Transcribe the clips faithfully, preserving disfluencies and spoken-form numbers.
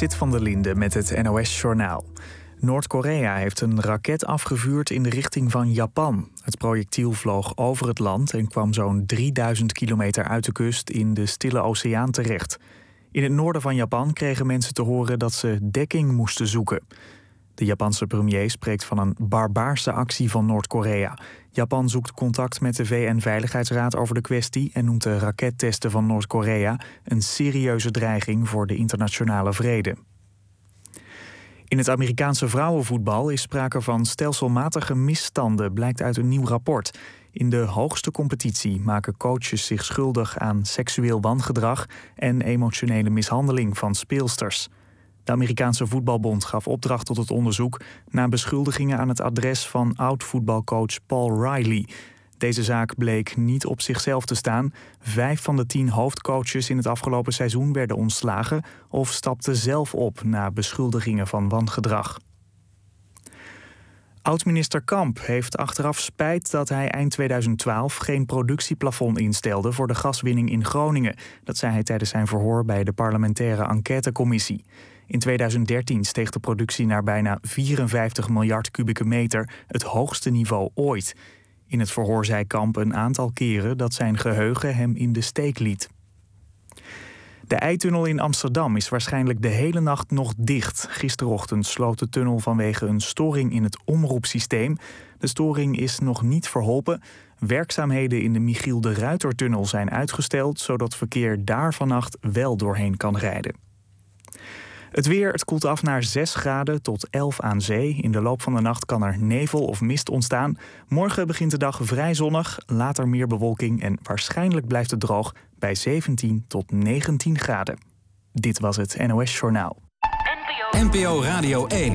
Zit van der Linde met het N O S-journaal. Noord-Korea heeft een raket afgevuurd in de richting van Japan. Het projectiel vloog over het land en kwam zo'n drieduizend kilometer uit de kust in de Stille Oceaan terecht. In het noorden van Japan kregen mensen te horen dat ze dekking moesten zoeken. De Japanse premier spreekt van een barbaarse actie van Noord-Korea. Japan zoekt contact met de V N-veiligheidsraad over de kwestie en noemt de rakettesten van Noord-Korea een serieuze dreiging voor de internationale vrede. In het Amerikaanse vrouwenvoetbal is sprake van stelselmatige misstanden, blijkt uit een nieuw rapport. In de hoogste competitie maken coaches zich schuldig aan seksueel wangedrag en emotionele mishandeling van speelsters. De Amerikaanse voetbalbond gaf opdracht tot het onderzoek na beschuldigingen aan het adres van oud-voetbalcoach Paul Riley. Deze zaak bleek niet op zichzelf te staan. Vijf van de tien hoofdcoaches in het afgelopen seizoen werden ontslagen of stapten zelf op na beschuldigingen van wangedrag. Oud-minister Kamp heeft achteraf spijt dat hij eind tweeduizend twaalf geen productieplafond instelde voor de gaswinning in Groningen. Dat zei hij tijdens zijn verhoor bij de parlementaire enquêtecommissie. In tweeduizend dertien steeg de productie naar bijna vierenvijftig miljard kubieke meter, het hoogste niveau ooit. In het verhoor zei Kamp een aantal keren dat zijn geheugen hem in de steek liet. De Eitunnel in Amsterdam is waarschijnlijk de hele nacht nog dicht. Gisterochtend sloot de tunnel vanwege een storing in het omroepsysteem. De storing is nog niet verholpen. Werkzaamheden in de Michiel de Ruitertunnel zijn uitgesteld, zodat verkeer daar vannacht wel doorheen kan rijden. Het weer, het koelt af naar zes graden tot elf aan zee. In de loop van de nacht kan er nevel of mist ontstaan. Morgen begint de dag vrij zonnig, later meer bewolking en waarschijnlijk blijft het droog bij zeventien tot negentien graden. Dit was het N O S-journaal. N P O Radio één.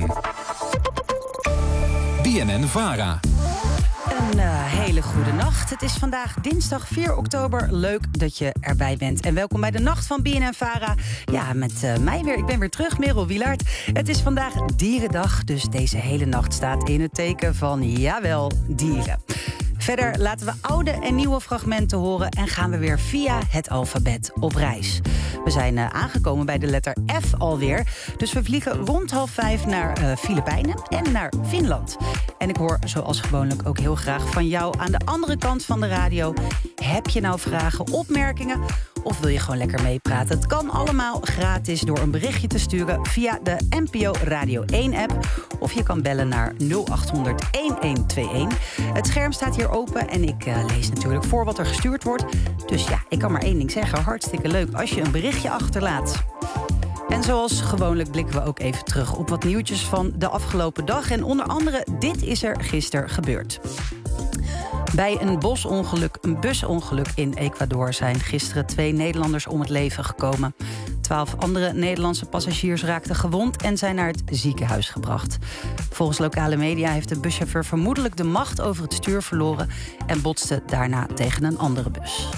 B N N-Vara. Een uh, hele goede nacht. Het is vandaag dinsdag vier oktober. Leuk dat je erbij bent. En welkom bij de Nacht van B N N-Vara. Ja, met uh, mij weer. Ik ben weer terug, Merel Wielaert. Het is vandaag Dierendag, dus deze hele nacht staat in het teken van, jawel, dieren. Verder laten we oude en nieuwe fragmenten horen en gaan we weer via het alfabet op reis. We zijn uh, aangekomen bij de letter F alweer. Dus we vliegen rond half vijf naar uh, Filipijnen en naar Finland. En ik hoor zoals gewoonlijk ook heel graag van jou aan de andere kant van de radio. Heb je nou vragen, opmerkingen? Of wil je gewoon lekker meepraten? Het kan allemaal gratis door een berichtje te sturen via de N P O Radio één-app. Of je kan bellen naar nul acht honderd elf tweeënentwintig. Het scherm staat hier open en ik uh, lees natuurlijk voor wat er gestuurd wordt. Dus ja, ik kan maar één ding zeggen. Hartstikke leuk als je een berichtje achterlaat. En zoals gewoonlijk blikken we ook even terug op wat nieuwtjes van de afgelopen dag. En onder andere, dit is er gisteren gebeurd. Bij een bosongeluk, een busongeluk in Ecuador zijn gisteren twee Nederlanders om het leven gekomen. Twaalf andere Nederlandse passagiers raakten gewond en zijn naar het ziekenhuis gebracht. Volgens lokale media heeft de buschauffeur vermoedelijk de macht over het stuur verloren en botste daarna tegen een andere bus.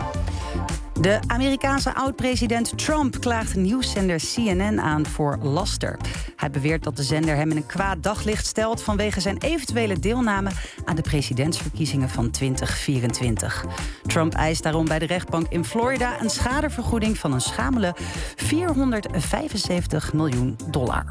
De Amerikaanse oud-president Trump klaagt nieuwszender C N N aan voor laster. Hij beweert dat de zender hem in een kwaad daglicht stelt vanwege zijn eventuele deelname aan de presidentsverkiezingen van twintig vierentwintig. Trump eist daarom bij de rechtbank in Florida een schadevergoeding van een schamele vierhonderdvijfenzeventig miljoen dollar.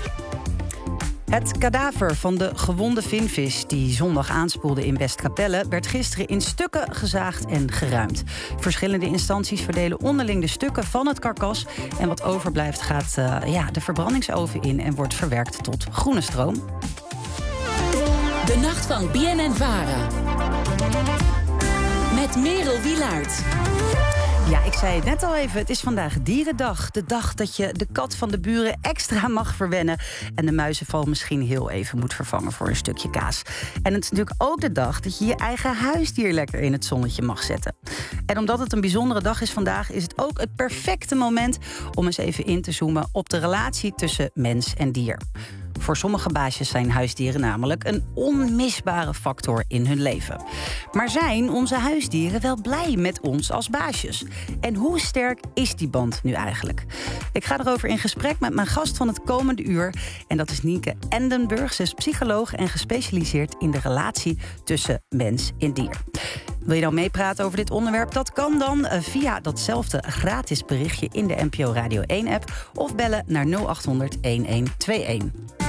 Het kadaver van de gewonde vinvis die zondag aanspoelde in Westkapelle werd gisteren in stukken gezaagd en geruimd. Verschillende instanties verdelen onderling de stukken van het karkas en wat overblijft gaat uh, ja, de verbrandingsoven in en wordt verwerkt tot groene stroom. De Nacht van B N N-Vara. Met Merel Wielaert. Ja, ik zei het net al even, het is vandaag Dierendag. De dag dat je de kat van de buren extra mag verwennen en de muizenval misschien heel even moet vervangen voor een stukje kaas. En het is natuurlijk ook de dag dat je je eigen huisdier lekker in het zonnetje mag zetten. En omdat het een bijzondere dag is vandaag, is het ook het perfecte moment om eens even in te zoomen op de relatie tussen mens en dier. Voor sommige baasjes zijn huisdieren namelijk een onmisbare factor in hun leven. Maar zijn onze huisdieren wel blij met ons als baasjes? En hoe sterk is die band nu eigenlijk? Ik ga erover in gesprek met mijn gast van het komende uur. En dat is Nienke Endenburg. Ze is psycholoog en gespecialiseerd in de relatie tussen mens en dier. Wil je nou meepraten over dit onderwerp? Dat kan dan uh, via datzelfde gratis berichtje in de N P O Radio één-app... of bellen naar nul acht honderd elf tweeënhalf.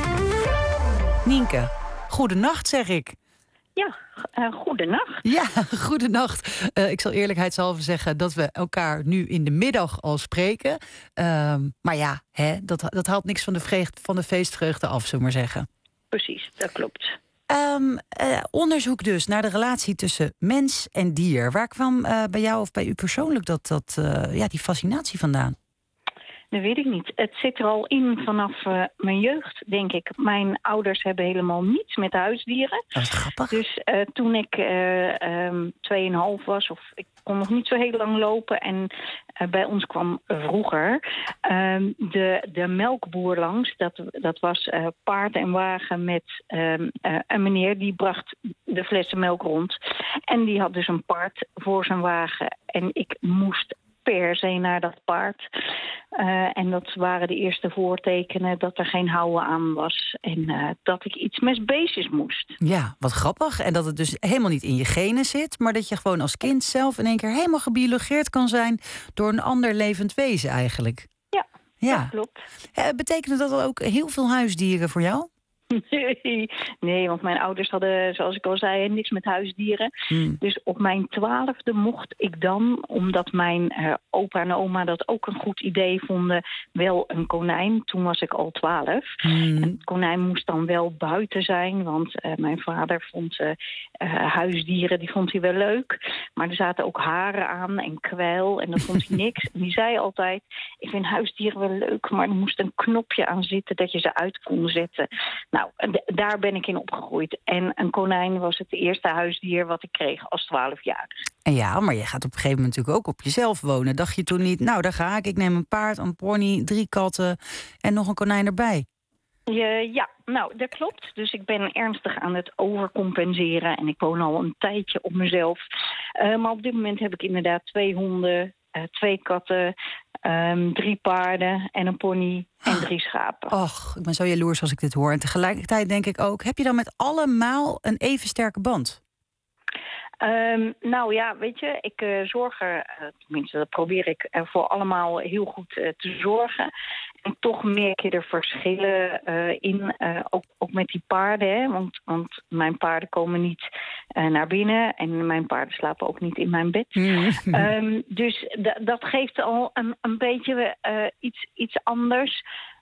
Nienke, goedenacht zeg ik. Ja, uh, goedenacht. Ja, goedenacht. Uh, ik zal eerlijkheidshalve zeggen dat we elkaar nu in de middag al spreken. Uh, maar ja, hè, dat, dat haalt niks van de, vreugde, van de feestvreugde af, zullen we maar zeggen. Precies, dat klopt. Um, uh, onderzoek dus naar de relatie tussen mens en dier. Waar kwam uh, bij jou of bij u persoonlijk dat, dat, uh, ja, die fascinatie vandaan? Dat weet ik niet. Het zit er al in vanaf uh, mijn jeugd, denk ik. Mijn ouders hebben helemaal niets met huisdieren. Dat is grappig. Dus uh, toen ik uh, um, tweeënhalf was, of ik kon nog niet zo heel lang lopen... en uh, bij ons kwam vroeger uh, de, de melkboer langs. Dat, dat was uh, paard en wagen met uh, uh, een meneer die bracht de flessen melk rond. En die had dus een paard voor zijn wagen. En ik moest per se naar dat paard. Uh, en dat waren de eerste voortekenen dat er geen houden aan was. En uh, dat ik iets met beestjes moest. Ja, wat grappig. En dat het dus helemaal niet in je genen zit... maar dat je gewoon als kind zelf in één keer helemaal gebiologeerd kan zijn... door een ander levend wezen eigenlijk. Ja, ja. Dat klopt. Uh, betekent dat ook heel veel huisdieren voor jou? Nee, nee, want mijn ouders hadden, zoals ik al zei, niks met huisdieren. Hmm. Dus op mijn twaalfde mocht ik dan, omdat mijn uh, opa en oma dat ook een goed idee vonden, wel een konijn. Toen was ik al twaalf. Hmm. En het konijn moest dan wel buiten zijn, want uh, mijn vader vond uh, uh, huisdieren, die vond hij wel leuk. Maar er zaten ook haren aan en kwijl en dat vond hij niks. En die zei altijd, ik vind huisdieren wel leuk, maar er moest een knopje aan zitten dat je ze uit kon zetten. Nou, d- daar ben ik in opgegroeid. En een konijn was het eerste huisdier wat ik kreeg als twaalfjarige. En ja, maar je gaat op een gegeven moment natuurlijk ook op jezelf wonen. Dacht je toen niet, nou daar ga ik, ik neem een paard, een pony, drie katten en nog een konijn erbij? Uh, ja, nou, dat klopt. Dus ik ben ernstig aan het overcompenseren. En ik woon al een tijdje op mezelf. Uh, maar op dit moment heb ik inderdaad twee honden, uh, twee katten... Um, drie paarden en een pony en drie schapen. Och, ik ben zo jaloers als ik dit hoor. En tegelijkertijd denk ik ook, heb je dan met allemaal een even sterke band? Um, nou ja, weet je, ik uh, zorg er, uh, tenminste dat probeer ik er voor allemaal heel goed uh, te zorgen. En toch merk je er verschillen uh, in, uh, ook, ook met die paarden. Hè? Want, want mijn paarden komen niet uh, naar binnen en mijn paarden slapen ook niet in mijn bed. Mm. Um, dus d- dat geeft al een, een beetje uh, iets, iets anders.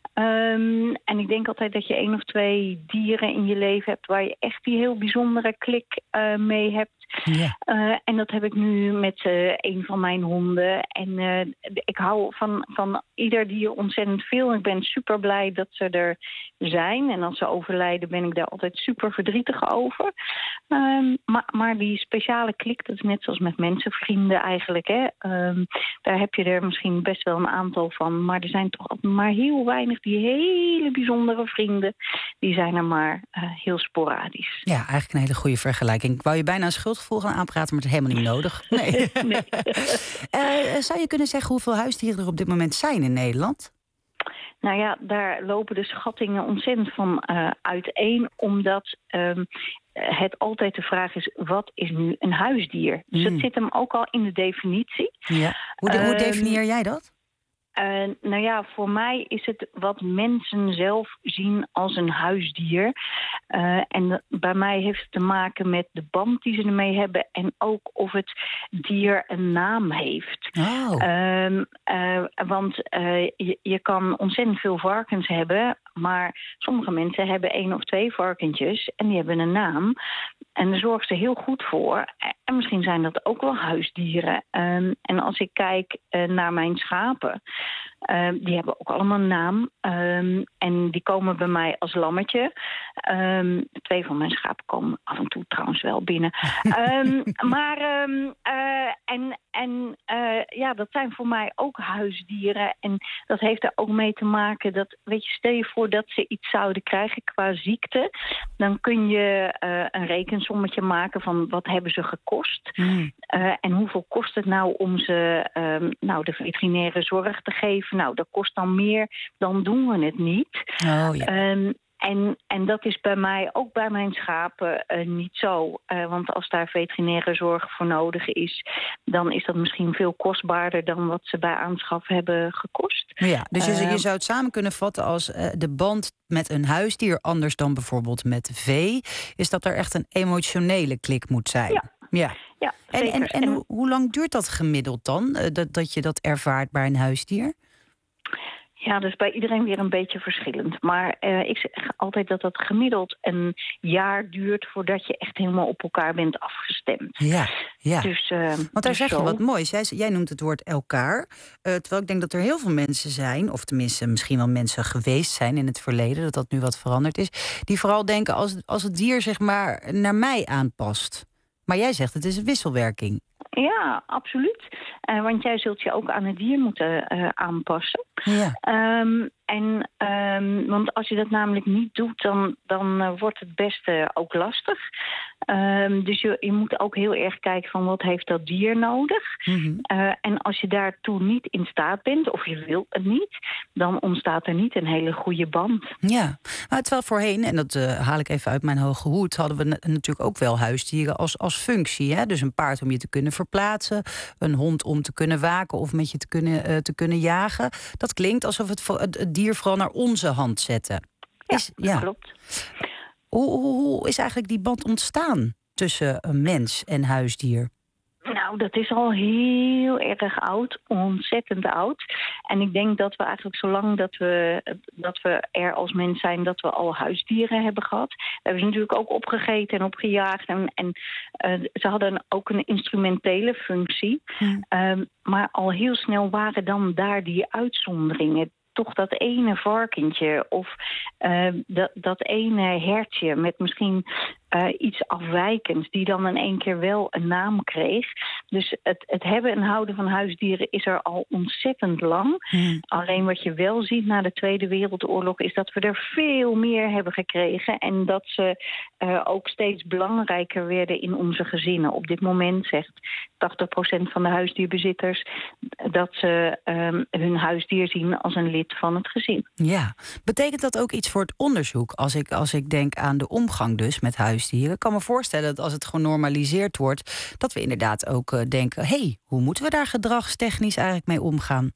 Um, en ik denk altijd dat je één of twee dieren in je leven hebt waar je echt die heel bijzondere klik uh, mee hebt. Ja. Uh, en dat heb ik nu met uh, een van mijn honden. En uh, ik hou van, van ieder dier ontzettend veel. Ik ben super blij dat ze er zijn. En als ze overlijden ben ik daar altijd super verdrietig over. Um, maar, maar die speciale klik, dat is net zoals met mensen, vrienden eigenlijk. Hè? Um, daar heb je er misschien best wel een aantal van. Maar er zijn toch maar heel weinig die hele bijzondere vrienden. Die zijn er maar uh, heel sporadisch. Ja, eigenlijk een hele goede vergelijking. Ik wou je bijna een schuldgevoel gaan aanpraten, maar het is helemaal niet nodig. Nee. nee. uh, zou je kunnen zeggen hoeveel huisdieren er op dit moment zijn in Nederland? Nou ja, daar lopen de schattingen ontzettend van uh, uiteen. Omdat um, het altijd de vraag is, wat is nu een huisdier? Dus mm. dat zit hem ook al in de definitie. Ja. Hoe, de, hoe um, definieer jij dat? Uh, nou ja, voor mij is het wat mensen zelf zien als een huisdier. Uh, en bij mij heeft het te maken met de band die ze ermee hebben en ook of het dier een naam heeft. Oh. Uh, uh, want uh, je, je kan ontzettend veel varkens hebben, maar sommige mensen hebben één of twee varkentjes en die hebben een naam. En daar zorgen ze heel goed voor. En misschien zijn dat ook wel huisdieren. Um, en als ik kijk uh, naar mijn schapen, uh, die hebben ook allemaal een naam. Um, en die komen bij mij als lammetje. Um, twee van mijn schapen komen af en toe trouwens wel binnen. um, maar um, uh, en, en uh, ja, dat zijn voor mij ook huisdieren. En dat heeft er ook mee te maken dat, weet je, stel je voor dat ze iets zouden krijgen qua ziekte. Dan kun je uh, een rekensommetje maken van wat hebben ze gekost. Mm. Uh, en hoeveel kost het nou om ze um, nou, de veterinaire zorg te geven? Nou, dat kost dan meer, dan doen we het niet. Oh, ja. um, en, en dat is bij mij, ook bij mijn schapen, uh, niet zo. Uh, want als daar veterinaire zorg voor nodig is, dan is dat misschien veel kostbaarder dan wat ze bij aanschaf hebben gekost. Ja, dus je, Uh, je zou het samen kunnen vatten als uh, de band met een huisdier, anders dan bijvoorbeeld met vee, is dat er echt een emotionele klik moet zijn. Ja. Ja. Ja, en en, en, en hoe, hoe lang duurt dat gemiddeld dan, uh, dat, dat je dat ervaart bij een huisdier? Ja, dat is bij iedereen weer een beetje verschillend. Maar uh, ik zeg altijd dat dat gemiddeld een jaar duurt voordat je echt helemaal op elkaar bent afgestemd. Ja, ja. Dus, uh, Want daar dus zeg je zo. wat moois. Jij, jij noemt het woord elkaar. Uh, terwijl ik denk dat er heel veel mensen zijn, of tenminste misschien wel mensen geweest zijn in het verleden, dat dat nu wat veranderd is, die vooral denken als, als het dier zich maar naar mij aanpast. Maar jij zegt het is een wisselwerking. Ja, absoluut. Uh, want jij zult je ook aan het dier moeten uh, aanpassen. Ja. Um, en, um, want als je dat namelijk niet doet, dan, dan uh, wordt het best uh, ook lastig. Um, dus je, je moet ook heel erg kijken van wat heeft dat dier nodig. Mm-hmm. Uh, en als je daartoe niet in staat bent, of je wilt het niet, dan ontstaat er niet een hele goede band. Ja, maar terwijl voorheen, en dat uh, haal ik even uit mijn hoge hoed, hadden we n- natuurlijk ook wel huisdieren als, als functie. Hè? Dus een paard om je te kunnen verplaatsen, een hond om te kunnen waken of met je te kunnen, uh, te kunnen jagen. Dat klinkt alsof het, vo- het, het dier vooral naar onze hand zette. Is, Ja, ja. klopt. Hoe, hoe, hoe is eigenlijk die band ontstaan tussen een mens en huisdier? Nou, dat is al heel erg oud, ontzettend oud. En ik denk dat we eigenlijk zolang dat we, dat we er als mens zijn, dat we al huisdieren hebben gehad. We hebben ze natuurlijk ook opgegeten en opgejaagd. En, en uh, ze hadden ook een instrumentele functie. Hmm. Um, maar al heel snel waren dan daar die uitzonderingen. Toch dat ene varkentje of uh, dat, dat ene hertje met misschien uh, iets afwijkends, die dan in één keer wel een naam kreeg. Dus het, het hebben en houden van huisdieren is er al ontzettend lang. Hmm. Alleen wat je wel ziet na de Tweede Wereldoorlog is dat we er veel meer hebben gekregen en dat ze uh, ook steeds belangrijker werden in onze gezinnen. Op dit moment zegt tachtig procent van de huisdierbezitters dat ze um, hun huisdier zien als een lid van het gezin. Ja, betekent dat ook iets voor het onderzoek? Als ik, als ik denk aan de omgang dus met huisdieren, ik kan me voorstellen dat als het genormaliseerd wordt, dat we inderdaad ook uh, denken, hé, hey, hoe moeten we daar gedragstechnisch eigenlijk mee omgaan?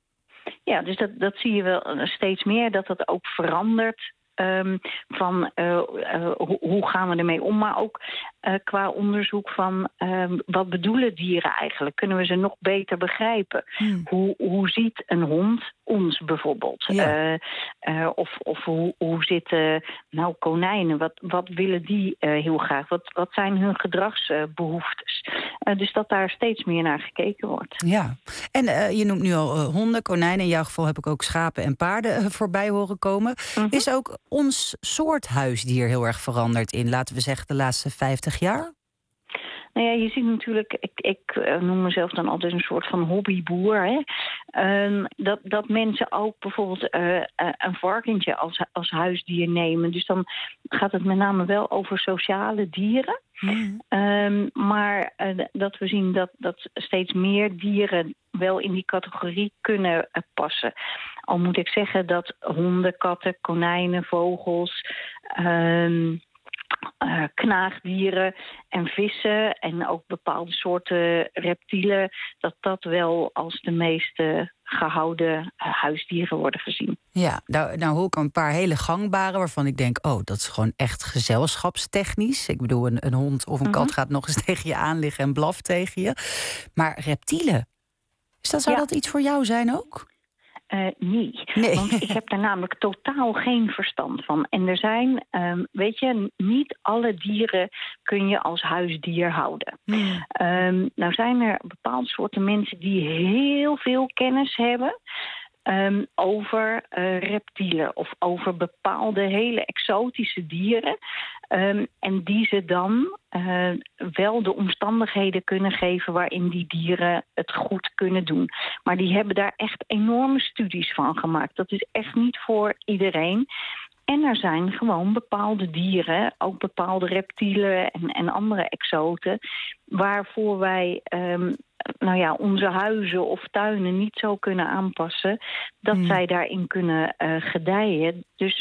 Ja, dus dat, dat zie je wel steeds meer, dat dat ook verandert. Um, van uh, uh, hoe, hoe gaan we ermee om, maar ook uh, qua onderzoek van um, wat bedoelen dieren eigenlijk? Kunnen we ze nog beter begrijpen? Hmm. Hoe, hoe ziet een hond ons bijvoorbeeld? Ja. Uh, uh, of of hoe, hoe zitten nou konijnen? Wat, wat willen die uh, heel graag? Wat, wat zijn hun gedragsbehoeftes? Uh, dus dat daar steeds meer naar gekeken wordt. Ja, en uh, je noemt nu al uh, honden, konijnen. In jouw geval heb ik ook schapen en paarden uh, voorbij horen komen. Mm-hmm. Is ook ons soort huisdier heel erg veranderd in, laten we zeggen, de laatste vijftig jaar? Nou ja, je ziet natuurlijk, ik, ik uh, noem mezelf dan altijd een soort van hobbyboer. Hè? Um, dat, dat mensen ook bijvoorbeeld uh, uh, een varkentje als, als huisdier nemen. Dus dan gaat het met name wel over sociale dieren. Hmm. Um, maar uh, dat we zien dat, dat steeds meer dieren wel in die categorie kunnen uh, passen. Al moet ik zeggen dat honden, katten, konijnen, vogels, Um, Uh, knaagdieren en vissen en ook bepaalde soorten reptielen, dat dat wel als de meeste gehouden uh, huisdieren worden gezien. Ja, nou, nou hoor ik een paar hele gangbare waarvan ik denk, oh, dat is gewoon echt gezelschapstechnisch. Ik bedoel, een, een hond of een kat mm-hmm. gaat nog eens tegen je aan liggen en blaft tegen je. Maar reptielen, is dat, zou ja. dat iets voor jou zijn ook? Uh, nee. nee, want ik heb daar namelijk totaal geen verstand van. En er zijn, um, weet je, niet alle dieren kun je als huisdier houden. Hmm. Um, nou zijn er bepaalde soorten mensen die heel veel kennis hebben Um, over uh, reptielen of over bepaalde hele exotische dieren. Um, en die ze dan uh, wel de omstandigheden kunnen geven waarin die dieren het goed kunnen doen. Maar die hebben daar echt enorme studies van gemaakt. Dat is echt niet voor iedereen. En er zijn gewoon bepaalde dieren, ook bepaalde reptielen en, en andere exoten, waarvoor wij um, nou ja, onze huizen of tuinen niet zo kunnen aanpassen dat hmm. zij daarin kunnen uh, gedijen. Dus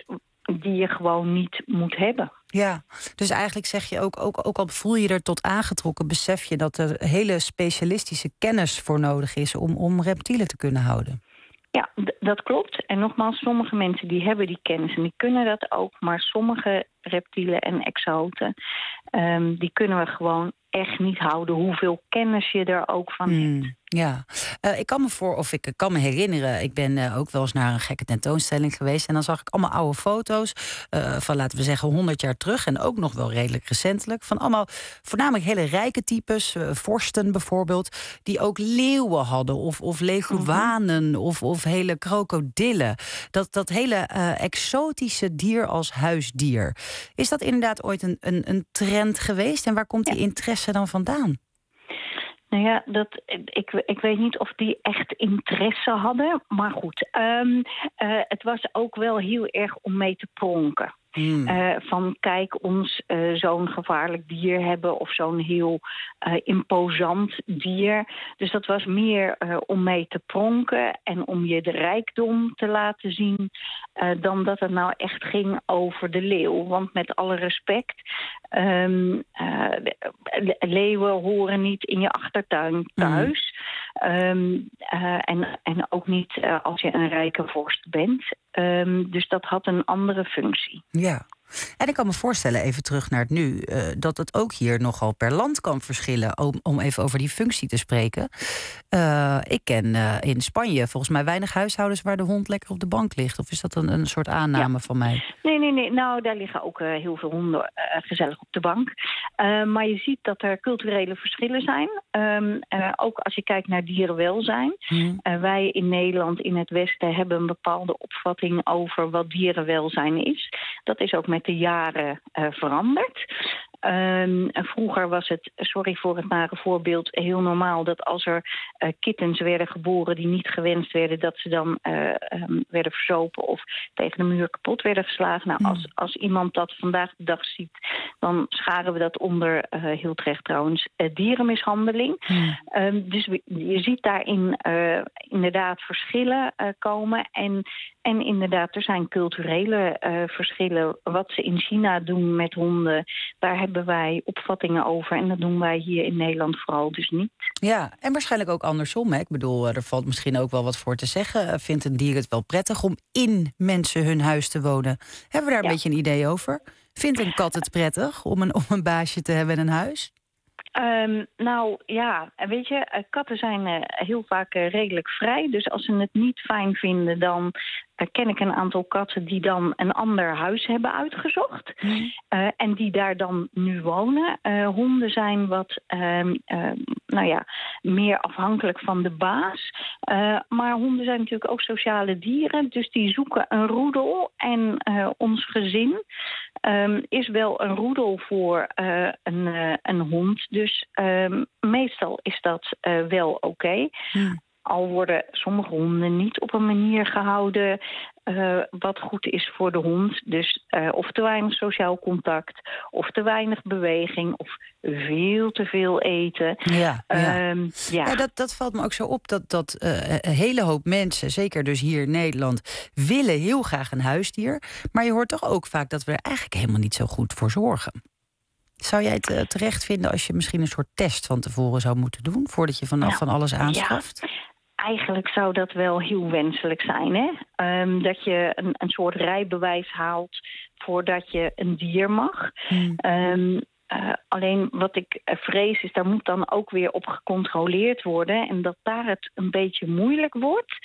die je gewoon niet moet hebben. Ja, dus eigenlijk zeg je ook, ook, ook al voel je er tot aangetrokken, besef je dat er hele specialistische kennis voor nodig is om, om reptielen te kunnen houden. Ja, d- dat klopt. En nogmaals, sommige mensen die hebben die kennis en die kunnen dat ook. Maar sommige reptielen en exoten, um, die kunnen we gewoon echt niet houden. Hoeveel kennis je er ook van Hmm, hebt. ja, uh, ik kan me voor, of ik kan me herinneren, ik ben uh, ook wel eens naar een gekke tentoonstelling geweest. En dan zag ik allemaal oude foto's uh, van, laten we zeggen, honderd jaar terug. En ook nog wel redelijk recentelijk. Van allemaal voornamelijk hele rijke types, uh, vorsten bijvoorbeeld, die ook leeuwen hadden. Of, of leguanen, mm-hmm. of, of hele krokodillen. Dat, dat hele uh, exotische dier als huisdier. Is dat inderdaad ooit een, een, een trend geweest? En waar komt die ja. interesse dan vandaan? Nou ja, dat, ik, ik weet niet of die echt interesse hadden. Maar goed, um, uh, het was ook wel heel erg om mee te pronken. Hmm. Uh, van kijk ons uh, zo'n gevaarlijk dier hebben of zo'n heel uh, imposant dier. Dus dat was meer uh, om mee te pronken en om je de rijkdom te laten zien, uh, dan dat het nou echt ging over de leeuw. Want met alle respect, um, uh, leeuwen horen niet in je achtertuin thuis. Hmm. Um, uh, en, en ook niet uh, als je een rijke vorst bent. Um, dus dat had een andere functie. Ja, en ik kan me voorstellen, even terug naar het nu, uh, dat het ook hier nogal per land kan verschillen, om, om even over die functie te spreken. Uh, ik ken uh, in Spanje volgens mij weinig huishoudens waar de hond lekker op de bank ligt. Of is dat een, een soort aanname ja. van mij? Nee, nee, nee. Nou, daar liggen ook uh, heel veel honden uh, gezellig op de bank. Uh, maar je ziet dat er culturele verschillen zijn. Um, uh, ook als je kijkt naar dierenwelzijn. Hmm. Uh, wij in Nederland, in het Westen, hebben een bepaalde opvatting over wat dierenwelzijn is. Dat is ook met de jaren uh, veranderd. Um, vroeger was het, sorry voor het nare voorbeeld, heel normaal dat als er uh, kittens werden geboren die niet gewenst werden, dat ze dan uh, um, werden verzopen of tegen de muur kapot werden geslagen. Nou, als, als iemand dat vandaag de dag ziet, dan scharen we dat onder, uh, heel terecht trouwens, uh, dierenmishandeling. Hmm. Um, dus we, je ziet daarin uh, inderdaad verschillen uh, komen. En, en inderdaad, er zijn culturele uh, verschillen. Wat ze in China doen met honden, daar hebben wij opvattingen over. En dat doen wij hier in Nederland vooral dus niet. Ja, en waarschijnlijk ook andersom. Hè? Ik bedoel, er valt misschien ook wel wat voor te zeggen. Vindt een dier het wel prettig om in mensen hun huis te wonen? Hebben we daar een ja. beetje een idee over? Vindt een kat het prettig om een, om een baasje te hebben in een huis? Um, nou ja, weet je, katten zijn uh, heel vaak uh, redelijk vrij. Dus als ze het niet fijn vinden, dan uh, ken ik een aantal katten die dan een ander huis hebben uitgezocht. Mm. Uh, en die daar dan nu wonen. Uh, honden zijn wat, uh, uh, nou ja, meer afhankelijk van de baas. Uh, maar honden zijn natuurlijk ook sociale dieren. Dus die zoeken een roedel. En uh, ons gezin um, is wel een roedel voor uh, een, uh, een hond. Dus um, meestal is dat uh, wel oké. Okay. Hmm. Al worden sommige honden niet op een manier gehouden uh, wat goed is voor de hond. Dus uh, of te weinig sociaal contact, of te weinig beweging, of veel te veel eten. Ja, ja. Um, ja. ja dat, dat valt me ook zo op, dat, dat uh, een hele hoop mensen, zeker dus hier in Nederland, willen heel graag een huisdier. Maar je hoort toch ook vaak dat we er eigenlijk helemaal niet zo goed voor zorgen. Zou jij het uh, terecht vinden als je misschien een soort test van tevoren zou moeten doen, voordat je vanaf ja. van alles aanschaft? Ja. Eigenlijk zou dat wel heel wenselijk zijn, hè? Um, dat je een, een soort rijbewijs haalt voordat je een dier mag. Hmm. Um, uh, alleen wat ik vrees is, daar moet dan ook weer op gecontroleerd worden. En dat daar het een beetje moeilijk wordt.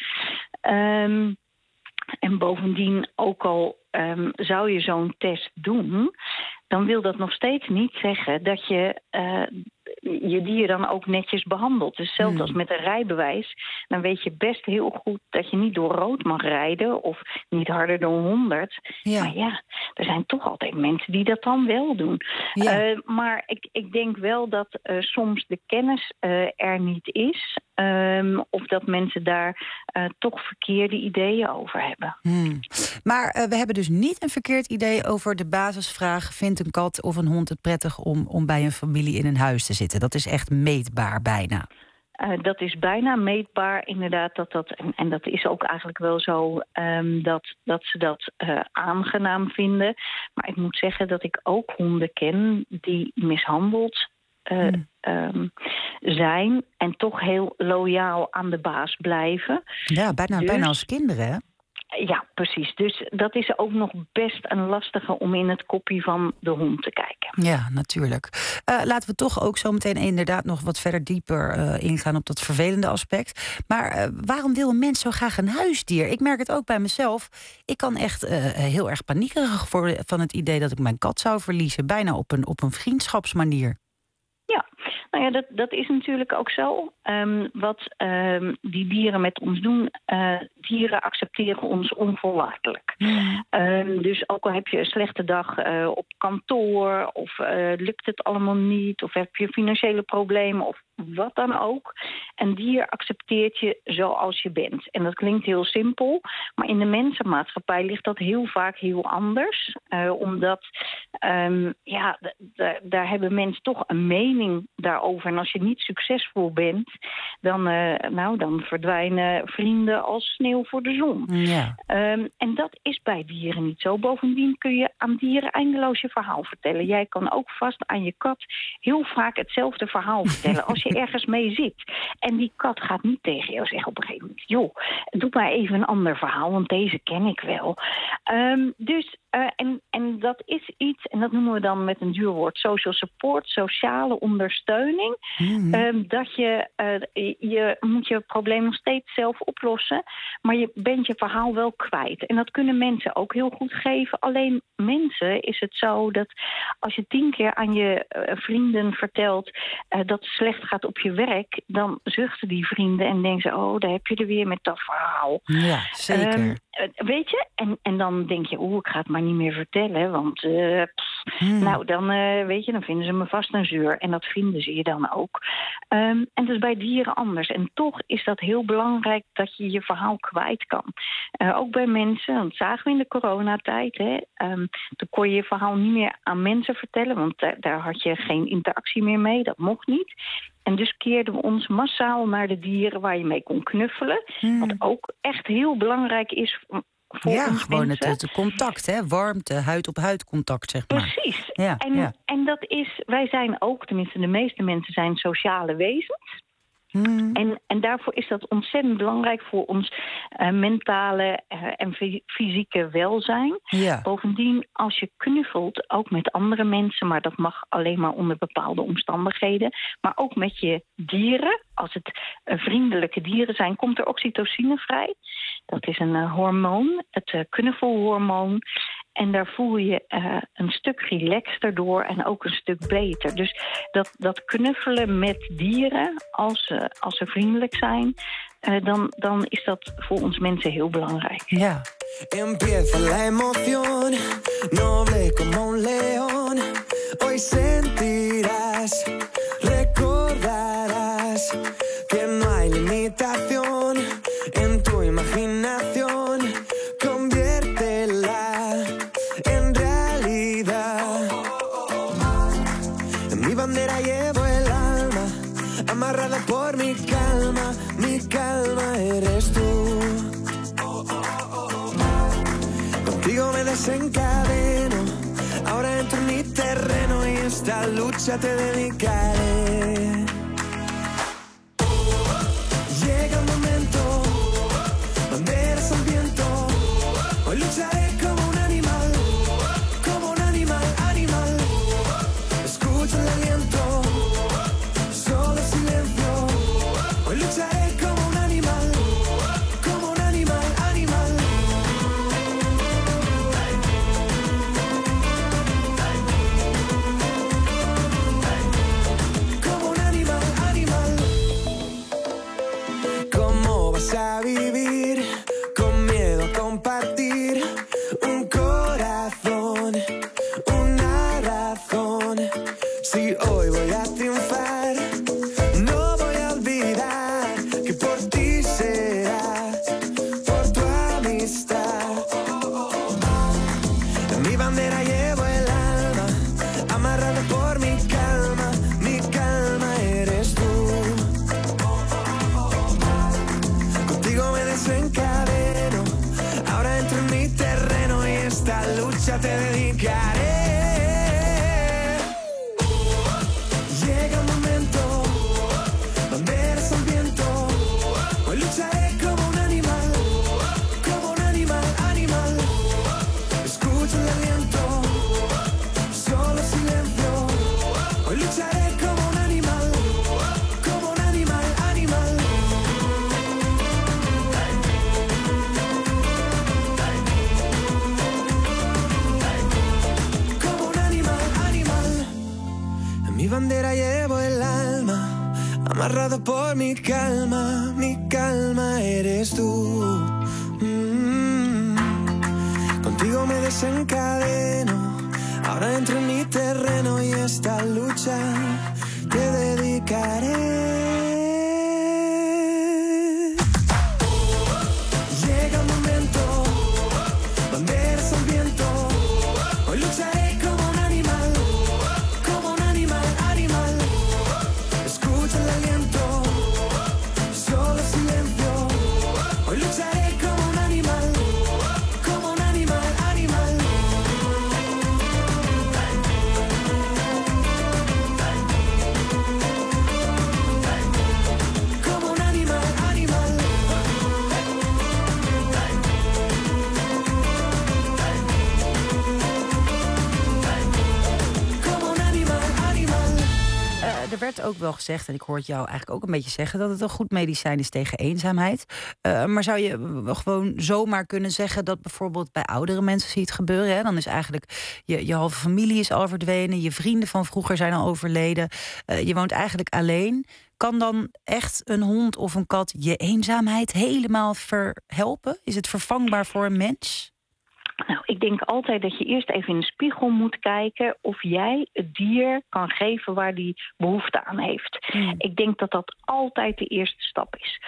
Um, en bovendien, ook al um, zou je zo'n test doen, dan wil dat nog steeds niet zeggen dat je uh, je dier dan ook netjes behandelt. Dus hetzelfde hmm. als met een rijbewijs. Dan weet je best heel goed dat je niet door rood mag rijden of niet harder dan honderd. Ja. Maar ja, er zijn toch altijd mensen die dat dan wel doen. Ja. Uh, maar ik, ik denk wel dat uh, soms de kennis uh, er niet is. Um, of dat mensen daar uh, toch verkeerde ideeën over hebben. Hmm. Maar uh, we hebben dus niet een verkeerd idee over de basisvraag: vindt een kat of een hond het prettig om, om bij een familie in een huis te zitten? Dat is echt meetbaar bijna. Uh, dat is bijna meetbaar, inderdaad. Dat dat, en, en dat is ook eigenlijk wel zo um, dat, dat ze dat uh, aangenaam vinden. Maar ik moet zeggen dat ik ook honden ken die mishandeld uh, hmm. um, zijn en toch heel loyaal aan de baas blijven. Ja, bijna, dus, bijna als kinderen, hè? Ja, precies. Dus dat is ook nog best een lastige om in het koppie van de hond te kijken. Ja, natuurlijk. Uh, laten we toch ook zo meteen inderdaad nog wat verder dieper uh, ingaan op dat vervelende aspect. Maar uh, waarom wil een mens zo graag een huisdier? Ik merk het ook bij mezelf. Ik kan echt uh, heel erg paniekerig worden van het idee dat ik mijn kat zou verliezen. Bijna op een, op een vriendschapsmanier. Ja, nou ja, dat, dat is natuurlijk ook zo. Um, wat um, die dieren met ons doen, uh, dieren accepteren ons onvoorwaardelijk. Mm. Um, dus ook al heb je een slechte dag uh, op kantoor, of uh, lukt het allemaal niet, of heb je financiële problemen, of wat dan ook. Een dier accepteert je zoals je bent. En dat klinkt heel simpel, maar in de mensenmaatschappij ligt dat heel vaak heel anders. Uh, omdat, um, ja, d- d- daar hebben mensen toch een mening daarover. En als je niet succesvol bent, dan, uh, nou, dan verdwijnen vrienden als sneeuw voor de zon. Ja. Um, en dat is bij dieren niet zo. Bovendien kun je aan dieren eindeloos je verhaal vertellen. Jij kan ook vast aan je kat heel vaak hetzelfde verhaal vertellen. Als je ergens mee zit. En die kat gaat niet tegen jou zeggen op een gegeven moment, joh, doe maar even een ander verhaal, want deze ken ik wel. Um, dus, uh, en, en dat is iets, en dat noemen we dan met een duur woord, social support, sociale ondersteuning. Mm-hmm. Um, dat je, uh, je moet je probleem nog steeds zelf oplossen, maar je bent je verhaal wel kwijt. En dat kunnen mensen ook heel goed geven. Alleen mensen is het zo dat als je tien keer aan je uh, vrienden vertelt uh, dat het slecht gaat op je werk, dan zuchten die vrienden en denken ze, oh, daar heb je er weer met dat verhaal. Ja, zeker. Um, weet je? En, en dan denk je, oeh, ik ga het maar niet meer vertellen, want uh, pff, hmm. nou, dan uh, weet je, dan vinden ze me vast een zeur. En dat vinden ze je dan ook. Um, en dat is bij dieren anders. En toch is dat heel belangrijk dat je je verhaal kwijt kan. Uh, ook bij mensen, dat zagen we in de coronatijd, hè. Um, toen kon je je verhaal niet meer aan mensen vertellen, want uh, daar had je geen interactie meer mee. Dat mocht niet. En dus keerden we ons massaal naar de dieren waar je mee kon knuffelen. Hmm. Wat ook echt heel belangrijk is voor ja, ons gewoon mensen. het, het contact, hè? Warmte, huid-op-huid contact, zeg maar. Precies. Ja, en, ja. en dat is, wij zijn ook, tenminste de meeste mensen zijn sociale wezens. Hmm. En, en daarvoor is dat ontzettend belangrijk voor ons uh, mentale uh, en f- fysieke welzijn. Ja. Bovendien, als je knuffelt, ook met andere mensen, maar dat mag alleen maar onder bepaalde omstandigheden, maar ook met je dieren, als het uh, vriendelijke dieren zijn, komt er oxytocine vrij. Dat is een uh, hormoon, het uh, knuffelhormoon. En daar voel je uh, een stuk relaxter door en ook een stuk beter. Dus dat, dat knuffelen met dieren, als, uh, als ze vriendelijk zijn, uh, dan, dan is dat voor ons mensen heel belangrijk. Ja. Empieza la emoción, noble como un león. Hoy sentirás, recordarás que no hay limitación en tu imaginación. Conviértela en realidad. En mi bandera llevo el alma, amarrada por mi calma. Mi calma eres tú. Contigo me desencadeno, ahora entro en mi terreno y esta lucha te dedicaré. Llega el momento, banderas al viento, hoy lucharé como un animal, como un animal, animal. Escucha el aliento, solo silencio, hoy lucharé como un animal, como un animal, animal. Como un animal, animal. ¿Cómo vas a vivir con miedo a compartir un corazón, una razón? Si hoy voy a triunfar, no voy a olvidar que por ti será, por tu amistad. En mi bandera llevo el alma, amarrada por mi calma. Mi calma eres tú. lucha te dedicaré. Llega un momento, banderas al viento. Hoy lucharé como un animal, como un animal, animal. Escucho el aliento, solo silencio. Hoy lucharé como un animal, como un animal, animal. Como un animal, animal. En mi bandera llevo el alma, amarrado por mi calma, mi calma eres tú. Mm. Contigo me desencadeno, ahora entro en mi terreno y esta lucha te dedicaré. Llega un momento, banderas al viento. Hoy lucharé como un animal, como un animal, animal. Escucha el aliento, solo silencio. Hoy lucharé como un animal, como un animal, animal. Como un animal, animal. Como un animal, animal. Uh, er werd ook wel gezegd, en ik hoor het jou eigenlijk ook een beetje zeggen, dat het een goed medicijn is tegen eenzaamheid. Uh, maar zou je uh, gewoon zomaar kunnen zeggen dat bijvoorbeeld bij oudere mensen zie je het gebeuren? Hè? Dan is eigenlijk je, je halve familie is al verdwenen, je vrienden van vroeger zijn al overleden. Uh, je woont eigenlijk alleen. Kan dan echt een hond of een kat je eenzaamheid helemaal verhelpen? Is het vervangbaar voor een mens? Nou, ik denk altijd dat je eerst even in de spiegel moet kijken of jij het dier kan geven waar die behoefte aan heeft. Hmm. Ik denk dat dat altijd de eerste stap is.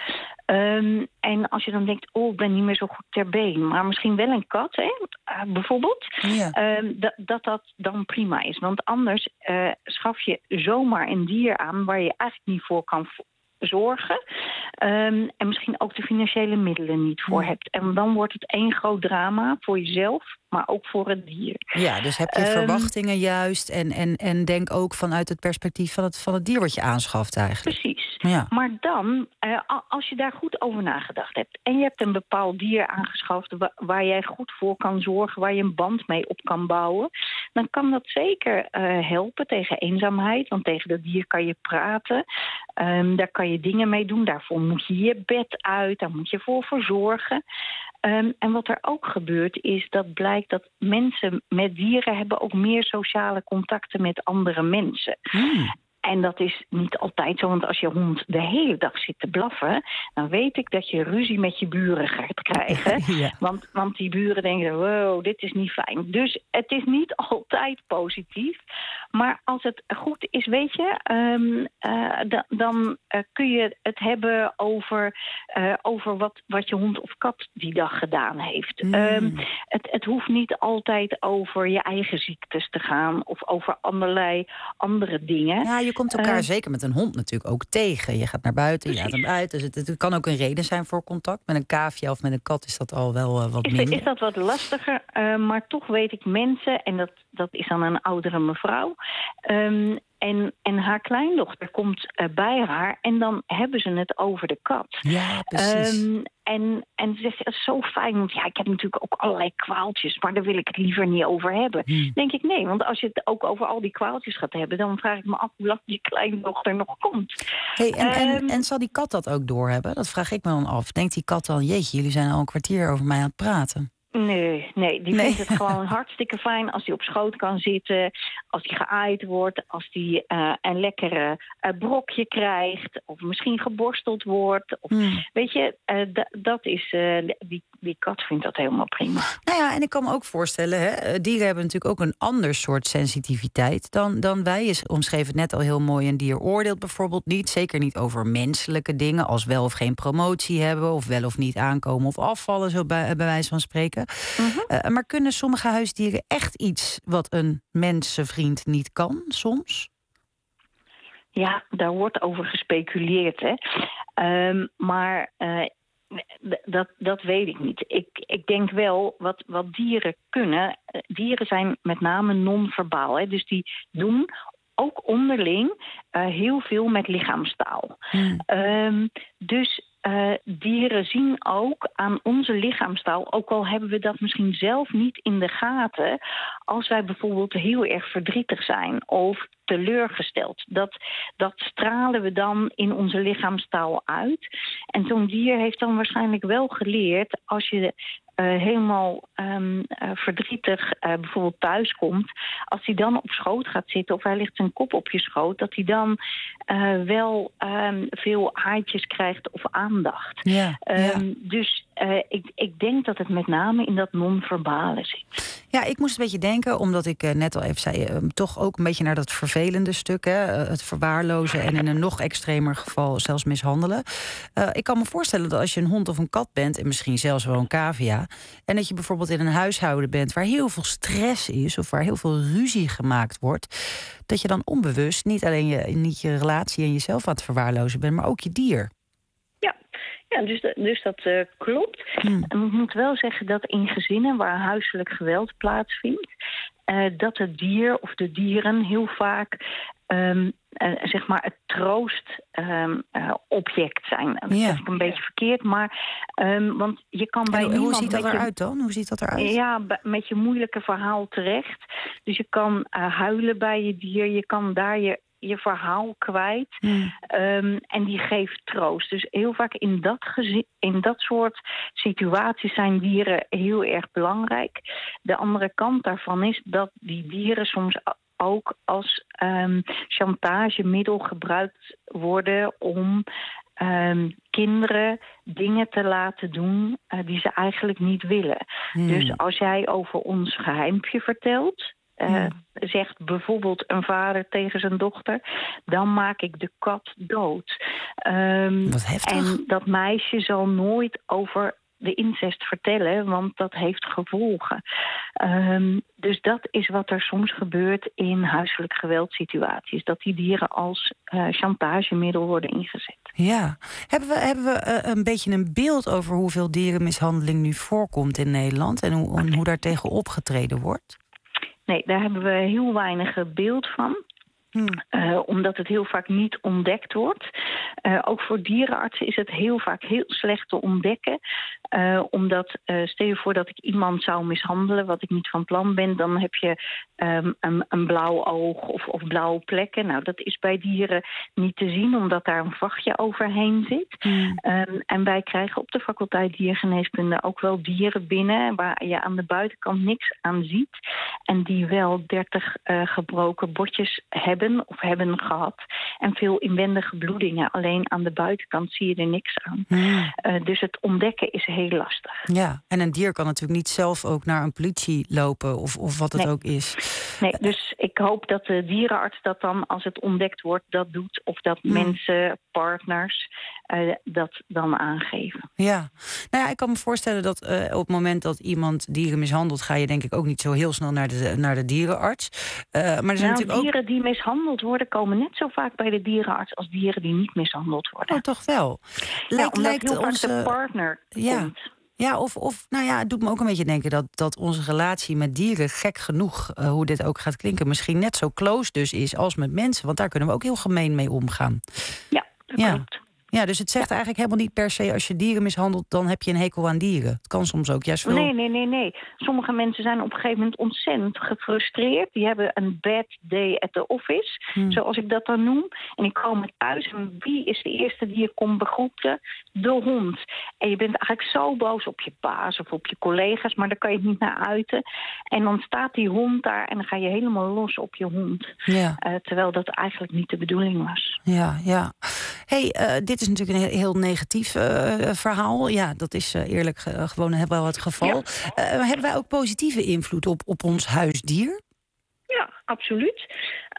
Um, en als je dan denkt, oh, ik ben niet meer zo goed ter been, maar misschien wel een kat, hè, uh, bijvoorbeeld, Ja. um, dat, dat dat dan prima is. Want anders uh, schaf je zomaar een dier aan waar je eigenlijk niet voor kan v- zorgen. Um, en misschien ook de financiële middelen niet voor Hmm. hebt. En dan wordt het één groot drama voor jezelf, maar ook voor het dier. Ja, dus heb je Ehm, verwachtingen juist en, en, en denk ook vanuit het perspectief van het, van het dier wat je aanschaft eigenlijk. Precies. Ja. Maar dan, uh, als je daar goed over nagedacht hebt en je hebt een bepaald dier aangeschaft wa- waar jij goed voor kan zorgen, waar je een band mee op kan bouwen, dan kan dat zeker uh, helpen tegen eenzaamheid. Want tegen dat dier kan je praten. Um, daar kan je dingen mee doen. Daarvoor moet je je bed uit. Daar moet je voor verzorgen. Um, en wat er ook gebeurt is dat blijkt dat mensen met dieren hebben ook meer sociale contacten met andere mensen. Hmm. En dat is niet altijd zo, want als je hond de hele dag zit te blaffen, dan weet ik dat je ruzie met je buren gaat krijgen. Ja. Want, want die buren denken, wow, dit is niet fijn. Dus het is niet altijd positief. Maar als het goed is, weet je, um, uh, da, dan uh, kun je het hebben over, uh, over wat, wat je hond of kat die dag gedaan heeft. Mm. Um, het, het hoeft niet altijd over je eigen ziektes te gaan of over allerlei andere dingen. Ja, je komt elkaar Uh, zeker met een hond natuurlijk ook tegen. Je gaat naar buiten, je gaat Precies. hem uit. Dus het, het kan ook een reden zijn voor contact. Met een cavia of met een kat is dat al wel uh, wat Is, minder. is dat wat lastiger, uh, maar toch weet ik mensen, en dat, dat is dan een oudere mevrouw, um, en, en haar kleindochter komt uh, bij haar en dan hebben ze het over de kat. Ja, precies. Um, en, en ze zegt, het is zo fijn, want ja, ik heb natuurlijk ook allerlei kwaaltjes, maar daar wil ik het liever niet over hebben. Hmm. Denk ik, nee, want als je het ook over al die kwaaltjes gaat hebben, dan vraag ik me af hoe lang die kleindochter nog komt. Hey, en, en, Ehm, en zal die kat dat ook doorhebben? Dat vraag ik me dan af. Denkt die kat dan, jeetje, jullie zijn al een kwartier over mij aan het praten? Nee, nee, die Nee. vindt het gewoon hartstikke fijn als hij op schoot kan zitten, als hij geaaid wordt, als hij uh, een lekkere uh, brokje krijgt, of misschien geborsteld wordt. Of, Hmm. Weet je, uh, d- dat is, uh, die, die kat vindt dat helemaal prima. Nou ja, en ik kan me ook voorstellen, hè, eh, dieren hebben natuurlijk ook een ander soort sensitiviteit dan, dan wij. Je omschreef het net al heel mooi. Een dier oordeelt bijvoorbeeld niet, zeker niet over menselijke dingen, als wel of geen promotie hebben, of wel of niet aankomen of afvallen, zo bij, bij wijze van spreken. Mhm. Uh, maar kunnen sommige huisdieren echt iets wat een mensenvriend niet kan, soms? Ja, daar wordt over gespeculeerd, hè. Um, maar uh, Dat, dat weet ik niet. Ik, ik denk wel, wat, wat dieren kunnen... Dieren zijn met name non-verbaal. Hè? Dus die doen ook onderling uh, heel veel met lichaamstaal. Hmm. Um, dus... Uh, dieren zien ook aan onze lichaamstaal, ook al hebben we dat misschien zelf niet in de gaten, als wij bijvoorbeeld heel erg verdrietig zijn of teleurgesteld. Dat, dat stralen we dan in onze lichaamstaal uit. En zo'n dier heeft dan waarschijnlijk wel geleerd, als je Uh, helemaal um, uh, verdrietig uh, bijvoorbeeld thuis komt, als hij dan op schoot gaat zitten of hij ligt zijn kop op je schoot, dat hij dan uh, wel um, veel haartjes krijgt of aandacht. Ja, um, ja. Dus uh, ik, ik denk dat het met name in dat non-verbale zit. Ja, ik moest een beetje denken, omdat ik uh, net al even zei, uh, toch ook een beetje naar dat vervelende stuk, hè, uh, het verwaarlozen en in een nog extremer geval zelfs mishandelen. Uh, ik kan me voorstellen dat als je een hond of een kat bent, en misschien zelfs wel een cavia, en dat je bijvoorbeeld in een huishouden bent waar heel veel stress is of waar heel veel ruzie gemaakt wordt, dat je dan onbewust niet alleen je, niet je relatie en jezelf aan het verwaarlozen bent, maar ook je dier. Ja, ja dus, de, dus dat uh, klopt. Hmm. En ik moet wel zeggen dat in gezinnen waar huiselijk geweld plaatsvindt, uh, dat het dier of de dieren heel vaak Um, uh, zeg maar het troostobject um, uh, zijn. Dat ja. is een beetje verkeerd, maar um, want je kan bij en niemand... Hoe ziet dat je, eruit dan? Hoe ziet dat eruit? Ja, met je moeilijke verhaal terecht. Dus je kan uh, huilen bij je dier, je kan daar je je verhaal kwijt. Hmm. Um, en die geeft troost. Dus heel vaak in dat, gezi- in dat soort situaties zijn dieren heel erg belangrijk. De andere kant daarvan is dat die dieren soms ook als um, chantagemiddel gebruikt worden om um, kinderen dingen te laten doen uh, die ze eigenlijk niet willen. Hmm. Dus als jij over ons geheimpje vertelt, Uh, hmm. zegt bijvoorbeeld een vader tegen zijn dochter, dan maak ik de kat dood. Um, Wat heftig. En dat meisje zal nooit over de incest vertellen, want dat heeft gevolgen. Um, dus dat is wat er soms gebeurt in huiselijk geweldsituaties. Dat die dieren als uh, chantagemiddel worden ingezet. Ja. Hebben we, hebben we uh, een beetje een beeld over hoeveel dierenmishandeling nu voorkomt in Nederland en hoe, en hoe daar tegen opgetreden wordt? Nee, daar hebben we heel weinig beeld van. Hmm. Uh, omdat het heel vaak niet ontdekt wordt. Uh, ook voor dierenartsen is het heel vaak heel slecht te ontdekken. Uh, omdat, uh, stel je voor dat ik iemand zou mishandelen, wat ik niet van plan ben, dan heb je um, een, een blauw oog of, of blauwe plekken. Nou, dat is bij dieren niet te zien, omdat daar een vachtje overheen zit. Hmm. Um, en wij krijgen op de faculteit diergeneeskunde ook wel dieren binnen waar je aan de buitenkant niks aan ziet. En die wel dertig uh, gebroken botjes hebben of hebben gehad. En veel inwendige bloedingen. Alleen aan de buitenkant zie je er niks aan. Hmm. Uh, dus het ontdekken is heel lastig. Ja, en een dier kan natuurlijk niet zelf ook naar een politie lopen of, of wat het nee. ook is. Nee, dus ik hoop dat de dierenarts dat dan, als het ontdekt wordt, dat doet. Of dat hmm. mensen, partners, uh, dat dan aangeven. Ja, nou ja, ik kan me voorstellen dat uh, op het moment dat iemand dieren mishandelt, ga je denk ik ook niet zo heel snel naar de, naar de dierenarts. Uh, maar er zijn nou, natuurlijk dieren ook die mishandeld worden komen net zo vaak bij de dierenarts als dieren die niet mishandeld worden. Oh, toch wel? Lijkt, ja, lijkt heel onze vaak de partner ja. komt. Ja, of, of nou ja, het doet me ook een beetje denken dat, dat onze relatie met dieren, gek genoeg, uh, hoe dit ook gaat klinken, misschien net zo close dus is als met mensen. Want daar kunnen we ook heel gemeen mee omgaan. Ja, dat ja. klopt. Ja, dus het zegt eigenlijk helemaal niet per se, als je dieren mishandelt, dan heb je een hekel aan dieren. Het kan soms ook juist wel. Nee, nee, nee, nee. Sommige mensen zijn op een gegeven moment ontzettend gefrustreerd. Die hebben een bad day at the office, hmm. zoals ik dat dan noem. En die komen thuis en wie is de eerste die je komt begroeten? De hond. En je bent eigenlijk zo boos op je baas of op je collega's, maar daar kan je het niet naar uiten. En dan staat die hond daar en dan ga je helemaal los op je hond. Ja. Uh, terwijl dat eigenlijk niet de bedoeling was. Ja, ja. Hey, uh, dit is natuurlijk een heel, heel negatief uh, verhaal. Ja, dat is uh, eerlijk uh, gewoon heel wel het geval. Ja. Uh, hebben wij ook positieve invloed op, op ons huisdier? Ja, absoluut.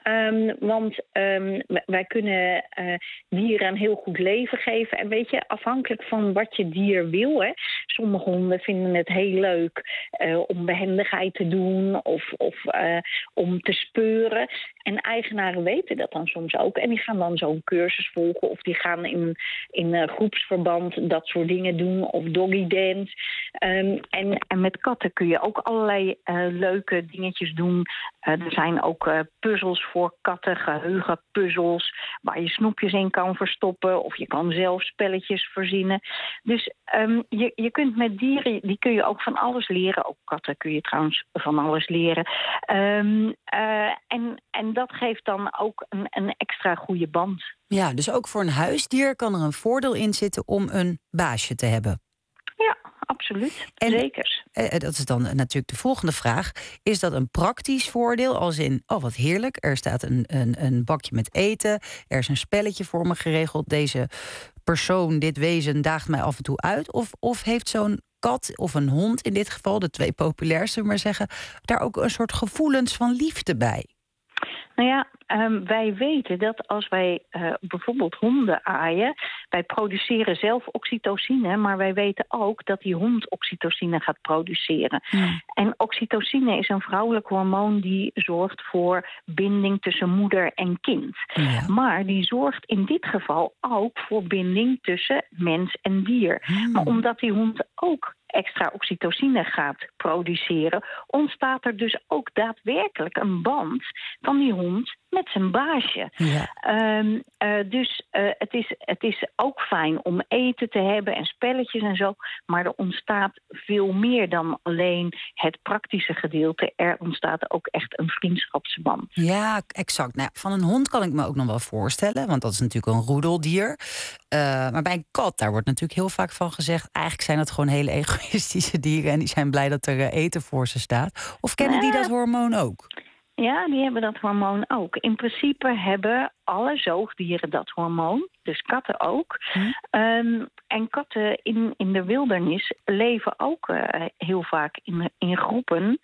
Um, want um, wij kunnen uh, dieren een heel goed leven geven. En weet je, afhankelijk van wat je dier wil. Hè. Sommige honden vinden het heel leuk uh, om behendigheid te doen of, of uh, om te speuren. En eigenaren weten dat dan soms ook. En die gaan dan zo'n cursus volgen of die gaan in, in uh, groepsverband dat soort dingen doen. Of doggy dance. Um, en, en met katten kun je ook allerlei uh, leuke dingetjes doen. Uh, er zijn ook uh, puzzels voor katten, geheugenpuzzels, waar je snoepjes in kan verstoppen. Of je kan zelf spelletjes verzinnen. Dus um, je, je kunt met dieren, die kun je ook van alles leren. Ook katten kun je trouwens van alles leren. Um, uh, en, en dat geeft dan ook een, een extra goede band. Ja, dus ook voor een huisdier kan er een voordeel in zitten om een baasje te hebben. Ja, absoluut. En, zeker. Eh, dat is dan natuurlijk de volgende vraag. Is dat een praktisch voordeel? Als in, oh wat heerlijk, er staat een, een, een bakje met eten. Er is een spelletje voor me geregeld. Deze persoon, dit wezen, daagt mij af en toe uit. Of, of heeft zo'n kat of een hond in dit geval, de twee populairste, maar zeggen, daar ook een soort gevoelens van liefde bij? Nou ja, um, wij weten dat als wij uh, bijvoorbeeld honden aaien, wij produceren zelf oxytocine, maar wij weten ook dat die hond oxytocine gaat produceren. Hmm. En oxytocine is een vrouwelijk hormoon die zorgt voor binding tussen moeder en kind. Ja. Maar die zorgt in dit geval ook voor binding tussen mens en dier. Hmm. Maar omdat die hond ook extra oxytocine gaat produceren, ontstaat er dus ook daadwerkelijk een band van die hond met zijn baasje. Ja. Um, uh, dus uh, het, is, het is ook fijn om eten te hebben en spelletjes en zo, maar er ontstaat veel meer dan alleen het praktische gedeelte. Er ontstaat ook echt een vriendschapsband. Ja, exact. Nou, van een hond kan ik me ook nog wel voorstellen, want dat is natuurlijk een roedeldier. Uh, maar bij een kat, daar wordt natuurlijk heel vaak van gezegd, eigenlijk zijn dat gewoon hele egoïstische dieren en die zijn blij dat er uh, eten voor ze staat. Of kennen die dat hormoon ook? Ja, die hebben dat hormoon ook. In principe hebben alle zoogdieren dat hormoon, dus katten ook. Hm. Um, en katten in, in de wildernis leven ook uh, heel vaak in, in groepen.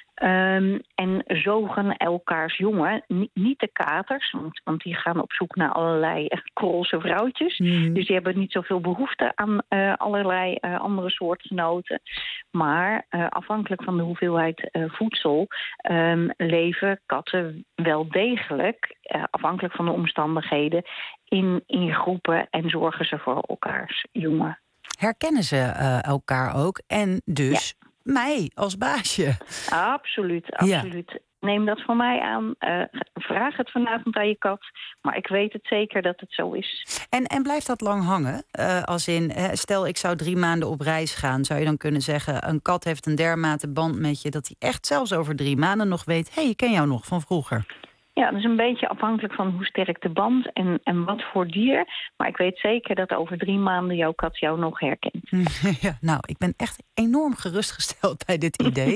Um, en zogen elkaars jongen, N- niet de katers, want, want die gaan op zoek naar allerlei krolse vrouwtjes. Mm. Dus die hebben niet zoveel behoefte aan uh, allerlei uh, andere soortgenoten. Maar uh, afhankelijk van de hoeveelheid uh, voedsel um, leven katten wel degelijk, uh, afhankelijk van de omstandigheden, in, in groepen en zorgen ze voor elkaars jongen. Herkennen ze uh, elkaar ook en dus... Ja. Mij als baasje. Absoluut, absoluut. Ja. Neem dat van mij aan. Uh, vraag het vanavond aan je kat. Maar ik weet het zeker dat het zo is. En, en blijft dat lang hangen? Uh, als in, uh, stel ik zou drie maanden op reis gaan. Zou je dan kunnen zeggen, een kat heeft een dermate band met je dat hij echt zelfs over drie maanden nog weet, hé, hey, ik ken jou nog van vroeger. Ja, dat is een beetje afhankelijk van hoe sterk de band en, en wat voor dier. Maar ik weet zeker dat over drie maanden jouw kat jou nog herkent. Ja, nou, ik ben echt enorm gerustgesteld bij dit idee.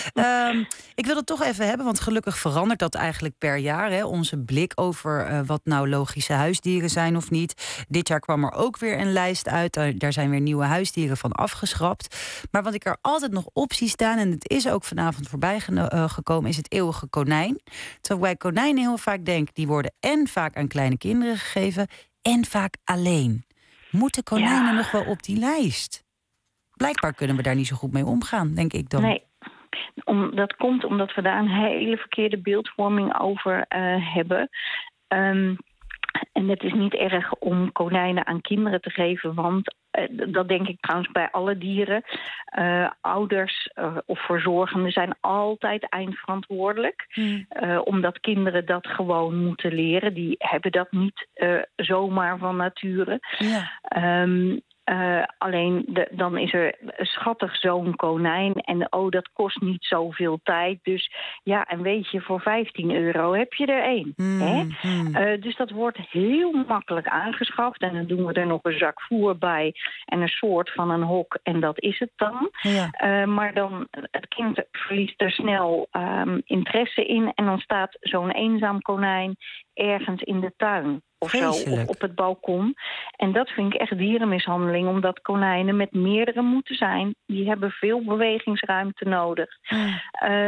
um, ik wil het toch even hebben, want gelukkig verandert dat eigenlijk per jaar. Hè, onze blik over uh, wat nou logische huisdieren zijn of niet. Dit jaar kwam er ook weer een lijst uit. Uh, daar zijn weer nieuwe huisdieren van afgeschrapt. Maar wat ik er altijd nog op zie staan, en het is ook vanavond voorbij geno- uh, gekomen, is het eeuwige konijn. Terwijl wij konijn heel vaak denk, die worden en vaak aan kleine kinderen gegeven en vaak alleen. Moeten konijnen ja. nog wel op die lijst? Blijkbaar kunnen we daar niet zo goed mee omgaan, denk ik dan. Nee, Om, dat komt omdat we daar een hele verkeerde beeldvorming over uh, hebben. Um, en het is niet erg om konijnen aan kinderen te geven, want uh, dat denk ik trouwens bij alle dieren. Uh, ouders uh, of verzorgenden zijn altijd eindverantwoordelijk. Hmm. Uh, omdat kinderen dat gewoon moeten leren. Die hebben dat niet uh, zomaar van nature. Ja. Um, Uh, alleen de, dan is er schattig zo'n konijn en oh, dat kost niet zoveel tijd. Dus ja, en weet je, voor vijftien euro heb je er één. Mm, hè? Mm. Uh, dus dat wordt heel makkelijk aangeschaft. En dan doen we er nog een zak voer bij en een soort van een hok. En dat is het dan. Ja. Uh, maar dan, het kind verliest er snel um, interesse in. En dan staat zo'n eenzaam konijn ergens in de tuin. Of zo, of op het balkon. En dat vind ik echt dierenmishandeling, omdat konijnen met meerdere moeten zijn. Die hebben veel bewegingsruimte nodig. Mm. Um,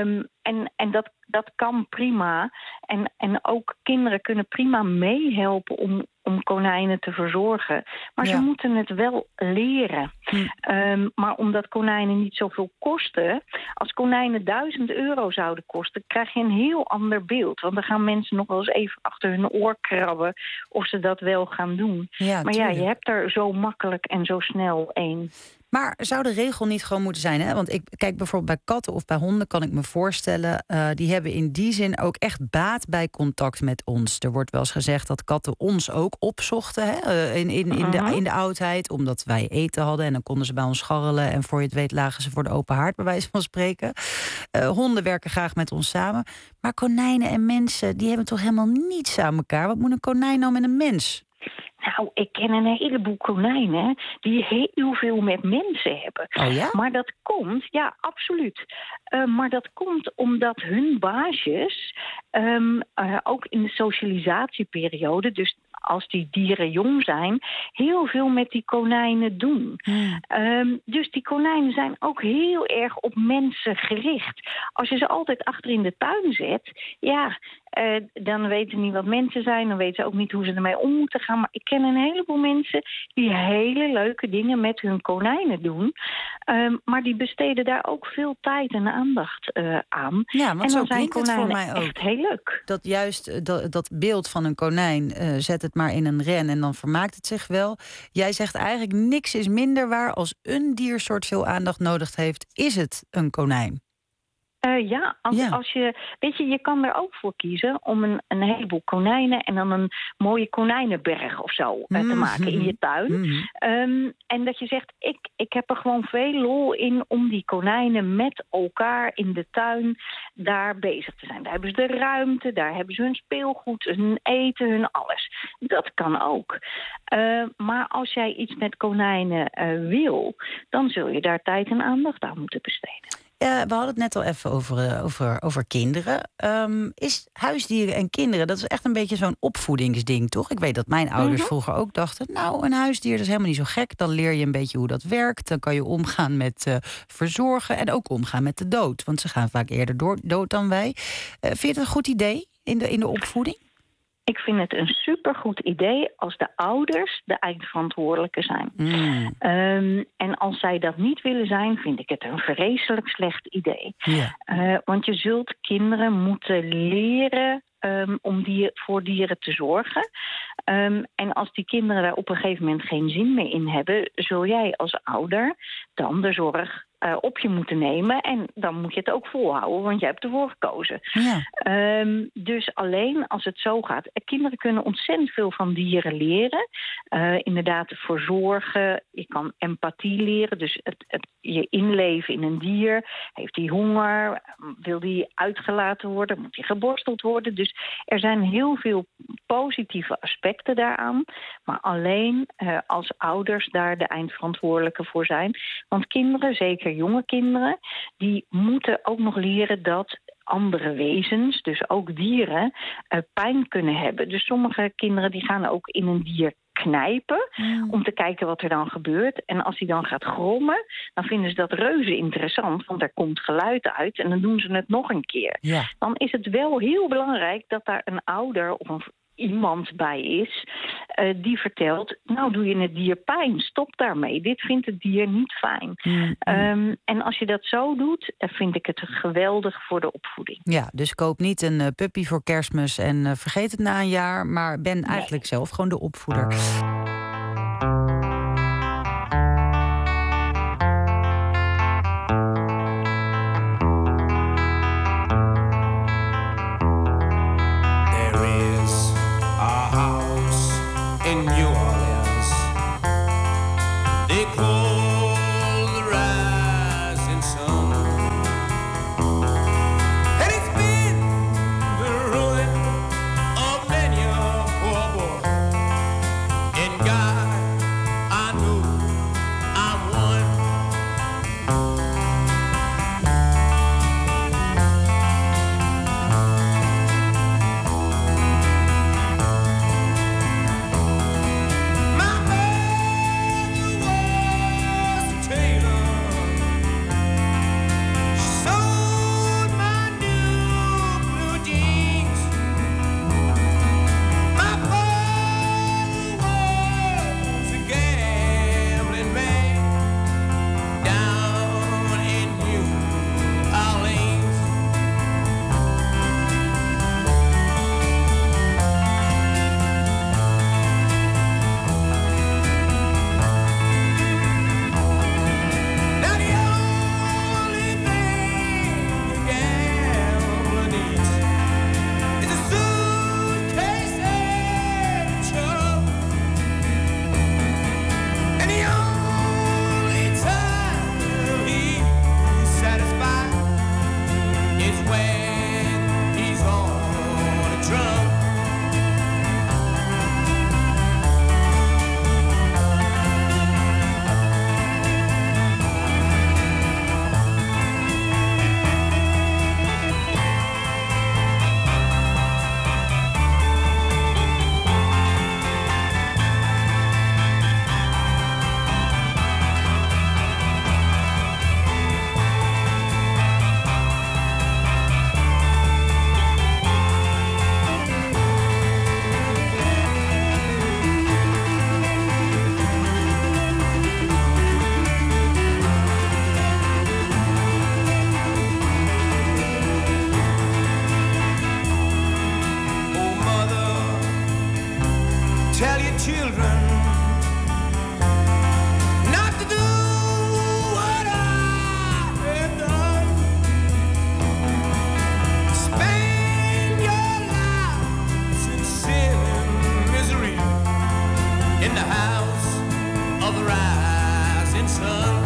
en en dat, dat kan prima. En, en ook kinderen kunnen prima meehelpen om, om konijnen te verzorgen. Maar Ja. ze moeten het wel leren. Hm. Um, maar omdat konijnen niet zoveel kosten... als konijnen duizend euro zouden kosten... krijg je een heel ander beeld. Want dan gaan mensen nog wel eens even achter hun oor krabben... of ze dat wel gaan doen. Ja, maar ja, tuurlijk. je hebt er zo makkelijk en zo snel één. Maar zou de regel niet gewoon moeten zijn? Hè? Want ik kijk bijvoorbeeld bij katten of bij honden, kan ik me voorstellen... Uh, die hebben in die zin ook echt baat bij contact met ons. Er wordt wel eens gezegd dat katten ons ook opzochten, hè? Uh, in, in, in, de, in de oudheid. Omdat wij eten hadden en dan konden ze bij ons scharrelen... en voor je het weet lagen ze voor de open haard, bij wijze van spreken. Uh, honden werken graag met ons samen. Maar konijnen en mensen, die hebben toch helemaal niets aan elkaar? Wat moet een konijn nou met een mens? Nou, ik ken een heleboel konijnen die heel veel met mensen hebben. Oh ja? Maar dat komt, ja, absoluut. Uh, maar dat komt omdat hun baasjes, um, uh, ook in de socialisatieperiode... dus als die dieren jong zijn, heel veel met die konijnen doen. Hmm. Um, dus die konijnen zijn ook heel erg op mensen gericht. Als je ze altijd achter in de tuin zet, ja... Uh, dan weten ze niet wat mensen zijn. Dan weten ze ook niet hoe ze ermee om moeten gaan. Maar ik ken een heleboel mensen die hele leuke dingen met hun konijnen doen. Um, maar die besteden daar ook veel tijd en aandacht uh, aan. Ja, want en zo dan zijn klinkt het voor konijnen mij ook. echt heel leuk. Dat juist uh, dat, dat beeld van een konijn, uh, zet het maar in een ren en dan vermaakt het zich wel. Jij zegt eigenlijk niks is minder waar. Als een diersoort veel aandacht nodig heeft, is het een konijn. Uh, ja, als, Ja. als je, weet je, je kan er ook voor kiezen om een, een heleboel konijnen en dan een mooie konijnenberg of zo uh, te maken in je tuin. Mm. Um, en dat je zegt, ik, ik heb er gewoon veel lol in om die konijnen met elkaar in de tuin daar bezig te zijn. Daar hebben ze de ruimte, daar hebben ze hun speelgoed, hun eten, hun alles. Dat kan ook. Uh, maar als jij iets met konijnen uh, wil, dan zul je daar tijd en aandacht aan moeten besteden. Uh, we hadden het net al even over, uh, over, over kinderen. Um, is huisdieren en kinderen, dat is echt een beetje zo'n opvoedingsding, toch? Ik weet dat mijn ouders Mm-hmm. vroeger ook dachten... nou, een huisdier dat is helemaal niet zo gek. Dan leer je een beetje hoe dat werkt. Dan kan je omgaan met uh, verzorgen en ook omgaan met de dood. Want ze gaan vaak eerder door, dood dan wij. Uh, vind je het een goed idee in de, in de opvoeding? Ik vind het een supergoed idee als de ouders de eindverantwoordelijke zijn. Mm. Um, en als zij dat niet willen zijn, vind ik het een vreselijk slecht idee. Ja. Uh, want je zult kinderen moeten leren um, om die, voor dieren te zorgen. Um, en als die kinderen daar op een gegeven moment geen zin meer in hebben, zul jij als ouder dan de zorg Uh, op je moeten nemen. En dan moet je het ook volhouden, want jij hebt ervoor gekozen. Ja. Um, dus alleen als het zo gaat. Kinderen kunnen ontzettend veel van dieren leren. Uh, inderdaad, verzorgen. Je kan empathie leren. Dus het, het, je inleven in een dier. Heeft hij honger? Wil die uitgelaten worden? Moet hij geborsteld worden? Dus er zijn heel veel positieve aspecten daaraan. Maar alleen uh, als ouders daar de eindverantwoordelijke voor zijn. Want kinderen, zeker jonge kinderen, die moeten ook nog leren dat andere wezens, dus ook dieren, uh, pijn kunnen hebben. Dus sommige kinderen die gaan ook in een dier knijpen Mm. om te kijken wat er dan gebeurt. En als hij dan gaat grommen, dan vinden ze dat reuze interessant, want er komt geluid uit en dan doen ze het nog een keer. Ja. Dan is het wel heel belangrijk dat daar een ouder of een iemand bij is uh, die vertelt, nou doe je het dier pijn, stop daarmee. Dit vindt het dier niet fijn. Mm. Um, en als je dat zo doet, uh, vind ik het geweldig voor de opvoeding. Ja, dus koop niet een uh, puppy voor Kerstmis en uh, vergeet het na een jaar, maar ben eigenlijk nee. zelf gewoon de opvoeder. In drum. Tell your children not to do what I have done. Spend your lives in sin and misery in the house of the rising sun.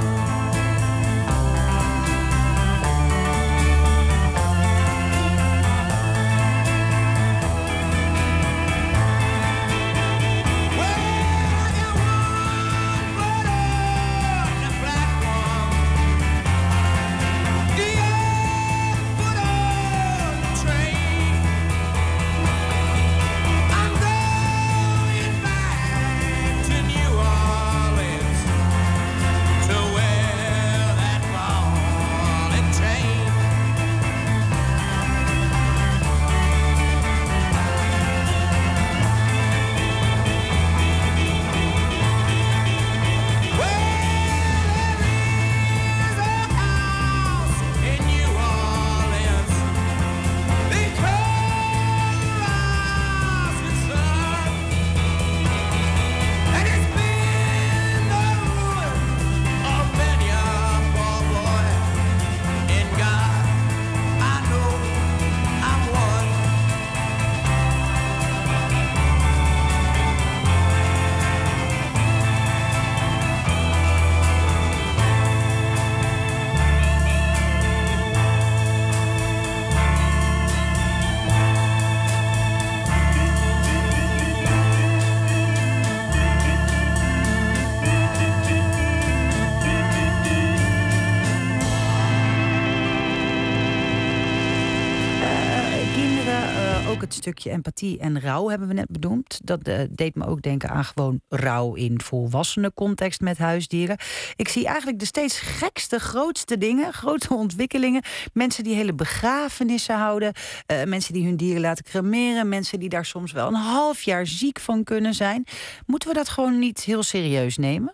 Het stukje empathie en rouw hebben we net benoemd. Dat uh, deed me ook denken aan gewoon rouw in volwassenen context met huisdieren. Ik zie eigenlijk de steeds gekste, grootste dingen, grote ontwikkelingen. Mensen die hele begrafenissen houden. Uh, mensen die hun dieren laten cremeren. Mensen die daar soms wel een half jaar ziek van kunnen zijn. Moeten we dat gewoon niet heel serieus nemen?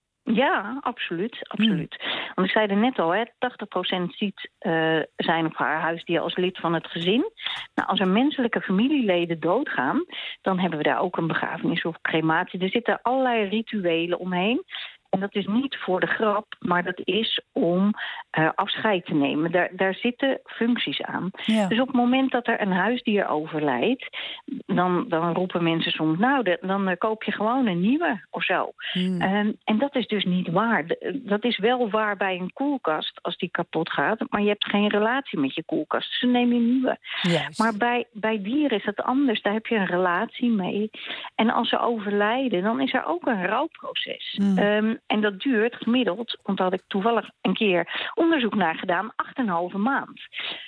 Ja, absoluut. absoluut. Hmm. Want ik zei er net al, hè, tachtig procent ziet uh, zijn of haar huisdier als lid van het gezin. Nou, als er menselijke familieleden doodgaan, dan hebben we daar ook een begrafenis of crematie. Er zitten allerlei rituelen omheen. En dat is niet voor de grap, maar dat is om uh, afscheid te nemen. Daar, daar zitten functies aan. Ja. Dus op het moment dat er een huisdier overlijdt, dan, dan roepen mensen soms, nou, de, dan uh, koop je gewoon een nieuwe of zo. Hmm. Um, en dat is dus niet waar. Dat is wel waar bij een koelkast als die kapot gaat, maar je hebt geen relatie met je koelkast. Dus dan neem je een nieuwe. Yes. Maar bij, bij dieren is dat anders. Daar heb je een relatie mee. En als ze overlijden, dan is er ook een rouwproces. Hmm. Um, En dat duurt gemiddeld, want daar had ik toevallig een keer onderzoek naar gedaan, acht en een halve maand.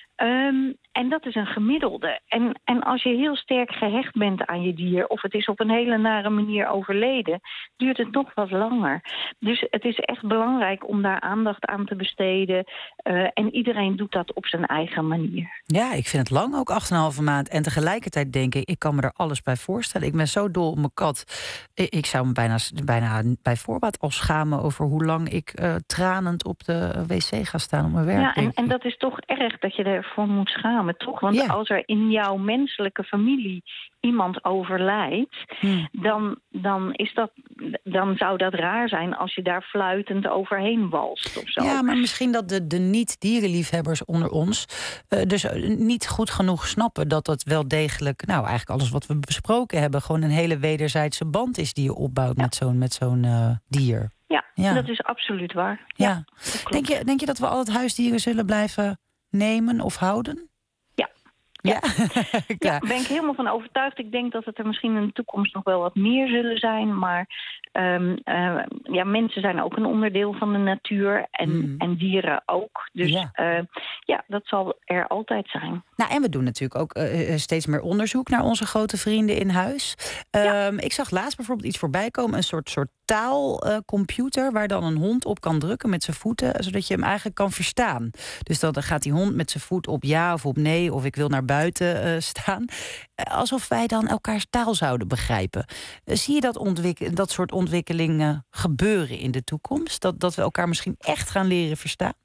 Um, en dat is een gemiddelde. En, en als je heel sterk gehecht bent aan je dier, of het is op een hele nare manier overleden, duurt het nog wat langer. Dus het is echt belangrijk om daar aandacht aan te besteden. Uh, en iedereen doet dat op zijn eigen manier. Ja, ik vind het lang ook, acht en een halve maand. En tegelijkertijd denk ik, ik kan me er alles bij voorstellen. Ik ben zo dol op mijn kat. Ik zou me bijna, bijna bij voorbaat al schamen over hoe lang ik uh, tranend op de wc ga staan op mijn werk. Ja, en, en dat is toch erg dat je ervoor moet schamen. Toch? Want ja. als er in jouw menselijke familie iemand overlijdt, hmm. dan, dan, is dat, dan zou dat raar zijn als je daar fluitend overheen walst of zo. Ja, maar misschien dat de, de niet-dierenliefhebbers onder ons uh, dus niet goed genoeg snappen dat dat wel degelijk, nou eigenlijk alles wat we besproken hebben, gewoon een hele wederzijdse band is die je opbouwt ja. met zo'n, met zo'n uh, dier. Ja, ja, dat is absoluut waar. Ja. Ja, denk je, denk je dat we altijd huisdieren zullen blijven nemen of houden? Ja, Ja, Ja, ben ik helemaal van overtuigd. Ik denk dat het er misschien in de toekomst nog wel wat meer zullen zijn. Maar um, uh, ja, mensen zijn ook een onderdeel van de natuur. En, mm. en dieren ook. Dus ja. Uh, ja, dat zal er altijd zijn. Nou, en we doen natuurlijk ook uh, steeds meer onderzoek naar onze grote vrienden in huis. Um, ja. Ik zag laatst bijvoorbeeld iets voorbij komen. Een soort, soort taalcomputer uh, waar dan een hond op kan drukken met zijn voeten. Zodat je hem eigenlijk kan verstaan. Dus dan gaat die hond met zijn voet op ja of op nee. Of ik wil naar buiten uh, staan. Uh, alsof wij dan elkaars taal zouden begrijpen. Uh, zie je dat, ontwik- dat soort ontwikkelingen gebeuren in de toekomst? Dat, dat we elkaar misschien echt gaan leren verstaan?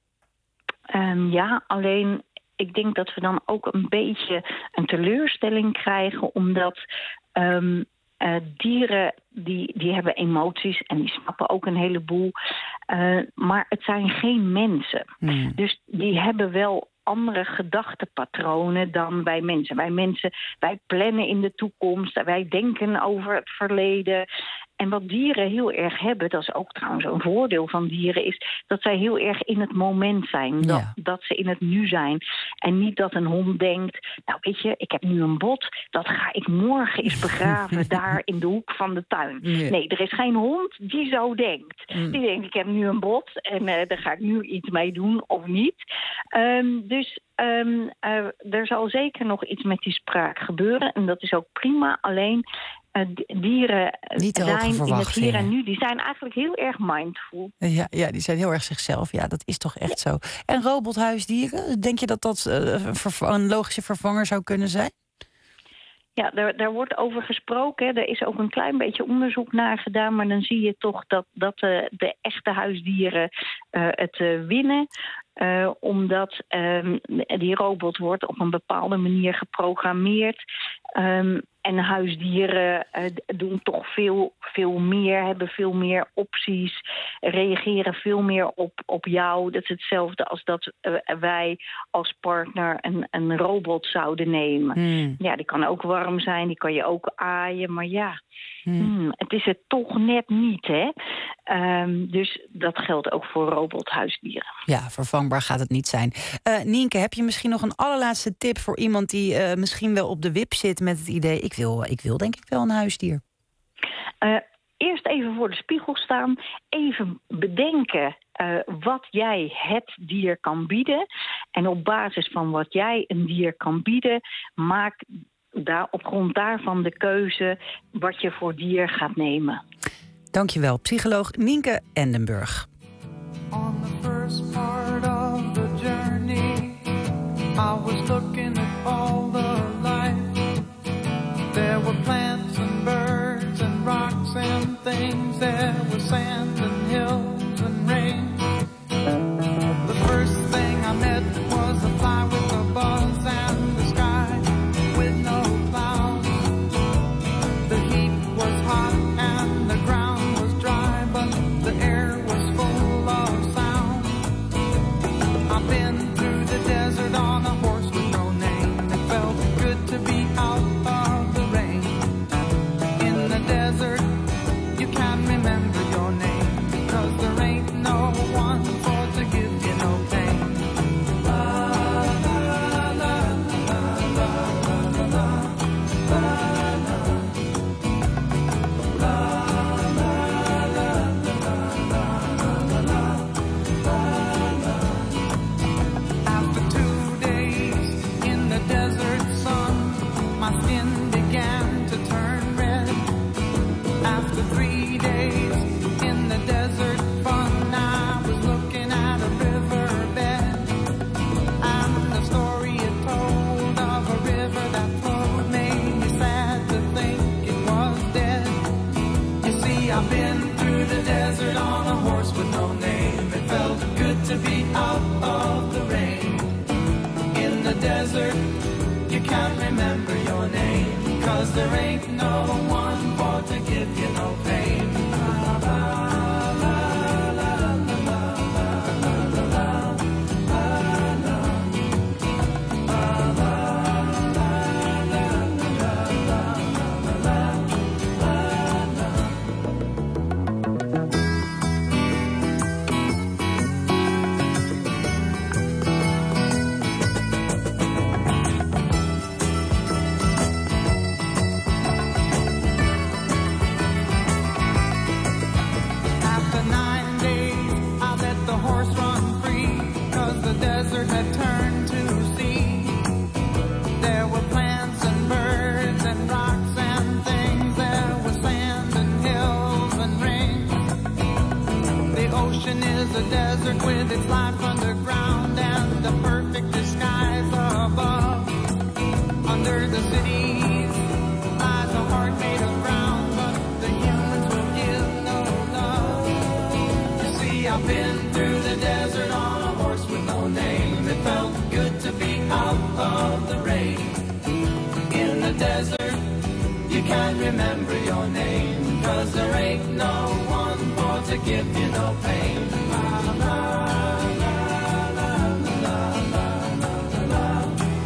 Um, ja, alleen ik denk dat we dan ook een beetje een teleurstelling krijgen. Omdat um, uh, dieren die, die hebben emoties en die snappen ook een heleboel. Uh, maar het zijn geen mensen. Hmm. Dus die hebben wel andere gedachtepatronen dan wij mensen. Wij mensen, wij plannen in de toekomst, wij denken over het verleden. En wat dieren heel erg hebben, dat is ook trouwens een voordeel van dieren, is dat zij heel erg in het moment zijn. Dat, ja. dat ze in het nu zijn. En niet dat een hond denkt, nou weet je, ik heb nu een bot, dat ga ik morgen eens begraven daar in de hoek van de tuin. Ja. Nee, er is geen hond die zo denkt. Mm. Die denkt, ik heb nu een bot en uh, daar ga ik nu iets mee doen of niet. Um, dus um, uh, er zal zeker nog iets met die spraak gebeuren. En dat is ook prima, alleen Uh, dieren zijn in het hier en nu, die zijn eigenlijk heel erg mindful. Ja, ja, die zijn heel erg zichzelf. Ja, dat is toch echt ja. zo. En robothuisdieren, denk je dat dat uh, een logische vervanger zou kunnen zijn? Ja, daar, daar wordt over gesproken. Hè. Er is ook een klein beetje onderzoek naar gedaan, maar dan zie je toch dat, dat uh, de echte huisdieren uh, het uh, winnen. Uh, omdat um, die robot wordt op een bepaalde manier geprogrammeerd. Um, en huisdieren uh, doen toch veel, veel meer, hebben veel meer opties, reageren veel meer op, op jou. Dat is hetzelfde als dat uh, wij als partner een, een robot zouden nemen. Hmm. Ja, die kan ook warm zijn, die kan je ook aaien, maar ja, hmm. Hmm, het is het toch net niet, hè? Um, dus dat geldt ook voor robothuisdieren. Ja, vervangbaar gaat het niet zijn. Uh, Nienke, heb je misschien nog een allerlaatste tip voor iemand die uh, misschien wel op de wip zit met het idee, ik wil, ik wil denk ik wel een huisdier? Uh, eerst even voor de spiegel staan, even bedenken uh, wat jij het dier kan bieden. En op basis van wat jij een dier kan bieden, maak daar op grond daarvan de keuze wat je voor dier gaat nemen. Dankjewel, psycholoog Nienke Endenburg. On the first part of the journey, I was looking at all the life. There were plants and birds and rocks and things. There was sand and hills and rain. The first thing I met was a fly with a buzz and the sky with no clouds. The heat was hot and the ground was dry, but the air was full of sound. I've been through the desert on a horse with no name. It felt good to be out of the rain. In the desert, you can't remember your name, because there ain't no one for to give you no pain. La, la, la, la, la, la, la, la, After two days in the desert sun, my skin began to turn red. After three days in the desert fun, I was looking at a riverbed, and the story it told of a river that flowed made me sad to think it was dead. You see, I've been through the desert on a horse with no name. It felt good to be out of the rain. In the desert, you can't remember your name, 'cause there ain't no one for to give you no pain. La, la, la, la, la, la, la, la, la, la, with its life underground and the perfect disguise above. Under the cities lies a heart made of ground, but the humans will give no love. You see, I've been through the desert on a horse with no name. It felt good to be out of the rain. In the desert, you can't remember your name, 'cause there ain't no one for to give you no pain. La, la, la, la, la, la, la, la,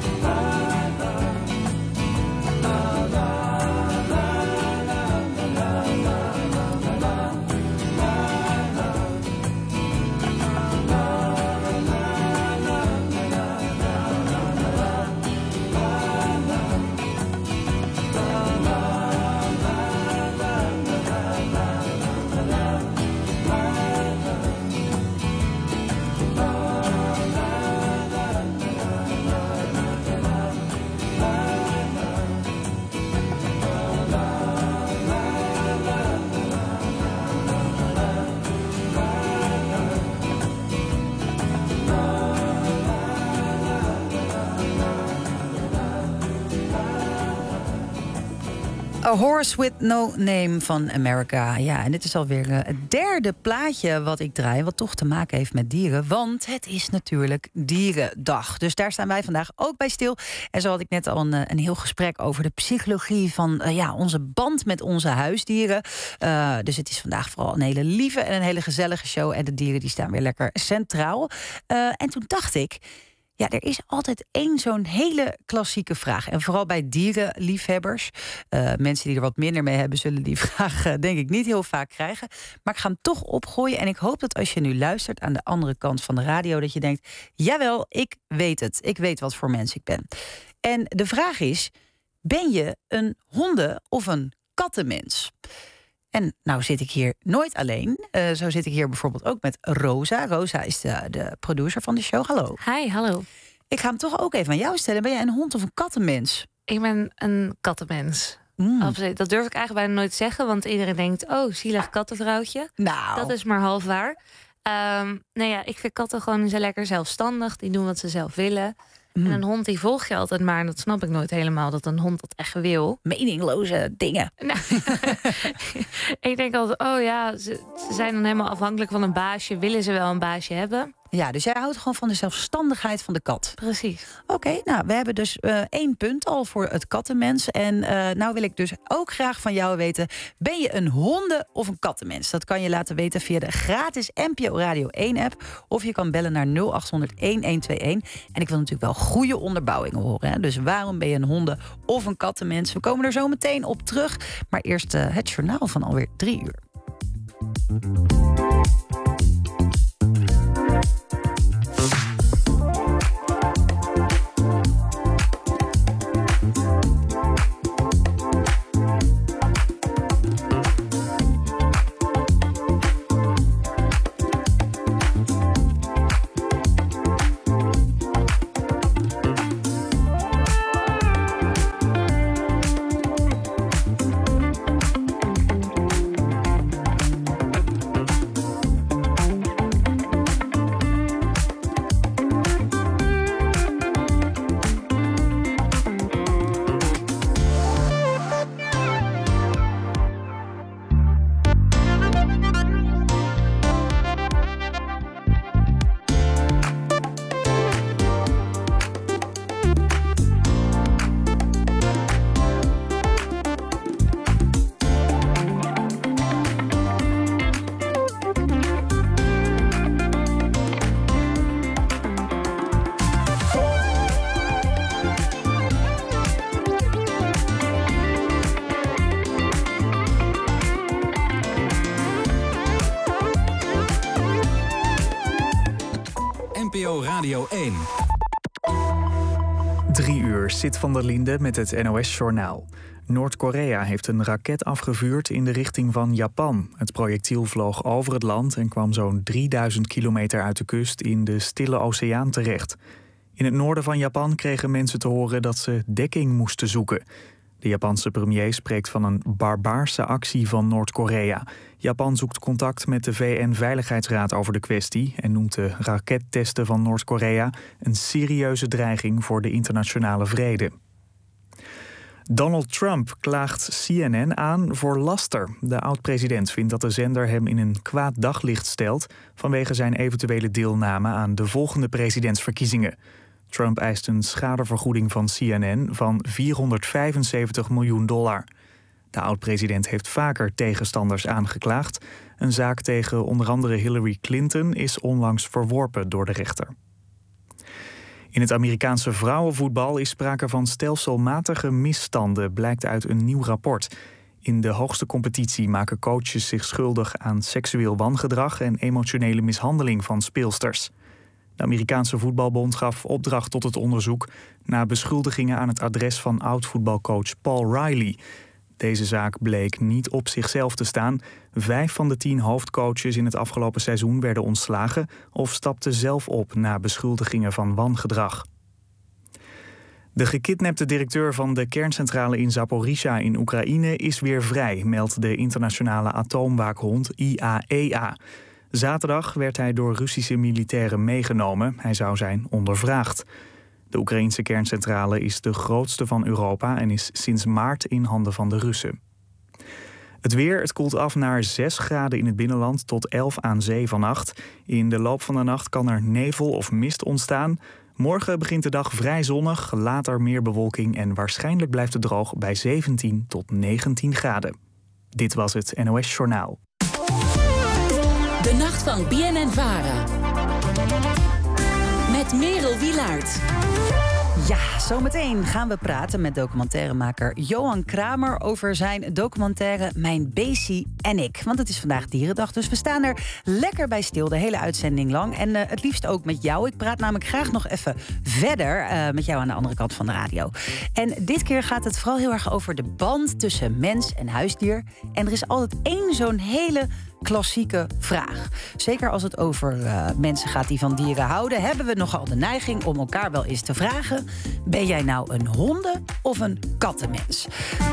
A Horse with No Name van America. Ja, en dit is alweer uh, het derde plaatje wat ik draai, wat toch te maken heeft met dieren. Want het is natuurlijk Dierendag. Dus daar staan wij vandaag ook bij stil. En zo had ik net al een, een heel gesprek over de psychologie van uh, ja, onze band met onze huisdieren. Uh, dus het is vandaag vooral een hele lieve en een hele gezellige show. En de dieren die staan weer lekker centraal. Uh, en toen dacht ik, ja, er is altijd één zo'n hele klassieke vraag. En vooral bij dierenliefhebbers. Uh, mensen die er wat minder mee hebben, zullen die vraag uh, denk ik niet heel vaak krijgen. Maar ik ga hem toch opgooien. En ik hoop dat als je nu luistert aan de andere kant van de radio, dat je denkt, jawel, ik weet het. Ik weet wat voor mens ik ben. En de vraag is, ben je een honden- of een kattenmens? En nou zit ik hier nooit alleen. Uh, zo zit ik hier bijvoorbeeld ook met Rosa. Rosa is de, de producer van de show. Hallo. Hi, hallo. Ik ga hem toch ook even aan jou stellen. Ben jij een hond of een kattenmens? Ik ben een kattenmens. Mm. Absoluut. Dat durf ik eigenlijk bijna nooit zeggen. Want iedereen denkt, oh, zielig kattenvrouwtje. Nou. Dat is maar half waar. Um, nou ja, ik vind katten gewoon zo lekker zelfstandig. Die doen wat ze zelf willen. Mm. En een hond die volg je altijd maar. En dat snap ik nooit helemaal, dat een hond dat echt wil. Meningloze dingen. Nou, ik denk altijd, oh ja, ze, ze zijn dan helemaal afhankelijk van een baasje. Willen ze wel een baasje hebben? Ja, dus jij houdt gewoon van de zelfstandigheid van de kat. Precies. Oké, okay, nou, we hebben dus uh, één punt al voor het kattenmens. En uh, nou wil ik dus ook graag van jou weten, ben je een honden- of een kattenmens? Dat kan je laten weten via de gratis N P O Radio één app. Of je kan bellen naar nul acht honderd elf tweeënentwintig. En ik wil natuurlijk wel goede onderbouwingen horen. Hè? Dus waarom ben je een honden- of een kattenmens? We komen er zo meteen op terug. Maar eerst uh, het journaal van alweer drie uur. N P O Radio één. Drie uur, Sid van der Linde met het N O S-journaal. Noord-Korea heeft een raket afgevuurd in de richting van Japan. Het projectiel vloog over het land en kwam zo'n drieduizend kilometer uit de kust in de Stille Oceaan terecht. In het noorden van Japan kregen mensen te horen dat ze dekking moesten zoeken. De Japanse premier spreekt van een barbaarse actie van Noord-Korea. Japan zoekt contact met de V N-veiligheidsraad over de kwestie en noemt de rakettesten van Noord-Korea een serieuze dreiging voor de internationale vrede. Donald Trump klaagt C N N aan voor laster. De oud-president vindt dat de zender hem in een kwaad daglicht stelt vanwege zijn eventuele deelname aan de volgende presidentsverkiezingen. Trump eist een schadevergoeding van C N N van vierhonderdvijfenzeventig miljoen dollar. De oud-president heeft vaker tegenstanders aangeklaagd. Een zaak tegen onder andere Hillary Clinton is onlangs verworpen door de rechter. In het Amerikaanse vrouwenvoetbal is sprake van stelselmatige misstanden, blijkt uit een nieuw rapport. In de hoogste competitie maken coaches zich schuldig aan seksueel wangedrag en emotionele mishandeling van speelsters. De Amerikaanse voetbalbond gaf opdracht tot het onderzoek na beschuldigingen aan het adres van oud-voetbalcoach Paul Riley. Deze zaak bleek niet op zichzelf te staan. Vijf van de tien hoofdcoaches in het afgelopen seizoen werden ontslagen of stapten zelf op na beschuldigingen van wangedrag. De gekidnapte directeur van de kerncentrale in Zaporizhzhia in Oekraïne is weer vrij, meldt de internationale atoomwaakhond I A E A. Zaterdag werd hij door Russische militairen meegenomen. Hij zou zijn ondervraagd. De Oekraïnse kerncentrale is de grootste van Europa en is sinds maart in handen van de Russen. Het weer, het koelt af naar zes graden in het binnenland tot elf aan zee vannacht. In de loop van de nacht kan er nevel of mist ontstaan. Morgen begint de dag vrij zonnig, later meer bewolking en waarschijnlijk blijft het droog bij zeventien tot negentien graden. Dit was het N O S Journaal. De nacht van B N N Vara. Met Merel Wilaert. Ja, zometeen gaan we praten met documentairemaker Johan Kramer over zijn documentaire Mijn Beestie en ik. Want het is vandaag Dierendag, dus we staan er lekker bij stil de hele uitzending lang. En uh, het liefst ook met jou. Ik praat namelijk graag nog even verder uh, met jou aan de andere kant van de radio. En dit keer gaat het vooral heel erg over de band tussen mens en huisdier. En er is altijd één zo'n hele klassieke vraag. Zeker als het over uh, mensen gaat die van dieren houden, hebben we nogal de neiging om elkaar wel eens te vragen: ben jij nou een honden- of een kattenmens?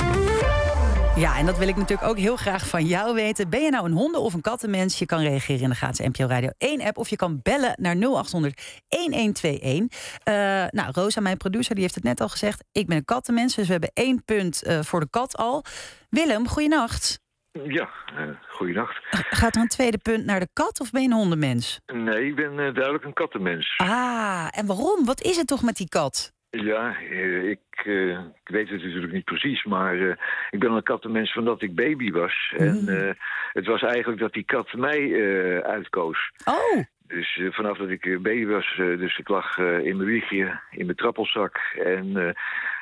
Ja, en dat wil ik natuurlijk ook heel graag van jou weten. Ben je nou een honden- of een kattenmens? Je kan reageren in de gratis N P O Radio één app of je kan bellen naar nul acht honderd een een twee een. Uh, nou, Rosa, mijn producer, die heeft het net al gezegd. Ik ben een kattenmens, dus we hebben één punt uh, voor de kat al. Willem, goeienacht. Ja, uh, goeienacht. Gaat er een tweede punt naar de kat of ben je een hondenmens? Nee, ik ben uh, duidelijk een kattenmens. Ah, en waarom? Wat is het toch met die kat? Ja, uh, ik, uh, ik weet het natuurlijk niet precies, maar uh, ik ben een kattenmens van dat ik baby was. Mm. En uh, het was eigenlijk dat die kat mij uh, uitkoos. Oh! Dus uh, vanaf dat ik uh, baby was, uh, dus ik lag uh, in mijn wiegje, in mijn trappelzak. En uh,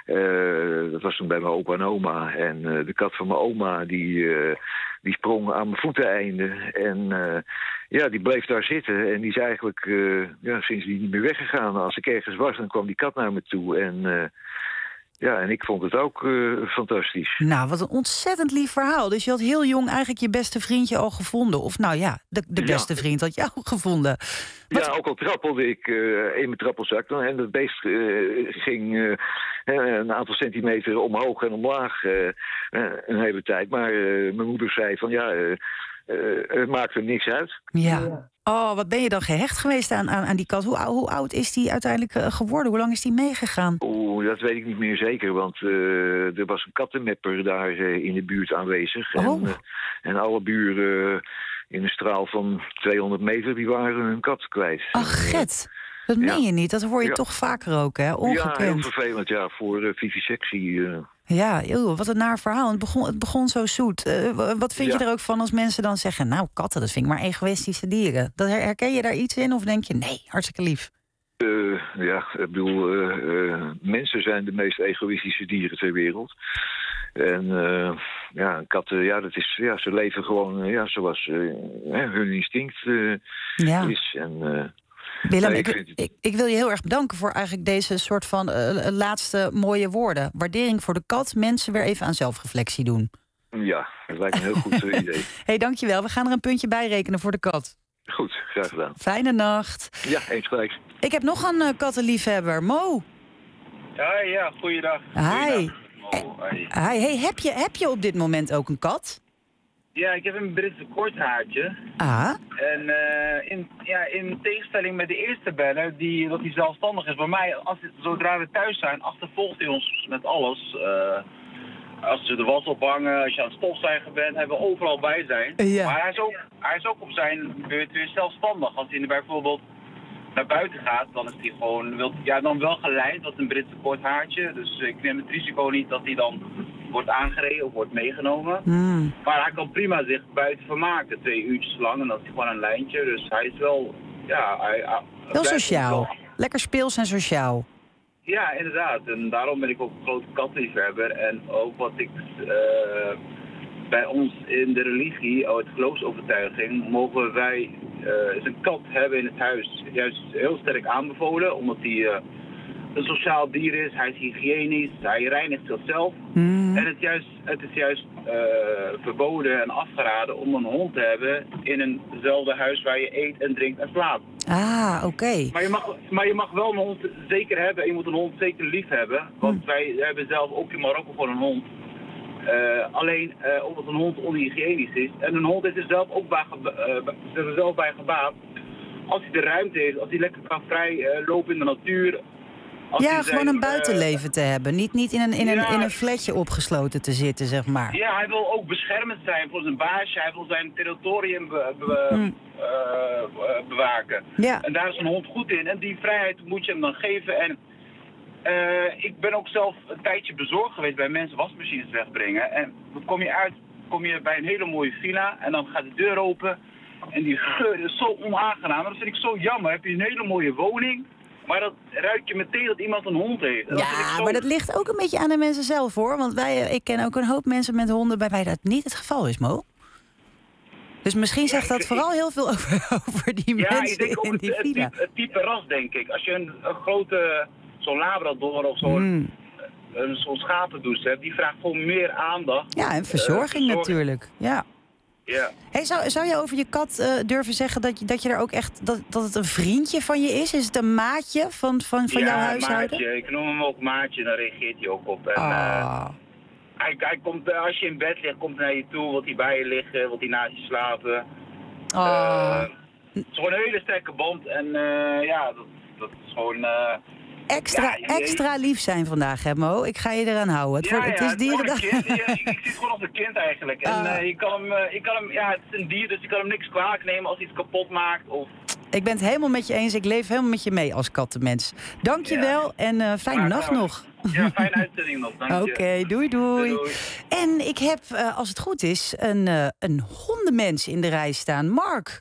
uh, dat was toen bij mijn opa en oma. En uh, de kat van mijn oma, die, uh, die sprong aan mijn voeteneinden. En uh, ja, die bleef daar zitten. En die is eigenlijk uh, ja, sindsdien niet meer weggegaan. Als ik ergens was, dan kwam die kat naar me toe. En uh, ja, en ik vond het ook uh, fantastisch. Nou, wat een ontzettend lief verhaal. Dus je had heel jong eigenlijk je beste vriendje al gevonden. Of nou ja, de, de beste ja. vriend had jou gevonden. Wat... Ja, ook al trappelde ik uh, in mijn trappelzak. Dan, en dat beest uh, ging uh, een aantal centimeter omhoog en omlaag uh, een hele tijd. Maar uh, mijn moeder zei van ja, uh, uh, het maakt er niks uit. Ja. Oh, wat ben je dan gehecht geweest aan, aan, aan die kat? Hoe, hoe oud is die uiteindelijk uh, geworden? Hoe lang is die meegegaan? Oeh, dat weet ik niet meer zeker. Want uh, er was een kattenmepper daar uh, in de buurt aanwezig. Oh. En, uh, en alle buren uh, in een straal van tweehonderd meter, die waren hun kat kwijt. Ach, get. Dat meen ja. je niet. Dat hoor je ja. toch vaker ook, hè? Ongekend. Ja, heel vervelend, ja, voor uh, vivisectie. Uh. Ja, eeuw, wat een naar verhaal. Het begon, het begon zo zoet. Uh, wat vind ja. je er ook van als mensen dan zeggen... nou, katten, dat vind ik maar egoïstische dieren. Dat herken je daar iets in of denk je... nee, hartstikke lief? Uh, ja, ik bedoel, uh, uh, mensen zijn de meest egoïstische dieren ter wereld. En uh, ja, katten, ja, dat is, ja, ze leven gewoon uh, ja, zoals uh, hun instinct uh, ja. is. En... Uh, Willem, nee, ik, ik, ik, ik wil je heel erg bedanken voor eigenlijk deze soort van uh, laatste mooie woorden. Waardering voor de kat, mensen weer even aan zelfreflectie doen. Ja, dat lijkt me een heel goed uh, idee. Hey, dankjewel. We gaan er een puntje bij rekenen voor de kat. Goed, graag gedaan. Fijne nacht. Ja, eens gelijk. Ik heb nog een uh, kattenliefhebber, Mo. Ja, ja, goeiedag. Hi. Goeiedag. Hey. Hey, hey, heb, je, heb je op dit moment ook een kat? Ja, ik heb een Britse korthaartje. Ah. En uh, in, ja, in tegenstelling met de eerste beller, die, dat hij zelfstandig is. Bij mij, als het, zodra we thuis zijn, achtervolgt hij ons met alles. Uh, als ze de was ophangen, als je aan het stofzuigen bent, hebben we overal bij zijn. Ja. Maar hij is, ook, hij is ook op zijn beurt weer zelfstandig. Als hij bijvoorbeeld naar buiten gaat, dan is hij gewoon, wil, ja, dan wel geleid, dat is een Britse korthaartje. Dus ik neem het risico niet dat hij dan wordt aangereden of wordt meegenomen. Mm. Maar hij kan prima zich buiten vermaken, twee uurtjes lang. En dat is gewoon een lijntje. Dus hij is wel, ja... Hij, hij Heel sociaal. Wel. Lekker speels en sociaal. Ja, inderdaad. En daarom ben ik ook een grote katliefhebber. En ook wat ik... Uh, bij ons in de religie, uit geloofsovertuiging, mogen wij uh, een kat hebben in het huis. Juist heel sterk aanbevolen, omdat hij uh, een sociaal dier is. Hij is hygiënisch, hij reinigt zichzelf. Mm. En het, juist, het is juist uh, verboden en afgeraden om een hond te hebben in eenzelfde huis waar je eet en drinkt en slaapt. Ah, oké. Okay. Maar, je mag, maar je mag wel een hond zeker hebben en je moet een hond zeker lief hebben. Want mm. wij hebben zelf ook in Marokko gewoon een hond. Uh, alleen uh, omdat een hond onhygiënisch is. En een hond is er zelf ook bij, uh, er zelf bij gebaat. Als hij de ruimte heeft, als hij lekker kan vrij uh, lopen in de natuur. Als ja, gewoon zijn, een buitenleven uh, te hebben. Niet, niet in, een, in, ja, een, in een flatje opgesloten te zitten, zeg maar. Ja, hij wil ook beschermend zijn voor zijn baasje. Hij wil zijn territorium be, be, hmm. uh, bewaken. Ja. En daar is een hond goed in. En die vrijheid moet je hem dan geven. En Uh, ik ben ook zelf een tijdje bezorgd geweest bij mensen wasmachines wegbrengen. En dan kom je uit, kom je bij een hele mooie villa en dan gaat de deur open. En die geur is zo onaangenaam. Dat vind ik zo jammer. Heb je een hele mooie woning, maar dat ruik je meteen dat iemand een hond heeft. En ja, dat zo... maar dat ligt ook een beetje aan de mensen zelf, hoor. Want wij, ik ken ook een hoop mensen met honden bij mij dat niet het geval is, Mo. Dus misschien zegt dat ja, ik, vooral heel veel over, over die ja, mensen ik denk ook in het, die het, villa. het, type, het type ras, denk ik. Als je een, een grote... zo'n labrador of zo'n mm. uh, zo'n schapendouche hebt, die vraagt gewoon meer aandacht. Ja, en verzorging, uh, verzorging. natuurlijk. Ja. Ja. Hey, zou, zou je over je kat uh, durven zeggen dat je, dat je er ook echt dat, dat het een vriendje van je is? Is het een maatje van, van, van ja, jouw huishouden? Maatje. Ik noem hem ook maatje, dan reageert hij ook op. En, oh. uh, hij, hij komt, uh, als je in bed ligt, komt hij naar je toe, wil hij bij je liggen, wil hij naast je slapen. Oh. Uh, het is gewoon een hele sterke bond en uh, ja, dat, dat is gewoon... Uh, Extra, ja, je, extra lief zijn vandaag, hè, Mo? Ik ga je eraan houden. Het, ja, voor, het ja, is dierendag. Ja, ik, ik zit gewoon op een kind eigenlijk. En uh. Uh, je kan hem, uh, je kan hem, ja, het is een dier, dus je kan hem niks kwalijk nemen als hij iets kapot maakt. Of... Ik ben het helemaal met je eens. Ik leef helemaal met je mee als kattenmens. Dank je ja. wel en uh, fijne maar, nacht uh, nog. Ja, fijne uitzending nog. Dank je. Oké, okay, doei, doei doei doei. En ik heb, uh, als het goed is, een, uh, een hondenmens in de rij staan. Mark.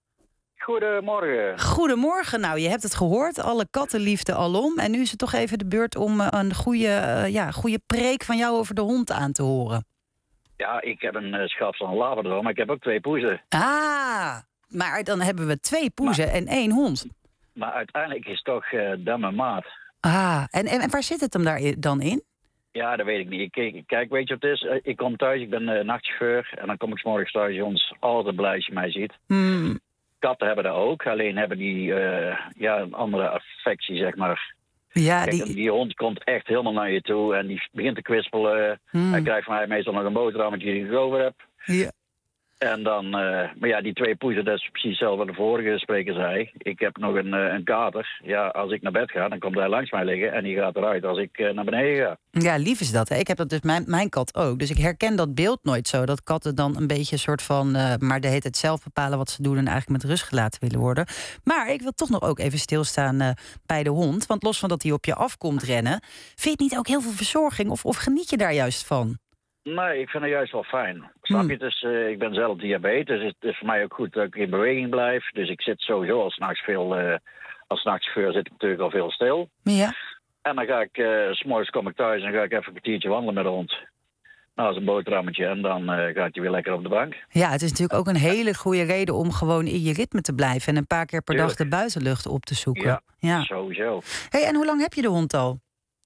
Goedemorgen. Goedemorgen. Nou, je hebt het gehoord. Alle kattenliefde alom. En nu is het toch even de beurt om uh, een goede, uh, ja, goede preek van jou over de hond aan te horen. Ja, ik heb een uh, schap van een labrador, maar ik heb ook twee poezen. Ah, maar dan hebben we twee poezen maar, en één hond. Maar uiteindelijk is toch uh, dat mijn maat. Ah, en, en, en waar zit het hem daar dan in? Ja, dat weet ik niet. Ik, kijk, weet je wat het is? Ik kom thuis, ik ben uh, nachtchauffeur. En dan kom ik 's morgens thuis en ons altijd blij als je mij ziet. Hmm. Katten hebben dat ook, alleen hebben die uh, ja, een andere affectie, zeg maar. Ja, Kijk, die... die hond komt echt helemaal naar je toe en die begint te kwispelen. Hmm. Hij krijgt van mij meestal nog een boterhammetje die ik over heb. Ja. En dan, uh, maar ja, die twee poezen, dat is precies hetzelfde wat de vorige spreker zei. Ik heb nog een, uh, een kater. Ja, als ik naar bed ga, dan komt hij langs mij liggen en die gaat eruit als ik uh, naar beneden ga. Ja, lief is dat. Hè? Ik heb dat dus mijn, mijn kat ook. Dus ik herken dat beeld nooit zo. Dat katten dan een beetje een soort van, uh, maar de heet het zelf bepalen wat ze doen en eigenlijk met rust gelaten willen worden. Maar ik wil toch nog ook even stilstaan uh, bij de hond. Want los van dat hij op je afkomt rennen, vind je het niet ook heel veel verzorging? Of, of geniet je daar juist van? Nee, ik vind het juist wel fijn. Snap je? Dus, uh, ik ben zelf diabetes. Het is voor mij ook goed dat ik in beweging blijf. Dus ik zit sowieso al 's nachts veel... Uh, als nachtchauffeur zit ik natuurlijk al veel stil. Ja. En dan ga ik... Uh, 's morgens kom ik thuis en ga ik even een kwartiertje wandelen met de hond. Nou, dat is een boterhammetje. En dan uh, gaat hij weer lekker op de bank. Ja, het is natuurlijk ook een hele goede reden om gewoon in je ritme te blijven. En een paar keer per Tuurlijk. dag de buitenlucht op te zoeken. Ja, ja. sowieso. Hey, en hoe lang heb je de hond al?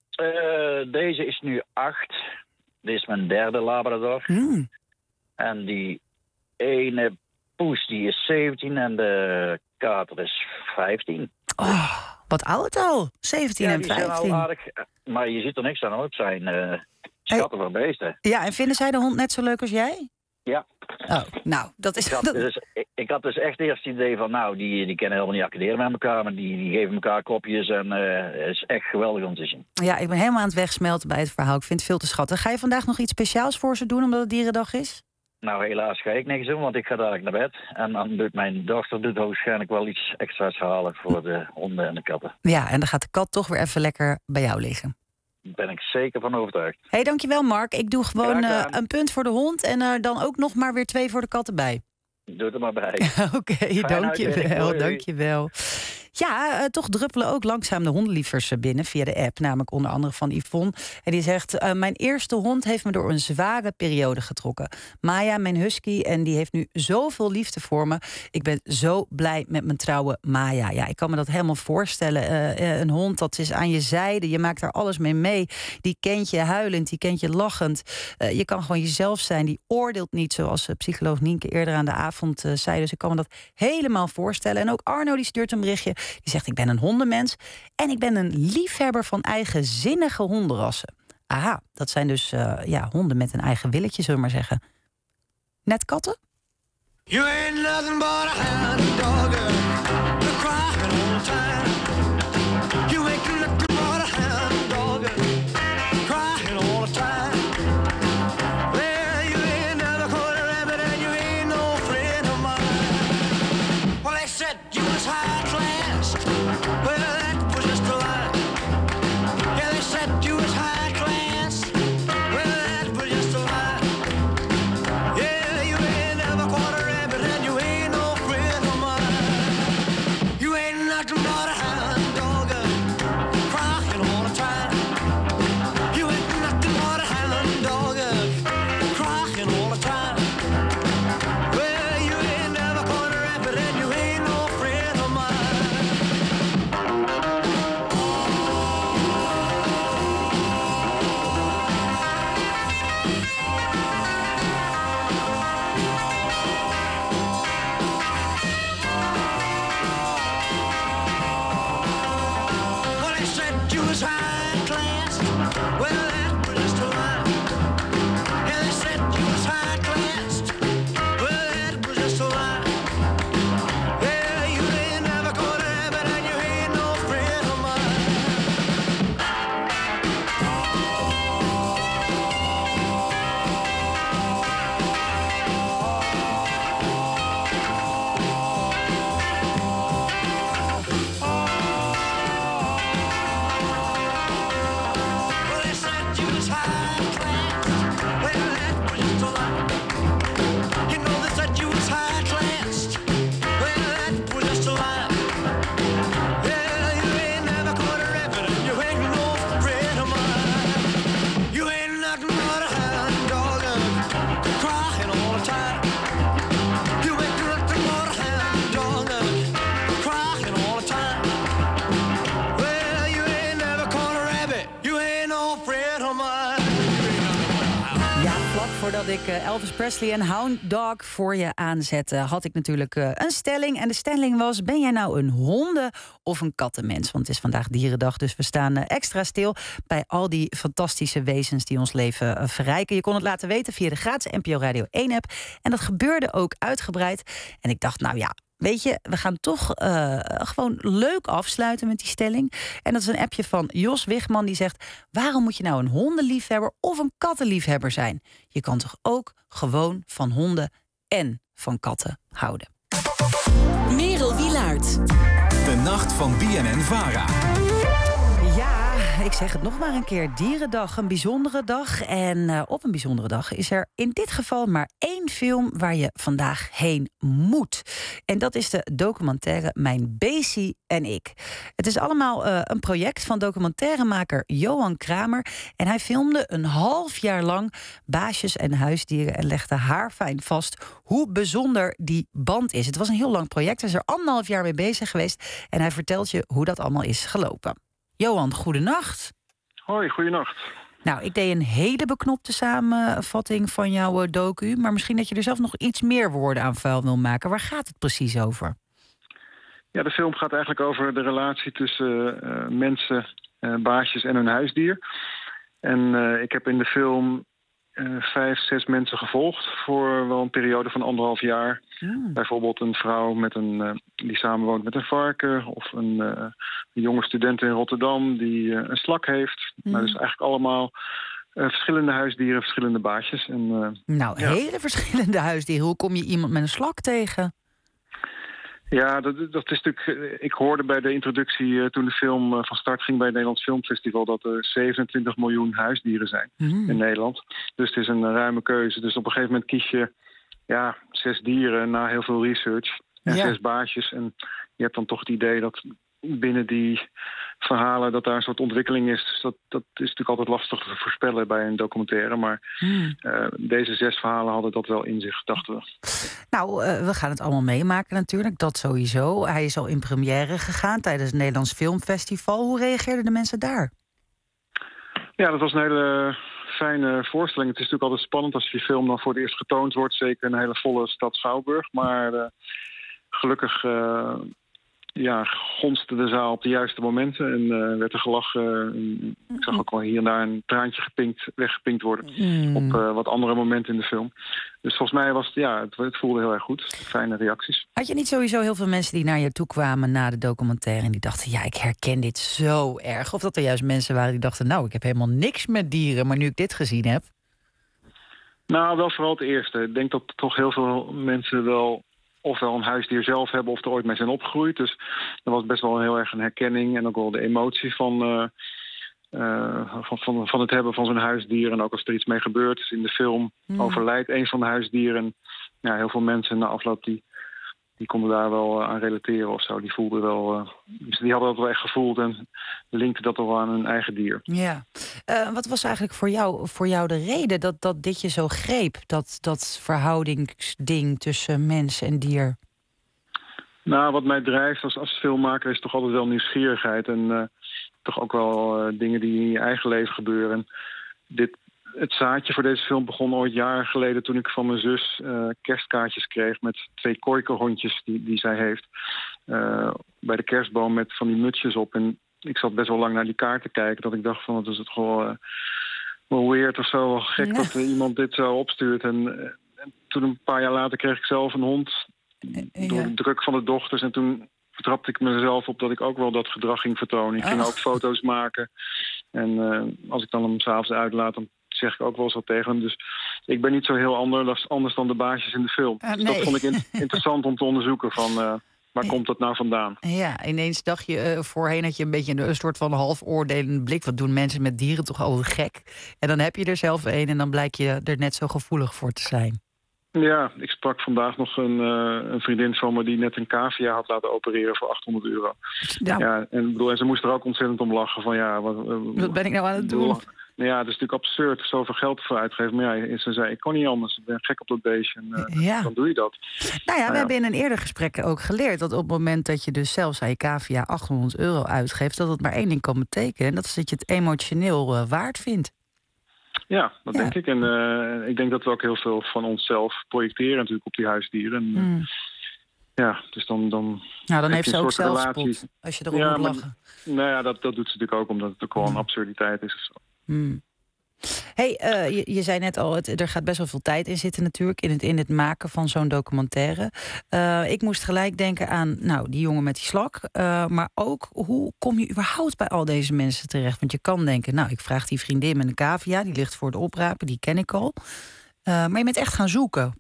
Uh, deze is nu acht. Dit is mijn derde labrador. Mm. En die ene poes die is zeventien en de kater is vijftien. Oh, wat oud al. zeventien ja, en die vijftien. Zijn al aardig, maar je ziet er niks aan hoor. Het zijn, uh, het Schatten van beesten. Ja, en vinden zij de hond net zo leuk als jij? Ja. Oh, nou, dat is... Ik had, dat... dus, ik, ik had dus echt eerst het idee van, nou, die, die kennen helemaal niet accorderen met elkaar, maar die, die geven elkaar kopjes en uh, het is echt geweldig om te zien. Ja, ik ben helemaal aan het wegsmelten bij het verhaal. Ik vind het veel te schattig. Ga je vandaag nog iets speciaals voor ze doen, omdat het Dierendag is? Nou, helaas ga ik niks doen, want ik ga dadelijk naar bed. En dan doet mijn dochter doet waarschijnlijk wel iets extra's halen voor de honden en de katten. Ja, en dan gaat de kat toch weer even lekker bij jou liggen. Daar ben ik zeker van overtuigd. Hé, hey, dankjewel Mark. Ik doe gewoon uh, een punt voor de hond en uh, dan ook nog maar weer twee voor de katten bij. Doe er maar bij. Oké, okay, dankjewel, dankjewel. Ja, uh, toch druppelen ook langzaam de hondenliefers binnen via de app. Namelijk onder andere van Yvonne. En die zegt, uh, mijn eerste hond heeft me door een zware periode getrokken. Maya, mijn husky, en die heeft nu zoveel liefde voor me. Ik ben zo blij met mijn trouwe Maya. Ja, ik kan me dat helemaal voorstellen. Uh, een hond, dat is aan je zijde. Je maakt er alles mee mee. Die kent je huilend, die kent je lachend. Uh, je kan gewoon jezelf zijn. Die oordeelt niet, zoals uh, psycholoog Nienke eerder aan de avond uh, zei. Dus ik kan me dat helemaal voorstellen. En ook Arno die stuurt een berichtje. Die zegt, ik ben een hondenmens en ik ben een liefhebber van eigenzinnige hondenrassen. Aha, dat zijn dus uh, ja, honden met een eigen willetje, zullen we maar zeggen. Net katten? You ain't nothing but a hound dog, you're crying all the time. You ain't nothing but a hound dog, crying all the time. Well, you ain't never caught a rabbit and you ain't no friend of mine. Well, they said you was high class. Well, that was just a lie. Yeah, they said you was high class. Well, that was just a lie. Yeah, you ain't never caught a rabbit and you ain't no friend of mine. You ain't nothing but a hound dog, crying all the time. You ain't nothing but a hound dog, crying all the time. Well, you ain't never caught a rabbit and you ain't no friend of mine. Well, they said you was high class. Well, that was just a lie. Yeah, they said you was high class. Well, that was just a lie. Yeah, you ain't never caught a rabbit and you ain't no friend of mine. Well, they said you was high class. Well, that was just a lie. You know they said you was high class. Well, that was just a lie. Yeah, you ain't never caught a rabbit and you ain't no friend of mine. You ain't nothing but a hound dog, crying all the time. You ain't nothing but a hound dog, crying all the time. Well, you ain't never caught a rabbit. You ain't no friend of mine. Ja, vlak voordat ik uh, Elvis Presley en Hound Dog voor je aanzette, had ik natuurlijk uh, een stelling. En de stelling was, ben jij nou een honden- of een kattenmens? Want het is vandaag Dierendag, dus we staan uh, extra stil bij al die fantastische wezens die ons leven uh, verrijken. Je kon het laten weten via de gratis N P O Radio één app. En dat gebeurde ook uitgebreid. En ik dacht, nou ja, weet je, we gaan toch uh, gewoon leuk afsluiten met die stelling. En dat is een appje van Jos Wigman die zegt, waarom moet je nou een hondenliefhebber of een kattenliefhebber zijn? Je kan toch ook gewoon van honden en van katten houden. Merel Wielaert. De nacht van B N N-Vara. Ja, ik zeg het nog maar een keer. Dierendag, een bijzondere dag. En uh, op een bijzondere dag is er in dit geval maar één film waar je vandaag heen moet. En dat is de documentaire Mijn Beesie en ik. Het is allemaal uh, een project van documentairemaker Johan Kramer. En hij filmde een half jaar lang baasjes en huisdieren en legde haarfijn vast hoe bijzonder die band is. Het was een heel lang project. Hij is er anderhalf jaar mee bezig geweest. En hij vertelt je hoe dat allemaal is gelopen. Johan, goedenacht. Hoi, goedenacht. Nou, ik deed een hele beknopte samenvatting van jouw docu, maar misschien dat je er zelf nog iets meer woorden aan vuil wil maken. Waar gaat het precies over? Ja, de film gaat eigenlijk over de relatie tussen uh, mensen, uh, baasjes en hun huisdier. En uh, ik heb in de film uh, vijf, zes mensen gevolgd voor wel een periode van anderhalf jaar. Mm. Bijvoorbeeld een vrouw met een, uh, die samenwoont met een varken, of een, uh, een jonge student in Rotterdam die uh, een slak heeft. Mm. Nou, dus eigenlijk allemaal uh, verschillende huisdieren, verschillende baasjes. En, uh, nou, ja. hele verschillende huisdieren. Hoe kom je iemand met een slak tegen? Ja, dat, dat is natuurlijk. Ik hoorde bij de introductie uh, toen de film uh, van start ging bij het Nederlands Filmfestival dat er zevenentwintig miljoen huisdieren zijn mm. in Nederland. Dus het is een uh, ruime keuze. Dus op een gegeven moment kies je ja, zes dieren na heel veel research en ja. zes baasjes. En je hebt dan toch het idee dat binnen die verhalen dat daar een soort ontwikkeling is. Dus dat, dat is natuurlijk altijd lastig te voorspellen bij een documentaire. Maar hmm. uh, deze zes verhalen hadden dat wel in zich, dachten we. Nou, uh, we gaan het allemaal meemaken natuurlijk, dat sowieso. Hij is al in première gegaan tijdens het Nederlands Filmfestival. Hoe reageerden de mensen daar? Ja, dat was een hele fijne voorstelling. Het is natuurlijk altijd spannend als je film dan voor het eerst getoond wordt. Zeker een hele volle stad Schouwburg. Maar uh, gelukkig Uh, Ja, gonste de zaal op de juiste momenten en uh, werd er gelachen. Uh, ik zag ook wel hier en daar een traantje gepinkt, weggepinkt worden mm. op uh, wat andere momenten in de film. Dus volgens mij was het, ja, het, het voelde heel erg goed. Fijne reacties. Had je niet sowieso heel veel mensen die naar je toe kwamen na de documentaire en die dachten, ja, ik herken dit zo erg? Of dat er juist mensen waren die dachten, nou, ik heb helemaal niks met dieren, maar nu ik dit gezien heb? Nou, wel vooral het eerste. Ik denk dat toch heel veel mensen wel ofwel een huisdier zelf hebben of er ooit mee zijn opgegroeid. Dus er was best wel heel erg een herkenning en ook wel de emotie van, uh, uh, van, van, van het hebben van zo'n huisdier. En ook als er iets mee gebeurt. Dus in de film mm. overlijdt een van de huisdieren. Ja, heel veel mensen na afloop die, die konden daar wel uh, aan relateren of zo. Die voelden wel, uh, dus die hadden dat wel echt gevoeld en linkten dat wel aan hun eigen dier. Ja. Uh, wat was eigenlijk voor jou, voor jou de reden dat, dat dit je zo greep? Dat, dat verhoudingsding tussen mens en dier? Nou, wat mij drijft als, als filmmaker is toch altijd wel nieuwsgierigheid. En uh, toch ook wel uh, dingen die in je eigen leven gebeuren. En dit, het zaadje voor deze film begon ooit jaren geleden toen ik van mijn zus uh, kerstkaartjes kreeg met twee kooikerhondjes die, die zij heeft. Uh, bij de kerstboom met van die mutsjes op. En ik zat best wel lang naar die kaart te kijken dat ik dacht van het is het gewoon uh, wel weird of zo. Wel gek ja. dat uh, iemand dit zo opstuurt. En, uh, en toen een paar jaar later kreeg ik zelf een hond ja. door de druk van de dochters. En toen vertrapte ik mezelf op dat ik ook wel dat gedrag ging vertonen. Ik ging oh. ook foto's maken. En uh, als ik dan hem s'avonds uitlaat, dan zeg ik ook wel eens wat tegen hem. Dus ik ben niet zo heel anders, anders dan de baasjes in de film. Uh, nee. Dus dat vond ik in, interessant om te onderzoeken van uh, waar komt dat nou vandaan? Ja, ineens dacht je, uh, voorheen had je een beetje een soort van half oordelende blik. Wat doen mensen met dieren toch altijd gek? En dan heb je er zelf een en dan blijk je er net zo gevoelig voor te zijn. Ja, ik sprak vandaag nog een, uh, een vriendin van me die net een cavia had laten opereren voor achthonderd euro. Ja. Ja, en, bedoel, en ze moest er ook ontzettend om lachen van ja, wat, uh, wat ben ik nou aan het doen? Nou ja, het is natuurlijk absurd, zoveel geld ervoor uitgeven. Maar ja, ze zei, ik kon niet anders, ik ben gek op dat beestje. En uh, ja. dan doe je dat. Nou ja, nou we ja. hebben in een eerder gesprek ook geleerd dat op het moment dat je dus zelfs aan je cavia achthonderd euro uitgeeft, dat het maar één ding kan betekenen. En dat is dat je het emotioneel uh, waard vindt. Ja, dat ja. denk ik. En uh, ik denk dat we ook heel veel van onszelf projecteren natuurlijk op die huisdieren. En, uh, mm. Ja, dus dan... dan nou, dan heeft ze ook zelfspot, als je erop ja, moet lachen. Maar, nou ja, dat, dat doet ze natuurlijk ook, omdat het ook wel een absurditeit is of zo. Mm. Hey, uh, je, je zei net al, het, er gaat best wel veel tijd in zitten natuurlijk in het, in het maken van zo'n documentaire. Uh, ik moest gelijk denken aan nou, die jongen met die slak. Uh, maar ook, hoe kom je überhaupt bij al deze mensen terecht? Want je kan denken, nou, ik vraag die vriendin met een cavia, die ligt voor het oprapen, die ken ik al. Uh, maar je bent echt gaan zoeken.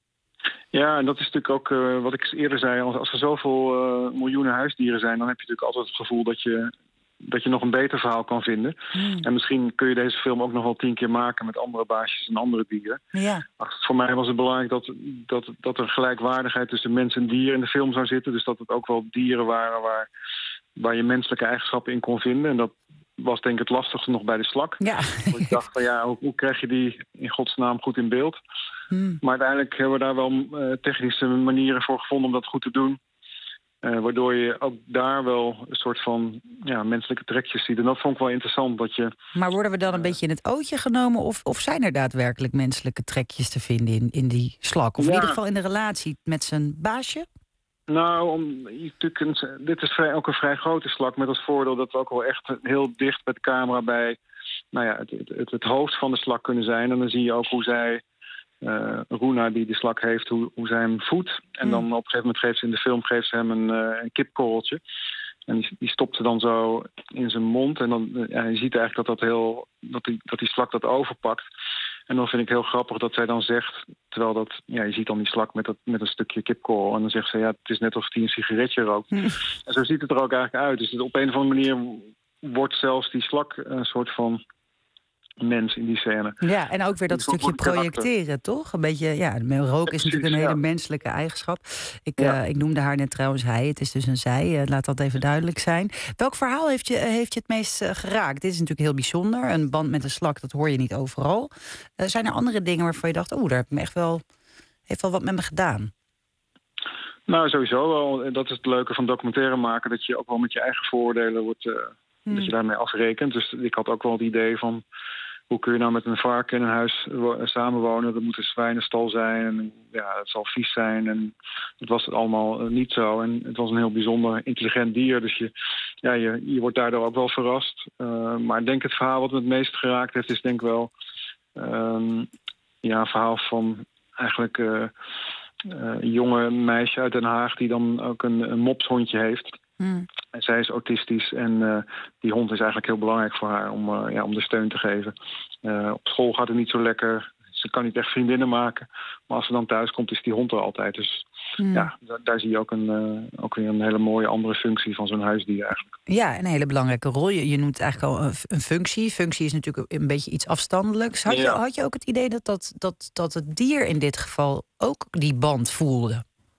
Ja, en dat is natuurlijk ook uh, wat ik eerder zei. Als, als er zoveel uh, miljoenen huisdieren zijn, dan heb je natuurlijk altijd het gevoel dat je dat je nog een beter verhaal kan vinden. Mm. En misschien kun je deze film ook nog wel tien keer maken met andere baasjes en andere dieren. Ja. Voor mij was het belangrijk dat, dat, dat er gelijkwaardigheid tussen mens en dier in de film zou zitten. Dus dat het ook wel dieren waren waar, waar je menselijke eigenschappen in kon vinden. En dat was denk ik het lastigste nog bij de slak. Ja. Ik dacht van ja, hoe, hoe krijg je die in godsnaam goed in beeld? Mm. Maar uiteindelijk hebben we daar wel uh, technische manieren voor gevonden om dat goed te doen. Uh, waardoor je ook daar wel een soort van ja, menselijke trekjes ziet. En dat vond ik wel interessant. Dat je, maar worden we dan een uh, beetje in het ootje genomen? Of, of zijn er daadwerkelijk menselijke trekjes te vinden in, in die slak? Of ja. in ieder geval in de relatie met zijn baasje? Nou, om, dit is vrij, ook een vrij grote slak. Met als voordeel dat we ook wel echt heel dicht met de camera bij nou ja, het, het, het hoofd van de slak kunnen zijn. En dan zie je ook hoe zij, uh, Roena die de slak heeft, hoe, hoe zij hem voedt. En dan op een gegeven moment geeft ze in de film geeft ze hem een, uh, een kipkorreltje. En die, die stopt ze dan zo in zijn mond. En dan, ja, je ziet eigenlijk dat, dat, heel, dat, die, dat die slak dat overpakt. En dan vind ik heel grappig dat zij dan zegt, terwijl dat, ja, je ziet dan die slak met, dat, met een stukje kipkorrel. En dan zegt ze, ja, het is net alsof hij een sigaretje rookt. Mm. En zo ziet het er ook eigenlijk uit. Dus op een of andere manier wordt zelfs die slak een soort van mens in die scène. Ja, en ook weer dat stukje projecteren, toch? Een beetje, ja, rook is natuurlijk een hele ja. menselijke eigenschap. Ik, ja. uh, ik noemde haar net trouwens hij, het is dus een zij. Uh, laat dat even duidelijk zijn. Welk verhaal heeft je, heeft je het meest uh, geraakt? Dit is natuurlijk heel bijzonder. Een band met een slak, dat hoor je niet overal. Uh, zijn er andere dingen waarvan je dacht, oh, daar heb ik me echt wel, heeft wel wat met me gedaan? Nou, sowieso wel. Dat is het leuke van documentaire maken, dat je ook wel met je eigen vooroordelen wordt, uh, hmm. dat je daarmee afrekent. Dus ik had ook wel het idee van, hoe kun je nou met een varken in een huis samenwonen? Er moet een zwijnenstal zijn en ja, het zal vies zijn. En dat was het allemaal niet zo. En het was een heel bijzonder intelligent dier. Dus je, ja, je, je wordt daardoor ook wel verrast. Uh, maar ik denk het verhaal wat me het meest geraakt heeft, is denk ik wel um, ja, een verhaal van eigenlijk uh, uh, een jonge meisje uit Den Haag die dan ook een, een mopshondje heeft. Hmm. En zij is autistisch en uh, die hond is eigenlijk heel belangrijk voor haar om, uh, ja, om de steun te geven. Uh, op school gaat het niet zo lekker. Ze kan niet echt vriendinnen maken. Maar als ze dan thuis komt, is die hond er altijd. Dus hmm. ja, daar, daar zie je ook, een, uh, ook weer een hele mooie andere functie van zo'n huisdier eigenlijk. Ja, een hele belangrijke rol. Je, je noemt eigenlijk al een, een functie. Functie is natuurlijk een beetje iets afstandelijks. Had, ja. je, had je ook het idee dat, dat, dat, dat het dier in dit geval ook die band voelde?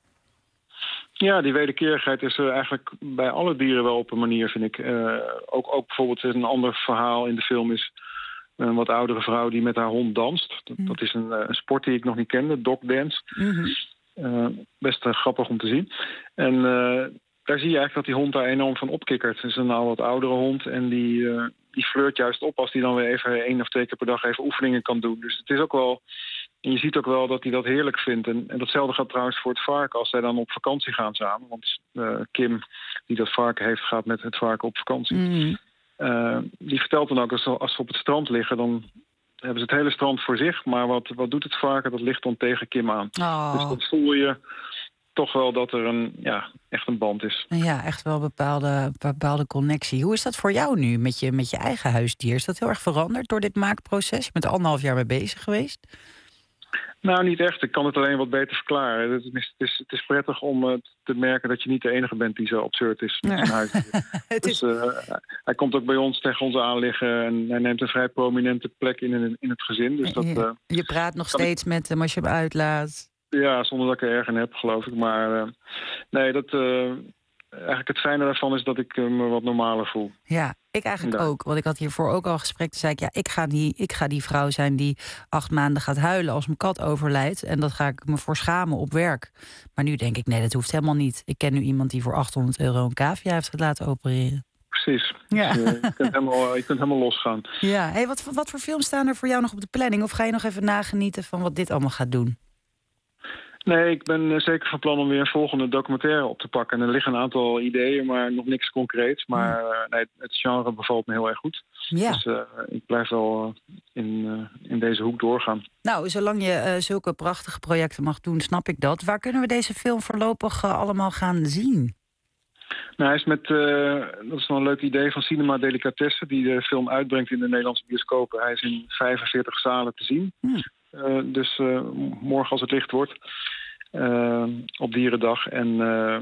Ja, die wederkerigheid is er eigenlijk bij alle dieren wel op een manier, vind ik. Uh, ook, ook bijvoorbeeld een ander verhaal in de film is een wat oudere vrouw die met haar hond danst. Dat, mm. dat is een, een sport die ik nog niet kende, dog dance. Mm-hmm. Uh, best uh, grappig om te zien. En uh, daar zie je eigenlijk dat die hond daar enorm van opkikkert. Het is een al wat oudere hond en die, uh, die flirt juist op als die dan weer even één of twee keer per dag even oefeningen kan doen. Dus het is ook wel... En je ziet ook wel dat hij dat heerlijk vindt. En, en datzelfde gaat trouwens voor het varken als zij dan op vakantie gaan samen. Want uh, Kim, die dat varken heeft, gaat met het varken op vakantie. Mm. Uh, die vertelt dan ook, als, als ze op het strand liggen, dan hebben ze het hele strand voor zich. Maar wat, wat doet het varken? Dat ligt dan tegen Kim aan. Oh. Dus dan voel je toch wel dat er een, ja, echt een band is. Ja, echt wel een bepaalde, bepaalde connectie. Hoe is dat voor jou nu met je, met je eigen huisdier? Is dat heel erg veranderd door dit maakproces? Je bent er anderhalf jaar mee bezig geweest. Nou, niet echt. Ik kan het alleen wat beter verklaren. Het is, het is, het is prettig om uh, te merken dat je niet de enige bent die zo absurd is met zijn huis. Dus uh, hij komt ook bij ons tegen ons aanliggen en hij neemt een vrij prominente plek in, in het gezin. Dus dat, uh, je praat nog steeds ik... met hem als je hem uitlaat. Ja, zonder dat ik er erg in heb, geloof ik. Maar uh, nee, dat... Uh, Eigenlijk het fijne daarvan is dat ik me wat normaler voel. Ja, ik eigenlijk ja. ook. Want ik had hiervoor ook al een gesprek. Toen zei ik, ja, ik ga, die, ik ga die vrouw zijn die acht maanden gaat huilen als mijn kat overlijdt. En dat ga ik me voor schamen op werk. Maar nu denk ik, nee, dat hoeft helemaal niet. Ik ken nu iemand die voor achthonderd euro een cavia heeft laten opereren. Precies. Ja. Dus, uh, je, kunt helemaal, je kunt helemaal losgaan. Ja, hey, wat, wat voor films staan er voor jou nog op de planning? Of ga je nog even nagenieten van wat dit allemaal gaat doen? Nee, ik ben uh, zeker van plan om weer een volgende documentaire op te pakken. En er liggen een aantal ideeën, maar nog niks concreets. Maar uh, nee, het genre bevalt me heel erg goed. Ja. Dus uh, ik blijf wel uh, in, uh, in deze hoek doorgaan. Nou, zolang je uh, zulke prachtige projecten mag doen, snap ik dat. Waar kunnen we deze film voorlopig uh, allemaal gaan zien? Nou, hij is met, uh, dat is nog een leuk idee van Cinema Delicatessen, die de film uitbrengt in de Nederlandse bioscopen. Hij is in vijfenveertig zalen te zien. Hmm. Uh, dus uh, morgen als het licht wordt, uh, op Dierendag. En uh,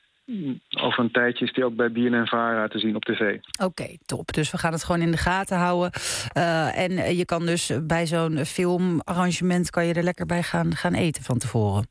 over een tijdje is die ook bij B N N Vara te zien op tv. Oké, okay, top. Dus we gaan het gewoon in de gaten houden. Uh, en je kan dus bij zo'n filmarrangement kan je er lekker bij gaan, gaan eten van tevoren.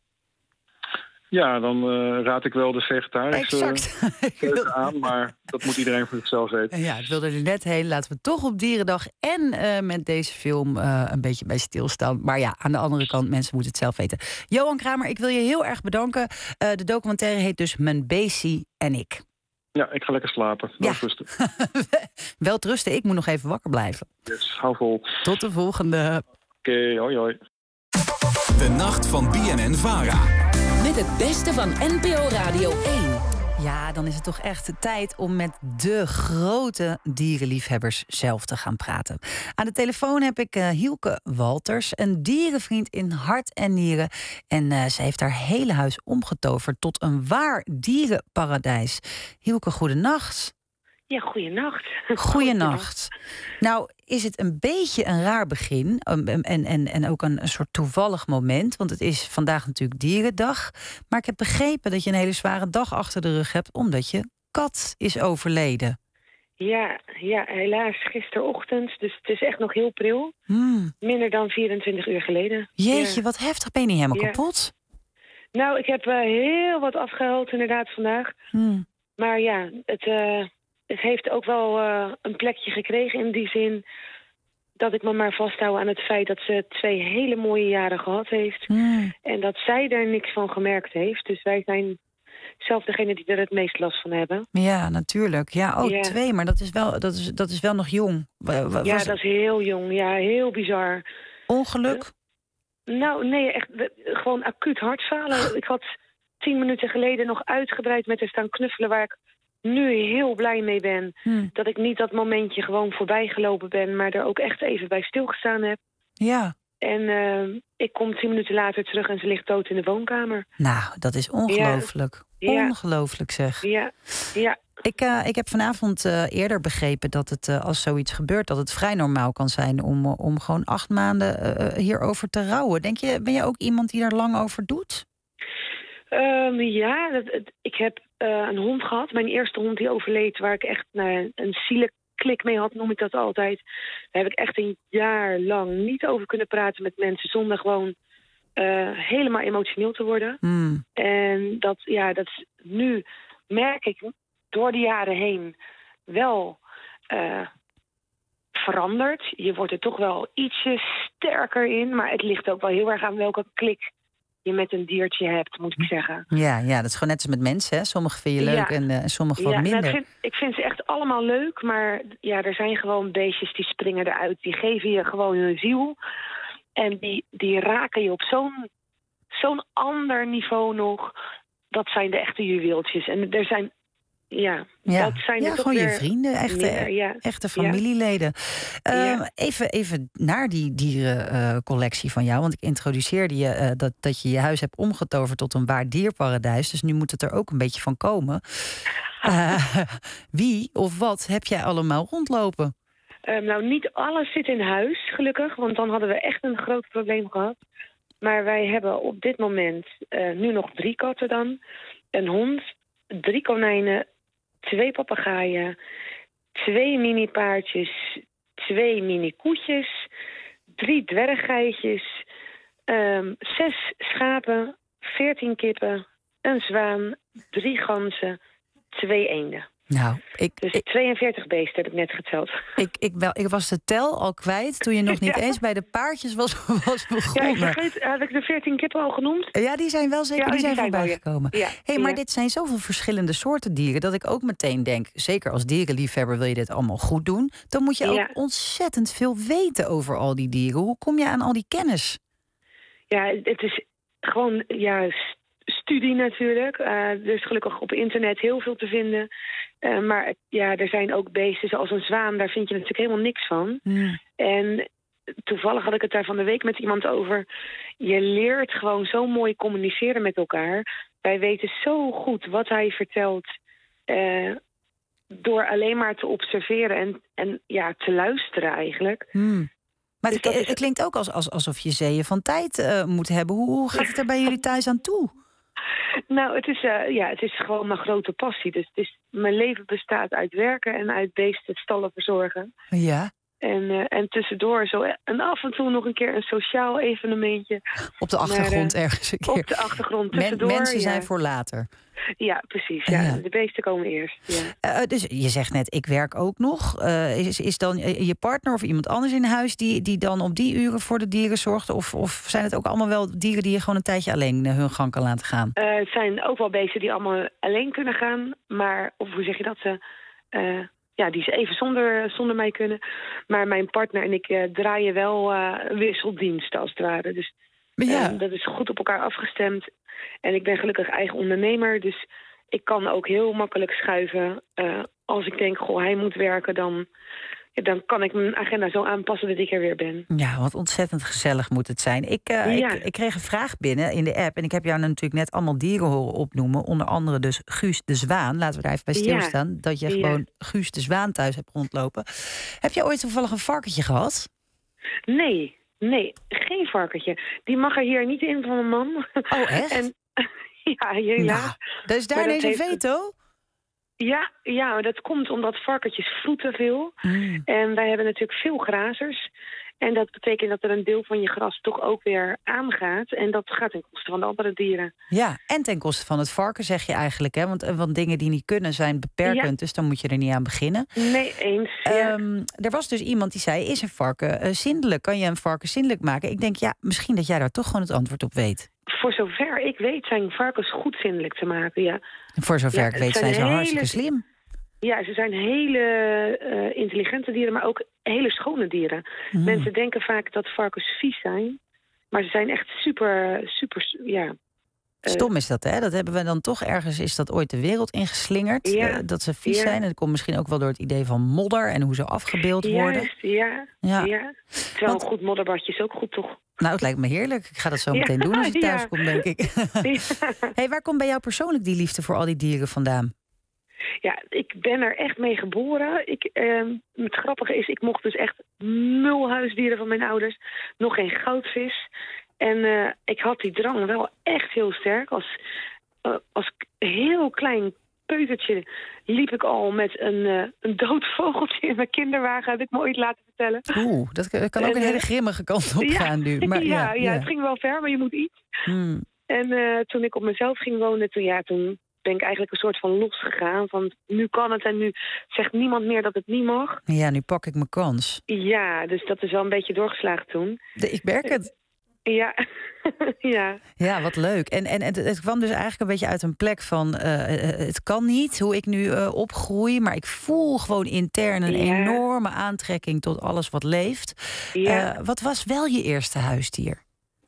Ja, dan uh, raad ik wel de vegetarische exact. keuze aan, maar dat moet iedereen voor zichzelf weten. Ja, ik wilde er net heen. Laten we toch op Dierendag en uh, met deze film uh, een beetje bij stilstaan. Maar ja, aan de andere kant, mensen moeten het zelf weten. Johan Kramer, ik wil je heel erg bedanken. Uh, de documentaire heet dus Mijn Beestie en ik. Ja, ik ga lekker slapen. Wel ja. rusten. Wel rusten, ik moet nog even wakker blijven. Yes, hou vol. Tot de volgende. Oké, okay, hoi hoi. De nacht van B N N Vara. Met het beste van N P O Radio één. Ja, dan is het toch echt tijd om met de grote dierenliefhebbers zelf te gaan praten. Aan de telefoon heb ik uh, Hielke Walters, een dierenvriend in hart en nieren. En uh, ze heeft haar hele huis omgetoverd tot een waar dierenparadijs. Hielke, goedenacht. Ja, goeienacht. Goeienacht. Nou, is het een beetje een raar begin en, en, en ook een, een soort toevallig moment, want het is vandaag natuurlijk Dierendag. Maar ik heb begrepen dat je een hele zware dag achter de rug hebt, omdat je kat is overleden. Ja, ja, helaas gisterochtend, dus het is echt nog heel pril. Hmm. Minder dan vierentwintig uur geleden. Jeetje, ja. Wat heftig. Ben je niet helemaal ja. kapot? Nou, ik heb uh, heel wat afgehuild inderdaad vandaag. Hmm. Maar ja, het... Uh, Het heeft ook wel uh, een plekje gekregen in die zin dat ik me maar vasthoud aan het feit dat ze twee hele mooie jaren gehad heeft. Mm. En dat zij er niks van gemerkt heeft. Dus wij zijn zelf degene die er het meest last van hebben. Ja, natuurlijk. Ja, oh, ja. twee, maar dat is wel, dat is, dat is wel nog jong. Was ja, dat is heel jong. Ja, heel bizar. Ongeluk? Uh, nou, nee, echt uh, gewoon acuut hartfalen. Ik had tien minuten geleden nog uitgebreid met haar staan knuffelen waar ik nu heel blij mee ben. Hmm. Dat ik niet dat momentje gewoon voorbij gelopen ben, maar er ook echt even bij stilgestaan heb. Ja. En uh, ik kom tien minuten later terug en ze ligt dood in de woonkamer. Nou, dat is ongelooflijk. Ja. Ongelooflijk zeg. Ja, ja. Ik, uh, ik heb vanavond uh, eerder begrepen dat het, uh, als zoiets gebeurt, dat het vrij normaal kan zijn om, uh, om gewoon acht maanden uh, hierover te rouwen. Denk je, ben je ook iemand die daar lang over doet? Um, ja, dat, het, ik heb uh, een hond gehad. Mijn eerste hond die overleed, waar ik echt nou, een zielenklik mee had, noem ik dat altijd. Daar heb ik echt een jaar lang niet over kunnen praten met mensen, zonder gewoon uh, helemaal emotioneel te worden. Mm. En dat, ja, dat is, nu merk ik door de jaren heen wel uh, veranderd. Je wordt er toch wel ietsje sterker in, maar het ligt ook wel heel erg aan welke klik je met een diertje hebt, moet ik zeggen. Ja, ja, dat is gewoon net als met mensen, hè? Sommige vind je leuk ja. en uh, sommige wat ja, minder. Nou, ik, vind, ik vind ze echt allemaal leuk, maar ja, er zijn gewoon beestjes die springen eruit. Die geven je gewoon hun ziel. En die, die raken je op zo'n, zo'n ander niveau nog. Dat zijn de echte juweeltjes. En er zijn... Ja, ja. dat zijn ja er toch gewoon weer je vrienden, echte, meer, ja. echte familieleden. Ja. Uh, ja. even, even naar die dierencollectie uh, van jou. Want ik introduceerde je uh, dat, dat je je huis hebt omgetoverd tot een waar dierparadijs. Dus nu moet het er ook een beetje van komen. Uh, wie of wat heb jij allemaal rondlopen? Uh, nou, niet alles zit in huis, gelukkig. Want dan hadden we echt een groot probleem gehad. Maar wij hebben op dit moment uh, nu nog drie katten dan. Een hond, drie konijnen, twee papegaaien, twee mini-paardjes, twee mini-koetjes, drie dwerggeitjes, um, zes schapen, veertien kippen, een zwaan, drie ganzen, twee eenden. Nou, ik, dus ik, tweeënveertig beesten heb ik net geteld. Ik, ik, wel, ik was de tel al kwijt toen je nog niet ja. eens bij de paardjes was, was begonnen. Ja, ik vergeet, had ik de veertien kippen al genoemd? Ja, die zijn wel zeker, ja, die, die zijn, zijn voorbij gekomen. Ja. Hey, maar ja. dit zijn zoveel verschillende soorten dieren dat ik ook meteen denk, zeker als dierenliefhebber wil je dit allemaal goed doen, dan moet je ja. ook ontzettend veel weten over al die dieren. Hoe kom je aan al die kennis? Ja, het is gewoon juist studie natuurlijk. Uh, er is gelukkig op internet heel veel te vinden. Uh, maar ja, er zijn ook beesten zoals een zwaan. Daar vind je natuurlijk helemaal niks van. Mm. En toevallig had ik het daar van de week met iemand over. Je leert gewoon zo mooi communiceren met elkaar. Wij weten zo goed wat hij vertelt. Uh, door alleen maar te observeren en, en ja, te luisteren eigenlijk. Mm. Maar dus het, is... het klinkt ook als, als, alsof je zeeën van tijd uh, moet hebben. Hoe, hoe gaat het er bij jullie thuis aan toe? Nou, het is, uh, ja, het is gewoon mijn grote passie. Dus het is, mijn leven bestaat uit werken en uit beesten, stallen verzorgen. Ja. En, uh, en tussendoor zo en af en toe nog een keer een sociaal evenementje. Op de achtergrond maar, uh, ergens een keer. Op de achtergrond tussendoor. Men, mensen zijn ja. voor later. Ja, precies. Ja. Ja. De beesten komen eerst. Ja. Uh, dus je zegt net, ik werk ook nog. Uh, is, is dan je partner of iemand anders in huis die, die dan op die uren voor de dieren zorgt? Of, of zijn het ook allemaal wel dieren die je gewoon een tijdje alleen uh, hun gang kan laten gaan? Uh, het zijn ook wel beesten die allemaal alleen kunnen gaan. Maar, of hoe zeg je dat? Ze, uh, ja, die ze even zonder, zonder mij kunnen. Maar mijn partner en ik uh, draaien wel uh, wisseldiensten als het ware. Dus ja. uh, dat is goed op elkaar afgestemd. En ik ben gelukkig eigen ondernemer. Dus ik kan ook heel makkelijk schuiven. Uh, als ik denk, goh, hij moet werken, dan, ja, dan kan ik mijn agenda zo aanpassen dat ik er weer ben. Ja, wat ontzettend gezellig moet het zijn. Ik, uh, Ja. ik, ik kreeg een vraag binnen in de app. En ik heb jou natuurlijk net allemaal dieren horen opnoemen. Onder andere dus Guus de Zwaan. Laten we daar even bij stilstaan. Ja. Dat je Ja. gewoon Guus de Zwaan thuis hebt rondlopen. Heb je ooit toevallig een varkentje gehad? Nee, nee, geen varkentje. Die mag er hier niet in van een man. Oh, echt? En, ja, helaas. Nou, dus daar Maar dat ineens een heeft- veto? Ja, ja, maar dat komt omdat varkentjes vroeten veel. Mm. En wij hebben natuurlijk veel grazers. En dat betekent dat er een deel van je gras toch ook weer aangaat. En dat gaat ten koste van de andere dieren. Ja, en ten koste van het varken zeg je eigenlijk. Hè? Want, want dingen die niet kunnen zijn beperkend. Ja. Dus dan moet je er niet aan beginnen. Nee, eens. Ja. Um, er was dus iemand die zei, is een varken uh, zindelijk? Kan je een varken zindelijk maken? Ik denk, ja, misschien dat jij daar toch gewoon het antwoord op weet. Voor zover ik weet zijn varkens goed zindelijk te maken, ja. Voor zover Ja, ik het weet zijn zijn ze hele- hartstikke slim. Ja, ze zijn hele uh, intelligente dieren, maar ook hele schone dieren. Mm. Mensen denken vaak dat varkens vies zijn. Maar ze zijn echt super, super, ja... uh, Stom is dat, hè? Dat hebben we dan toch ergens, is dat ooit de wereld ingeslingerd. Ja. Uh, dat ze vies Ja. zijn. En dat komt misschien ook wel door het idee van modder en hoe ze afgebeeld worden. Juist, ja. Ja. ja. Terwijl een goed modderbadje is ook goed, toch? Nou, het lijkt me heerlijk. Ik ga dat zo Ja, meteen doen als ik thuis ja. kom, denk ik. Hey, waar komt bij jou persoonlijk die liefde voor al die dieren vandaan? Ja, ik ben er echt mee geboren. Ik, eh, het grappige is, ik mocht dus echt nul huisdieren van mijn ouders. Nog geen goudvis. En uh, ik had die drang wel echt heel sterk. Als, uh, als heel klein peutertje liep ik al met een, uh, een dood vogeltje in mijn kinderwagen. Heb ik me ooit laten vertellen. Oeh, dat kan ook En, een hele uh, grimmige kant op ja, gaan nu. Maar, ja, ja, ja, het ging wel ver, maar je moet iets. Hmm. En uh, toen ik op mezelf ging wonen, toen, ja, toen ben ik eigenlijk een soort van losgegaan. Van nu kan het en nu zegt niemand meer dat het niet mag. Ja, nu pak ik mijn kans. Ja, dus dat is wel een beetje doorgeslagen toen. De, ik merk het. Ja, ja. Ja, wat leuk. En, en het, het kwam dus eigenlijk een beetje uit een plek van... Uh, het kan niet, hoe ik nu uh, opgroei... maar ik voel gewoon intern een Ja. enorme aantrekking tot alles wat leeft. Ja. Uh, wat was wel je eerste huisdier?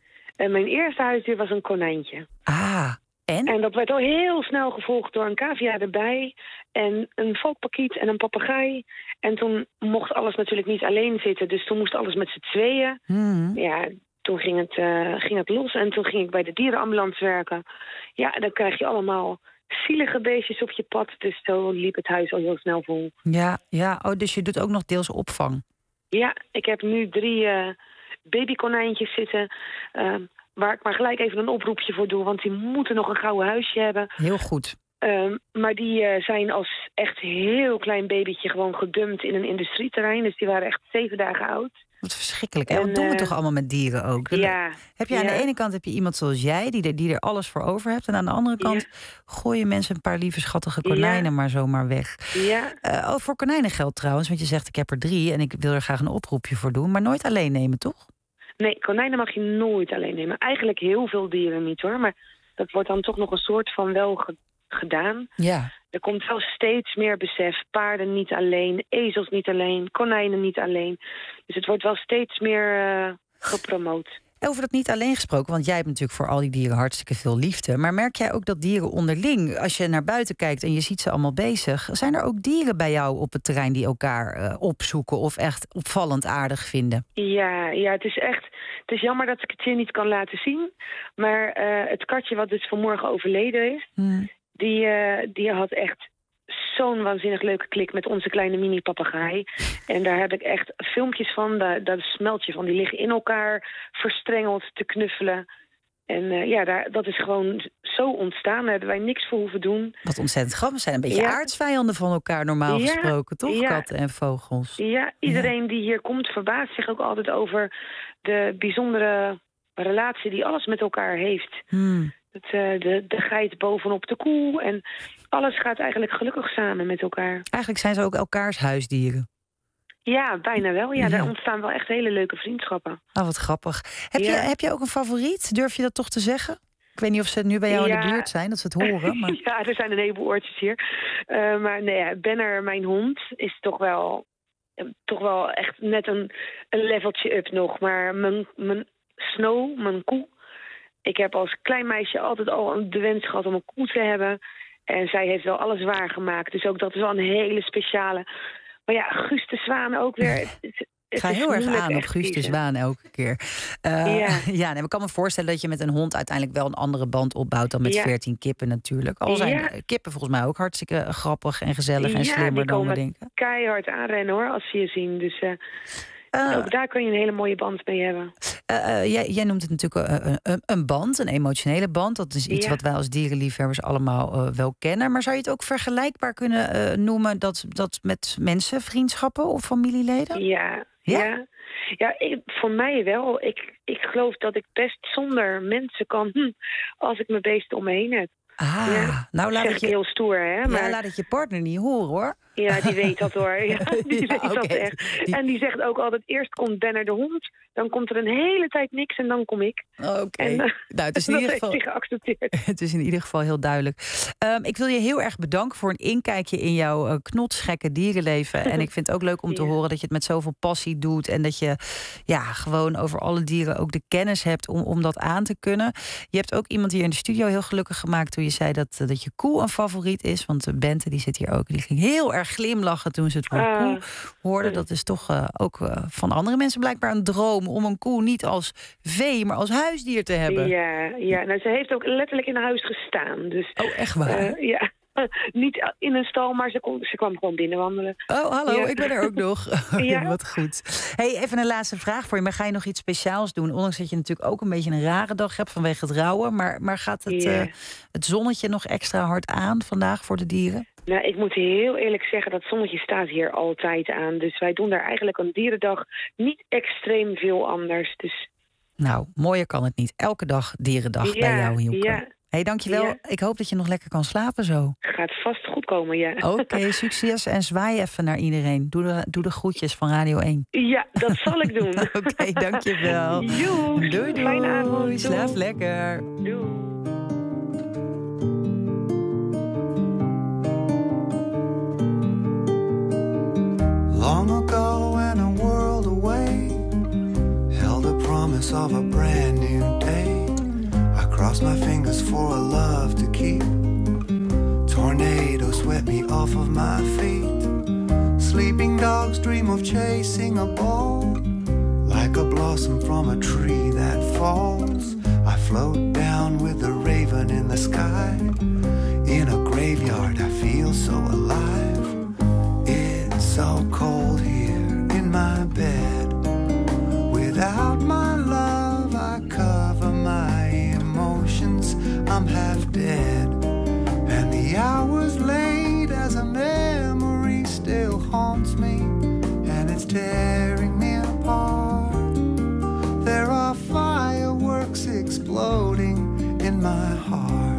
En mijn eerste huisdier was een konijntje. Ah, en? En dat werd al heel snel gevolgd door een cavia erbij... en een valkpakiet en een papegaai. En toen mocht alles natuurlijk niet alleen zitten... dus toen moest alles met z'n tweeën. Hmm. Ja, toen ging het, uh, ging het los en toen ging ik bij de dierenambulance werken. Ja, dan krijg je allemaal zielige beestjes op je pad. Dus zo liep het huis al heel snel vol. Ja, ja. Oh, dus je doet ook nog deels opvang. Ja, ik heb nu drie uh, babykonijntjes zitten... Uh, waar ik maar gelijk even een oproepje voor doe... want die moeten nog een gouden huisje hebben. Heel goed. Um, maar die uh, zijn als echt heel klein babytje gewoon gedumpt in een industrieterrein. Dus die waren echt zeven dagen oud. Wat verschrikkelijk. Hè? En, Wat doen we uh, toch allemaal met dieren ook? Ja. Heb je aan ja. de ene kant heb je iemand zoals jij, die er, die er alles voor over hebt. En aan de andere kant Ja. gooien mensen een paar lieve schattige konijnen Ja. maar zomaar weg. Ja. Uh, oh, voor konijnen geldt trouwens, want je zegt ik heb er drie... en ik wil er graag een oproepje voor doen. Maar nooit alleen nemen, toch? Nee, konijnen mag je nooit alleen nemen. Eigenlijk heel veel dieren niet, hoor. Maar dat wordt dan toch nog een soort van wel ge- gedaan. Ja. Er komt wel steeds meer besef. Paarden niet alleen, ezels niet alleen, konijnen niet alleen. Dus het wordt wel steeds meer uh, gepromoot. Over dat niet alleen gesproken, want jij hebt natuurlijk voor al die dieren hartstikke veel liefde. Maar merk jij ook dat dieren onderling, als je naar buiten kijkt en je ziet ze allemaal bezig, zijn er ook dieren bij jou op het terrein die elkaar uh, opzoeken of echt opvallend aardig vinden? Ja, ja, het is echt. Het is jammer dat ik het hier niet kan laten zien. Maar uh, het katje wat dus vanmorgen overleden is, Hmm. die, uh, die had echt zo'n waanzinnig leuke klik met onze kleine mini-papegaai. En daar heb ik echt filmpjes van. Daar, daar smelt je van. Die liggen in elkaar verstrengeld te knuffelen. En uh, ja, daar, dat is gewoon zo ontstaan. Daar hebben wij niks voor hoeven doen. Wat ontzettend grappig. Zijn een beetje Ja. aardsvijanden van elkaar normaal Ja, gesproken, toch? ja. Katten en vogels. Ja, iedereen die hier komt verbaast zich ook altijd over de bijzondere relatie die alles met elkaar heeft. Hmm. Het, uh, de, de geit bovenop de koe. En alles gaat eigenlijk gelukkig samen met elkaar. Eigenlijk zijn ze ook elkaars huisdieren. Ja, bijna wel. Ja, Ja. daar ontstaan wel echt hele leuke vriendschappen. Oh, wat grappig. Heb, Ja. je, heb je ook een favoriet? Durf je dat toch te zeggen? Ik weet niet of ze nu bij jou in de Ja. buurt zijn, dat ze het horen. Maar... Ja, er zijn een heleboel oortjes hier. Uh, maar nee, ja, Benner, mijn hond, is toch wel, toch wel echt net een, een leveltje up nog. Maar mijn, mijn Snow, mijn koe... Ik heb als klein meisje altijd al de wens gehad om een koe te hebben. En zij heeft wel alles waargemaakt. Dus ook dat is wel een hele speciale. Maar ja, Guus de Zwaan ook weer. Het, het Ik ga is heel erg moeilijk aan op echt Guus de kiezen. Zwaan elke keer. Uh, Ja. ja, nee, maar ik kan me voorstellen dat je met een hond uiteindelijk wel een andere band opbouwt dan met Ja. veertien kippen natuurlijk. Al zijn Ja. kippen volgens mij ook hartstikke grappig en gezellig en Ja, slimmer die dan we komen denken. keihard aanrennen hoor, als ze je zien. Dus eh, Uh, ook daar kun je een hele mooie band mee hebben. Uh, uh, jij, jij noemt het natuurlijk uh, een, een band, een emotionele band. Dat is iets Ja. wat wij als dierenliefhebbers allemaal uh, wel kennen. Maar zou je het ook vergelijkbaar kunnen uh, noemen dat, dat met mensen, vriendschappen of familieleden? Ja, Ja? ja. Ja, ik, voor mij wel. Ik, ik geloof dat ik best zonder mensen kan hm, als ik mijn beesten om me heen heb. Ah, Ja. nou laat zeg het ik je, heel stoer, hè? Maar ja, laat het je partner niet horen hoor. ja, die weet dat hoor. Ja, die Ja, weet dat oké. echt. Die- En die zegt ook altijd, eerst komt Benner de hond, dan komt er een hele tijd niks en dan kom ik. Oké. En, uh, Nou, het is in dat ieder heeft geval hij geaccepteerd. Het is in ieder geval heel duidelijk. Um, ik wil je heel erg bedanken voor een inkijkje in jouw uh, knotsgekke dierenleven. En ik vind het ook leuk om te Ja. horen dat je het met zoveel passie doet. En dat je ja, gewoon over alle dieren ook de kennis hebt om, om dat aan te kunnen. Je hebt ook iemand hier in de studio heel gelukkig gemaakt toen je zei dat, uh, dat je koe een favoriet is. Want uh, Bente, die zit hier ook, die ging heel erg glimlachen toen ze het woord Ah. koe hoorde. Dat is toch uh, ook uh, van andere mensen blijkbaar een droom om een koe niet als vee, maar als huisdier te hebben. Ja, ja, nou ze heeft ook letterlijk in huis gestaan. Dus, Oh, echt waar? eh, ja, niet in een stal, maar ze, kon, ze kwam gewoon binnenwandelen. Oh, hallo, Ja. ik ben er ook nog. Ja. Wat goed. Hey, even een laatste vraag voor je. Maar ga je nog iets speciaals doen? Ondanks dat je natuurlijk ook een beetje een rare dag hebt vanwege het rouwen. Maar, maar gaat het, Ja. uh, het zonnetje nog extra hard aan vandaag voor de dieren? Nou, ik moet heel eerlijk zeggen, dat zonnetje staat hier altijd aan. Dus wij doen daar eigenlijk een dierendag niet extreem veel anders. Dus Nou, mooier kan het niet. Elke dag dierendag ja, bij jou, Hielke. ja, Hey, dankjewel. Ja. Ik hoop dat je nog lekker kan slapen zo. gaat vast goed komen, ja. Oké, succes en zwaai even naar iedereen. Doe de, doe de groetjes van Radio één. Ja, dat zal ik doen. Oké, dankjewel. Joe, Doei, doei. fijne avond. Doei. Slaap lekker. Doei. Long ago in a world away, held a promise of a brand new day. I crossed my fingers for a love to keep. Tornadoes swept me off of my feet. Sleeping dogs dream of chasing a ball. Like a blossom from a tree that falls, I float down with the raven in the sky. In a graveyard I feel so alive. It's so cold here in my bed. Without my love I cover my emotions. I'm half dead. And the hours late as a memory still haunts me. And it's tearing me apart. There are fireworks exploding in my heart.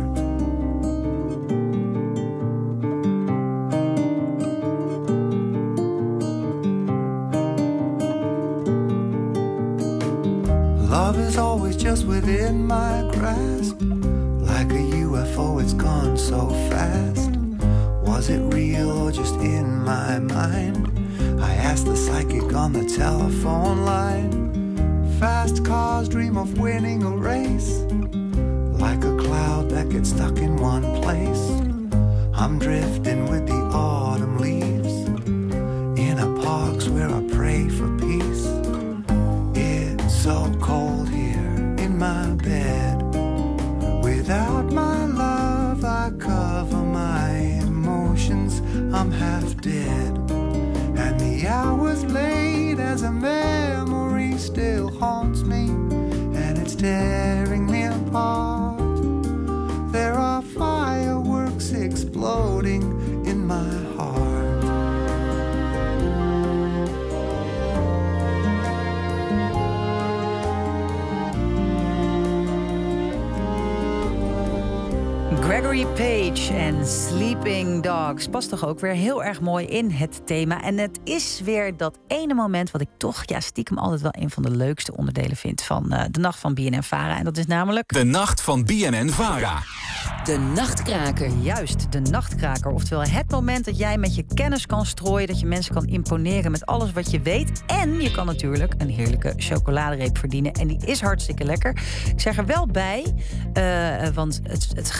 Love is always just within my grasp. Like a U F O, it's gone so fast. Was it real or just in my mind? I asked the psychic on the telephone line. Fast cars dream of winning a race. Like a cloud that gets stuck in one place. I'm drifting with the autumn leaves. In a parks where I pray for peace. It's so cold here in my bed. Without my love I cover my emotions. I'm half dead. And the hours late as a memory still haunts me. And it's tearing me apart. There are fireworks exploding in my heart. Gregory Page en Sleeping Dogs past toch ook weer heel erg mooi in het thema. En het is weer dat ene moment wat ik toch ja, stiekem altijd wel een van de leukste onderdelen vind van uh, de Nacht van B N N Vara. En dat is namelijk... De Nacht van B N N Vara. De Nachtkraker. Juist, de Nachtkraker. Oftewel het moment dat jij met je kennis kan strooien, dat je mensen kan imponeren met alles wat je weet. En je kan natuurlijk een heerlijke chocoladereep verdienen. En die is hartstikke lekker. Ik zeg er wel bij, uh, want het, het vliegt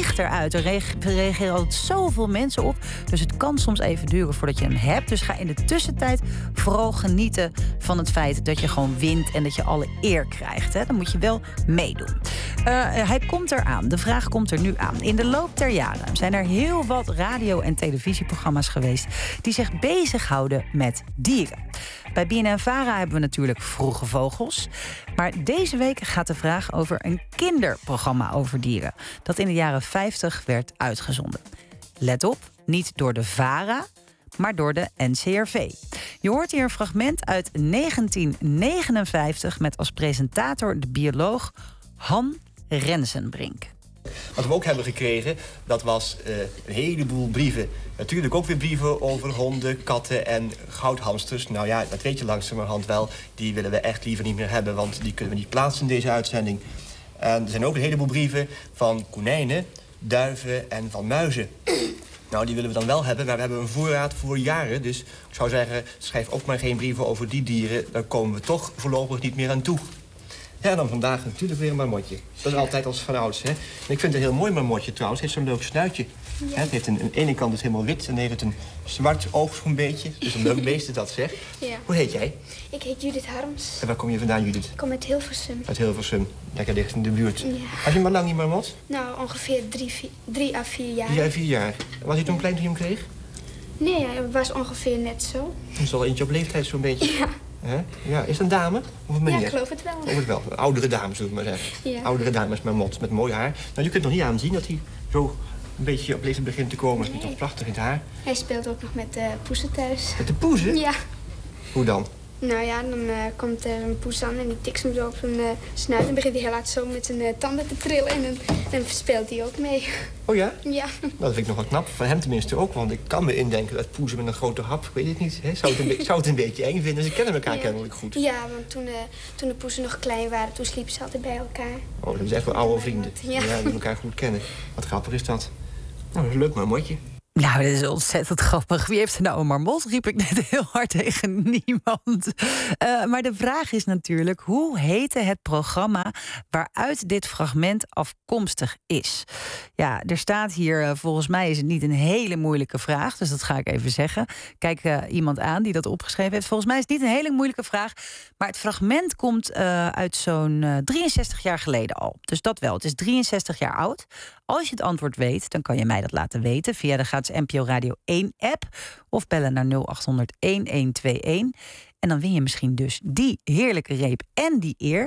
vliegt eruit. Er reage- reageren altijd zoveel mensen op. Dus het kan soms even duren voordat je hem hebt. Dus ga in de tussentijd vooral genieten van het feit dat je gewoon wint en dat je alle eer krijgt. Hè. Dan moet je wel meedoen. Uh, hij komt eraan. De vraag komt er nu aan. In de loop der jaren zijn er heel wat radio- en televisieprogramma's geweest die zich bezighouden met dieren. Bij B N N Vara hebben we natuurlijk Vroege Vogels. Maar deze week gaat de vraag over een kinderprogramma over dieren dat in de jaren vijftig werd uitgezonden. Let op, niet door de Vara, maar door de N C R V. Je hoort hier een fragment uit negentien negenenvijftig met als presentator de bioloog Han Rensenbrink. Wat we ook hebben gekregen, dat was uh, een heleboel brieven. Natuurlijk ook weer brieven over honden, katten en goudhamsters. Nou ja, dat weet je langzamerhand wel. Die willen we echt liever niet meer hebben, want die kunnen we niet plaatsen in deze uitzending. En er zijn ook een heleboel brieven van konijnen, duiven en van muizen. Nou, die willen we dan wel hebben, maar we hebben een voorraad voor jaren. Dus ik zou zeggen, schrijf ook maar geen brieven over die dieren. Daar komen we toch voorlopig niet meer aan toe. Ja, dan vandaag natuurlijk weer een marmotje. Dat is altijd als van ouds, hè. En ik vind het een heel mooi marmotje trouwens. Het heeft zo'n leuk snuitje. Ja. Het heeft een, aan de ene kant is helemaal wit en heeft het een zwart oog zo'n beetje. Dus een leuk beest dat zegt. Ja. Hoe heet jij? Ik heet Judith Harms. En waar kom je vandaan, Judith? Ik kom uit Hilversum. Uit Hilversum. Lekker dicht in de buurt. Ja. Had je maar lang niet marmot? Nou, ongeveer drie, vier, drie à vier jaar. Drie à vier jaar. Was hij toen klein toen je hem kreeg? Nee, hij was ongeveer net zo. Dat is al eentje op leeftijd zo'n beetje. Ja. He? Ja, is het een dame of een meneer? Ja, ik geloof het wel. Geloof het wel. Een oudere dame, zullen we maar zeggen. Ja. Oudere dame is marmot met mooi haar. Nou, je kunt nog niet aanzien dat hij zo een beetje op leeftijd begint te komen. Hij is toch prachtig in het haar. Hij speelt ook nog met de poezen thuis. Met de poezen? Ja. Hoe dan? Nou ja, dan uh, komt er een poes aan en die tikt hem zo op zijn uh, snuit. En begint hij heel hard zo met zijn uh, tanden te trillen en dan, dan speelt hij ook mee. Oh ja? Ja. Nou, dat vind ik nog wel knap. Van hem tenminste ook, want ik kan me indenken dat poezen met een grote hap, ik weet het niet. Hè? Zou, het een zou het een beetje eng vinden. Ze kennen elkaar Ja. kennelijk goed. Ja, want toen, uh, toen de poezen nog klein waren, toen sliepen ze altijd bij elkaar. Oh, dat zijn echt wel oude vrienden. Ja. Ja, die elkaar goed kennen. Wat grappig is dat. Nou, dat is een leuk marmotje. Nou, dit is ontzettend grappig. Wie heeft er nou een marmot? Riep ik net heel hard tegen niemand. Uh, maar de vraag is natuurlijk, hoe heette het programma waaruit dit fragment afkomstig is? Ja, er staat hier, uh, volgens mij is het niet een hele moeilijke vraag, dus dat ga ik even zeggen. Kijk uh, iemand aan die dat opgeschreven heeft. Volgens mij is het niet een hele moeilijke vraag, maar het fragment komt uh, uit zo'n uh, drieënzestig jaar geleden al. Dus dat wel, het is drieënzestig jaar oud. Als je het antwoord weet, dan kan je mij dat laten weten via de gratis N P O Radio één app of bellen naar nul acht honderd elfentwintig. En dan win je misschien dus die heerlijke reep en die eer.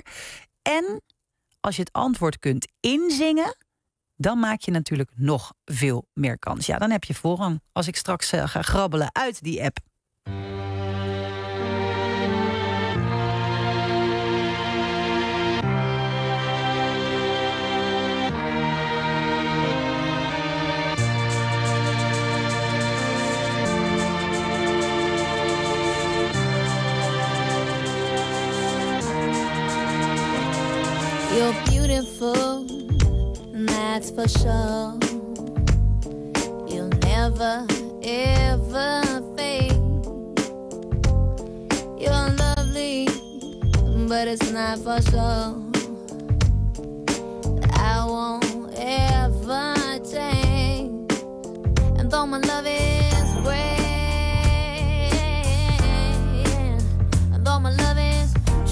En als je het antwoord kunt inzingen, dan maak je natuurlijk nog veel meer kans. Ja, dan heb je voorrang als ik straks uh, ga grabbelen uit die app. You're beautiful, and that's for sure. You'll never, ever fade. You're lovely, but it's not for sure. I won't ever change. And though my love is great, and though my love is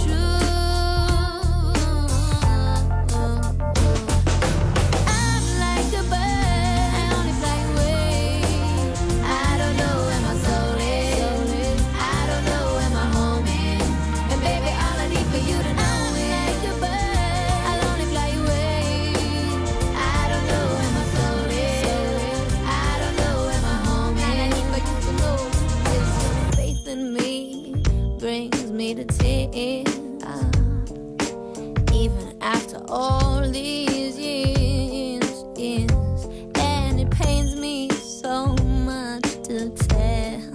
to tears, uh, even after all these years, years, and it pains me so much to tell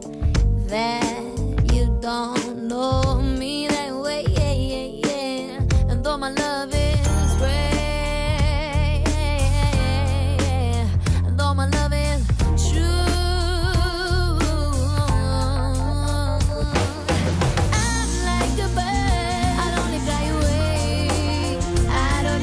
that you don't know me that way, yeah, yeah, yeah. And though my love is great, and though my love is true. I don't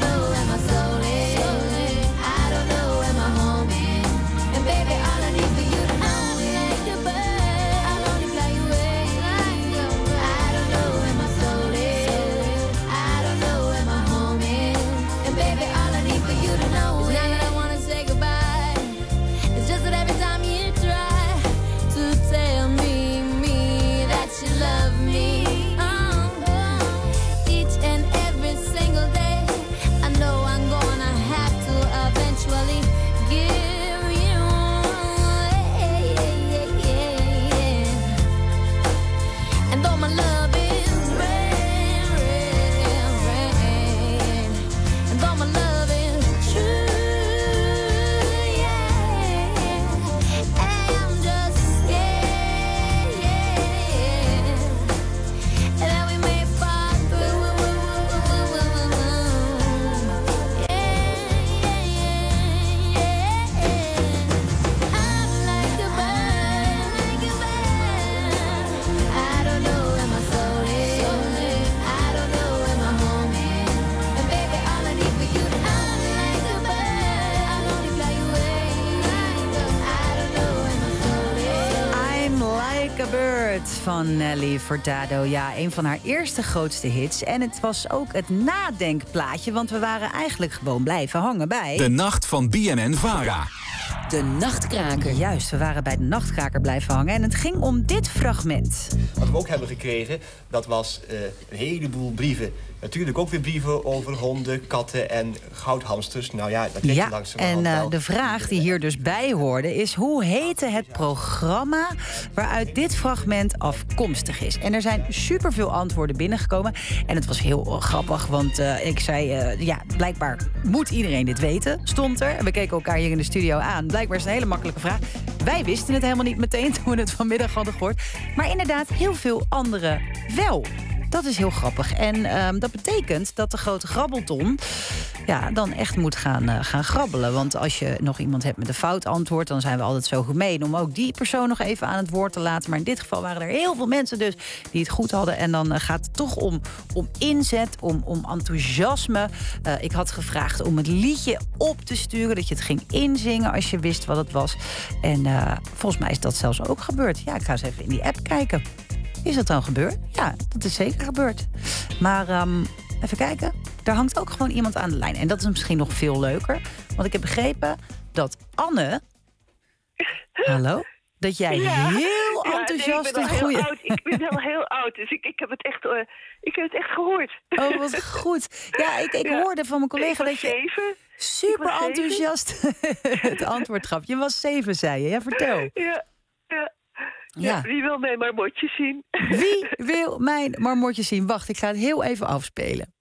van Nelly Furtado. Ja, een van haar eerste grootste hits. En het was ook het nadenkplaatje, want we waren eigenlijk gewoon blijven hangen bij... De Nacht van B N N-Vara. De Nachtkraker. Juist, we waren bij de Nachtkraker blijven hangen. En het ging om dit fragment. Wat we ook hebben gekregen, dat was uh, een heleboel brieven. Natuurlijk ook weer brieven over honden, katten en goudhamsters. Nou ja, dat weet je ja, langzamerhand en uh, wel. de vraag die hier dus bij hoorde is... hoe heette het programma waaruit dit fragment afkomstig is? En er zijn superveel antwoorden binnengekomen. En het was heel uh, grappig, want uh, ik zei... Uh, ja, blijkbaar moet iedereen dit weten, stond er. En we keken elkaar hier in de studio aan. Blijkbaar is het een hele makkelijke vraag. Wij wisten het helemaal niet meteen toen we het vanmiddag hadden gehoord. Maar inderdaad, heel veel anderen wel. Dat is heel grappig. En um, dat betekent dat de grote grabbelton... ja, dan echt moet gaan, uh, gaan grabbelen. Want als je nog iemand hebt met een fout antwoord... dan zijn we altijd zo gemeen om ook die persoon nog even aan het woord te laten. Maar in dit geval waren er heel veel mensen dus die het goed hadden. En dan uh, gaat het toch om, om inzet, om, om enthousiasme. Uh, ik had gevraagd om het liedje op te sturen. Dat je het ging inzingen als je wist wat het was. En uh, volgens mij is dat zelfs ook gebeurd. Ja, ik ga eens even in die app kijken. Is dat dan gebeurd? Ja, dat is zeker gebeurd. Maar um, even kijken. Daar hangt ook gewoon iemand aan de lijn. En dat is misschien nog veel leuker. Want ik heb begrepen dat Anne... Hallo? Dat jij ja. heel enthousiast... Ja, nee, ik ben al goeie... heel oud. Ik ben wel heel oud, dus ik, ik, heb het echt, uh, ik heb het echt gehoord. Oh, wat goed. Ja, ik, ik ja. hoorde van mijn collega dat je zeven. super enthousiast het antwoord gaf. Je was zeven, zei je. Ja, vertel. Ja, ja. Ja. Ja, wie wil mijn marmotje zien? Wie wil mijn marmotje zien? Wacht, ik ga het heel even afspelen.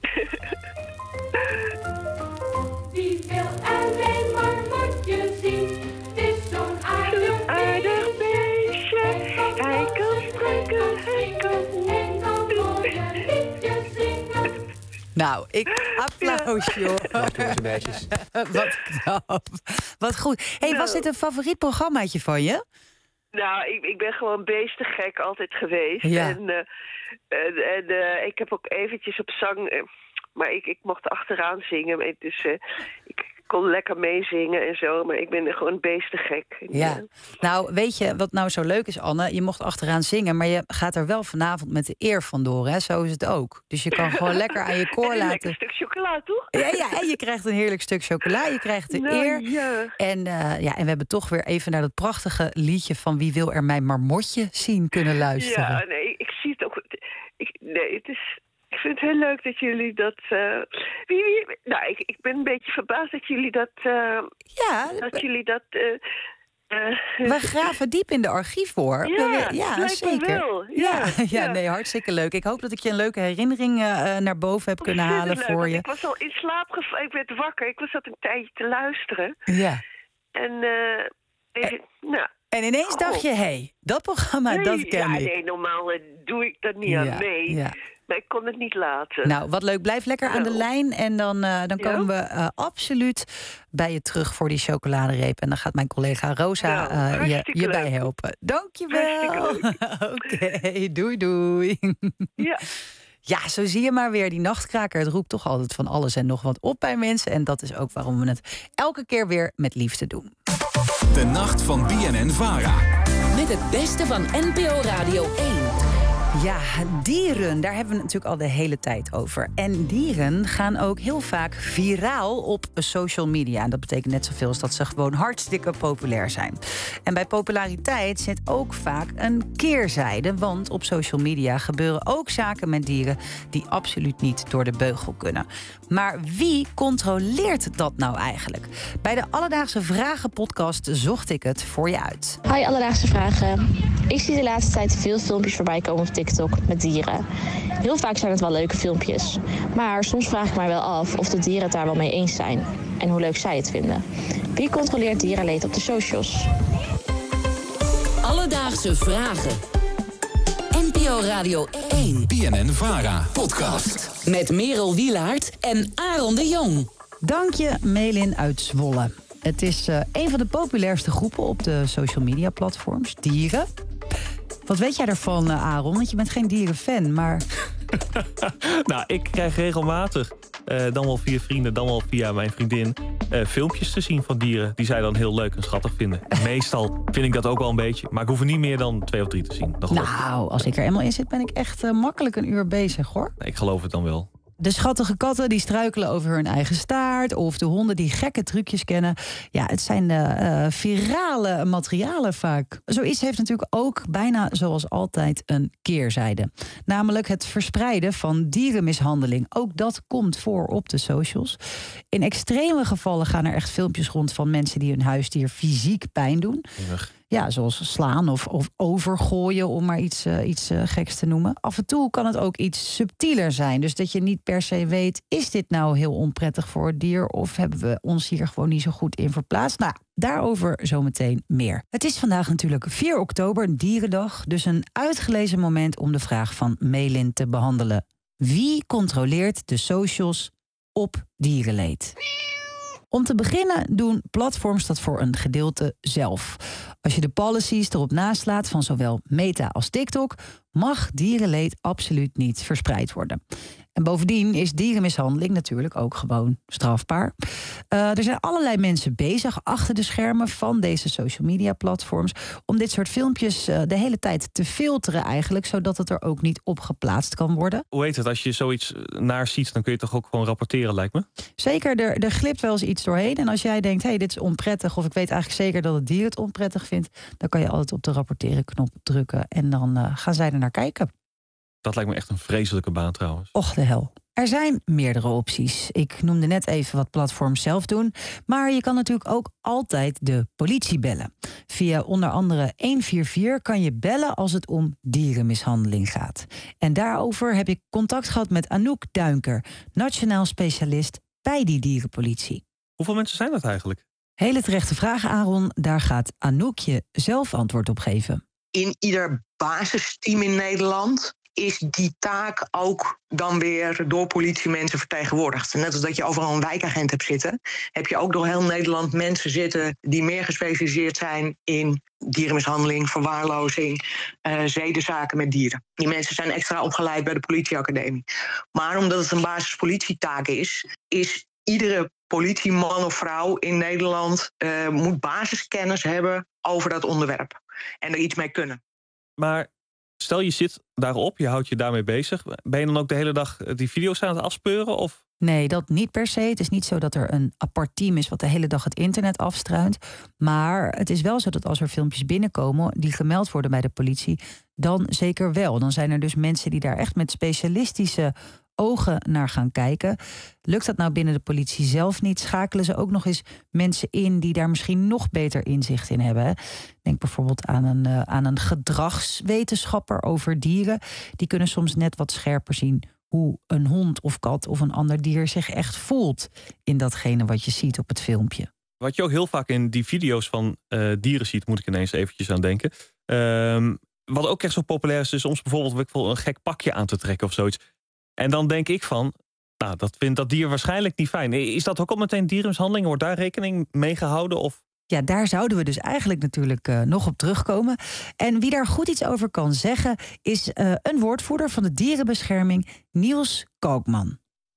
Wie wil er mijn marmotje zien? Het is zo'n aardig, aardig beestje. Hij kan spreken, hij kan... Nou, ik applaus, joh. Wat doen ze meisjes? Wat knap. Wat goed. Hey, nou. Was dit een favoriet programmaatje van je? Nou, ik, ik ben gewoon beestengek altijd geweest. Ja. En, uh, en, en uh, ik heb ook eventjes op zang... Uh, maar ik, ik mocht achteraan zingen. Dus uh, ik kon lekker meezingen en zo. Maar ik ben gewoon beestengek. Ja. Uh, nou, weet je wat nou zo leuk is, Anne? Je mocht achteraan zingen, maar je gaat er wel vanavond met de eer vandoor. Hè? Zo is het ook. Dus je kan gewoon lekker aan je koor laten... Een lekker stuk chocola, toch? Ja, ja, en je krijgt een heerlijk stuk chocola. Je krijgt de nou, eer. Ja. En, uh, ja, en we hebben toch weer even naar dat prachtige liedje van Wie wil er mijn marmotje zien kunnen luisteren. Ja, nee, ik zie het ook... Ik, nee, het is... Ik vind het heel leuk dat jullie dat... Uh, wie, wie, nou, ik, ik ben een beetje verbaasd dat jullie dat... Uh, ja. Dat jullie dat... Uh, uh, we graven diep in de archief, hoor. Ja, we, ja zeker. Wel. Ja, ja, ja, ja, nee, hartstikke leuk. Ik hoop dat ik je een leuke herinnering uh, naar boven heb kunnen halen leuk, voor je. Ik was al in slaap gevallen. Ik werd wakker. Ik was dat een tijdje te luisteren. Ja. En, uh, even, en, nou... En ineens oh. dacht je, hé, hey, dat programma, nee, dat ken ja, ik. Nee, normaal uh, doe ik dat niet ja, aan mee. Ja. Maar ik kon het niet laten. Nou, wat leuk. Blijf lekker nou. aan de lijn. En dan, uh, dan komen ja? we uh, absoluut bij je terug voor die chocoladereep. En dan gaat mijn collega Rosa nou, uh, je, je bij helpen. Dankjewel. Oké, okay, doei doei. Ja. Ja, zo zie je maar weer. Die nachtkraker, het roept toch altijd van alles en nog wat op bij mensen. En dat is ook waarom we het elke keer weer met liefde doen. De Nacht van B N N-Vara. Met het beste van N P O Radio één. Ja, dieren, daar hebben we het natuurlijk al de hele tijd over. En dieren gaan ook heel vaak viraal op social media. En dat betekent net zoveel als dat ze gewoon hartstikke populair zijn. En bij populariteit zit ook vaak een keerzijde. Want op social media gebeuren ook zaken met dieren die absoluut niet door de beugel kunnen. Maar wie controleert dat nou eigenlijk? Bij de Alledaagse Vragen podcast zocht ik het voor je uit. Hoi Alledaagse Vragen. Ik zie de laatste tijd veel filmpjes voorbij komen op TikTok met dieren. Heel vaak zijn het wel leuke filmpjes. Maar soms vraag ik mij wel af of de dieren het daar wel mee eens zijn. En hoe leuk zij het vinden. Wie controleert dierenleed op de socials? Alledaagse Vragen. N P O Radio één. B N N-Vara podcast. Met Merel Wielaert en Aaron de Jong. Dank je, Melin uit Zwolle. Het is uh, een van de populairste groepen op de social media platforms. Dieren. Wat weet jij ervan, uh, Aaron? Want je bent geen dierenfan, maar Nou, ik krijg regelmatig, uh, dan wel via vrienden, dan wel via mijn vriendin... Uh, filmpjes te zien van dieren die zij dan heel leuk en schattig vinden. En meestal vind ik dat ook wel een beetje. Maar ik hoef er niet meer dan twee of drie te zien. Nou, als ik er eenmaal in zit, ben ik echt uh, makkelijk een uur bezig, hoor. Nee, ik geloof het dan wel. De schattige katten die struikelen over hun eigen staart... of de honden die gekke trucjes kennen. Ja, het zijn uh, virale materialen vaak. Zoiets heeft natuurlijk ook bijna zoals altijd een keerzijde. Namelijk het verspreiden van dierenmishandeling. Ook dat komt voor op de socials. In extreme gevallen gaan er echt filmpjes rond... van mensen die hun huisdier fysiek pijn doen. Eeuwig. Ja, zoals slaan of, of overgooien, om maar iets, uh, iets uh, geks te noemen. Af en toe kan het ook iets subtieler zijn. Dus dat je niet per se weet, is dit nou heel onprettig voor het dier... of hebben we ons hier gewoon niet zo goed in verplaatst? Nou, daarover zometeen meer. Het is vandaag natuurlijk vier oktober, een dierendag. Dus een uitgelezen moment om de vraag van Melin te behandelen. Wie controleert de socials op dierenleed? Om te beginnen doen platforms dat voor een gedeelte zelf. Als je de policies erop naslaat van zowel Meta als TikTok... mag dierenleed absoluut niet verspreid worden. En bovendien is dierenmishandeling natuurlijk ook gewoon strafbaar. Uh, er zijn allerlei mensen bezig achter de schermen van deze social media platforms... om dit soort filmpjes uh, de hele tijd te filteren eigenlijk... zodat het er ook niet op geplaatst kan worden. Hoe heet het? Als je zoiets naar ziet, dan kun je toch ook gewoon rapporteren, lijkt me? Zeker, er, er glipt wel eens iets doorheen. En als jij denkt, hé, hey, dit is onprettig... of ik weet eigenlijk zeker dat het dier het onprettig vindt... dan kan je altijd op de rapporteren knop drukken... en dan uh, gaan zij er naar kijken. Dat lijkt me echt een vreselijke baan trouwens. Och, de hel. Er zijn meerdere opties. Ik noemde net even wat platforms zelf doen. Maar je kan natuurlijk ook altijd de politie bellen. Via onder andere een vier vier kan je bellen als het om dierenmishandeling gaat. En daarover heb ik contact gehad met Anouk Duinker... nationaal specialist bij die dierenpolitie. Hoeveel mensen zijn dat eigenlijk? Hele terechte vraag, Aaron. Daar gaat Anouk je zelf antwoord op geven. In ieder basisteam in Nederland is die taak ook dan weer door politiemensen vertegenwoordigd. Net als dat je overal een wijkagent hebt zitten... heb je ook door heel Nederland mensen zitten... die meer gespecialiseerd zijn in dierenmishandeling, verwaarlozing... Uh, zedenzaken met dieren. Die mensen zijn extra opgeleid bij de politieacademie. Maar omdat het een basispolitietaak is... is iedere politieman of vrouw in Nederland... Uh, moet basiskennis hebben over dat onderwerp. En er iets mee kunnen. Maar stel je zit daarop, je houdt je daarmee bezig. Ben je dan ook de hele dag die video's aan het afspeuren? Of? Nee, dat niet per se. Het is niet zo dat er een apart team is wat de hele dag het internet afstruint. Maar het is wel zo dat als er filmpjes binnenkomen die gemeld worden bij de politie, dan zeker wel. Dan zijn er dus mensen die daar echt met specialistische ogen naar gaan kijken. Lukt dat nou binnen de politie zelf niet? Schakelen ze ook nog eens mensen in die daar misschien nog beter inzicht in hebben. Denk bijvoorbeeld aan een, uh, aan een gedragswetenschapper over dieren. Die kunnen soms net wat scherper zien hoe een hond of kat of een ander dier zich echt voelt in datgene wat je ziet op het filmpje. Wat je ook heel vaak in die video's van uh, dieren ziet, moet ik ineens eventjes aan denken. Um, wat ook echt zo populair is, is soms bijvoorbeeld een gek pakje aan te trekken of zoiets. En dan denk ik van, nou, dat vindt dat dier waarschijnlijk niet fijn. Is dat ook al meteen dierenmishandeling? Wordt daar rekening mee gehouden? Of? Ja, daar zouden we dus eigenlijk natuurlijk uh, nog op terugkomen. En wie daar goed iets over kan zeggen, is uh, een woordvoerder van de dierenbescherming, Niels Koopman.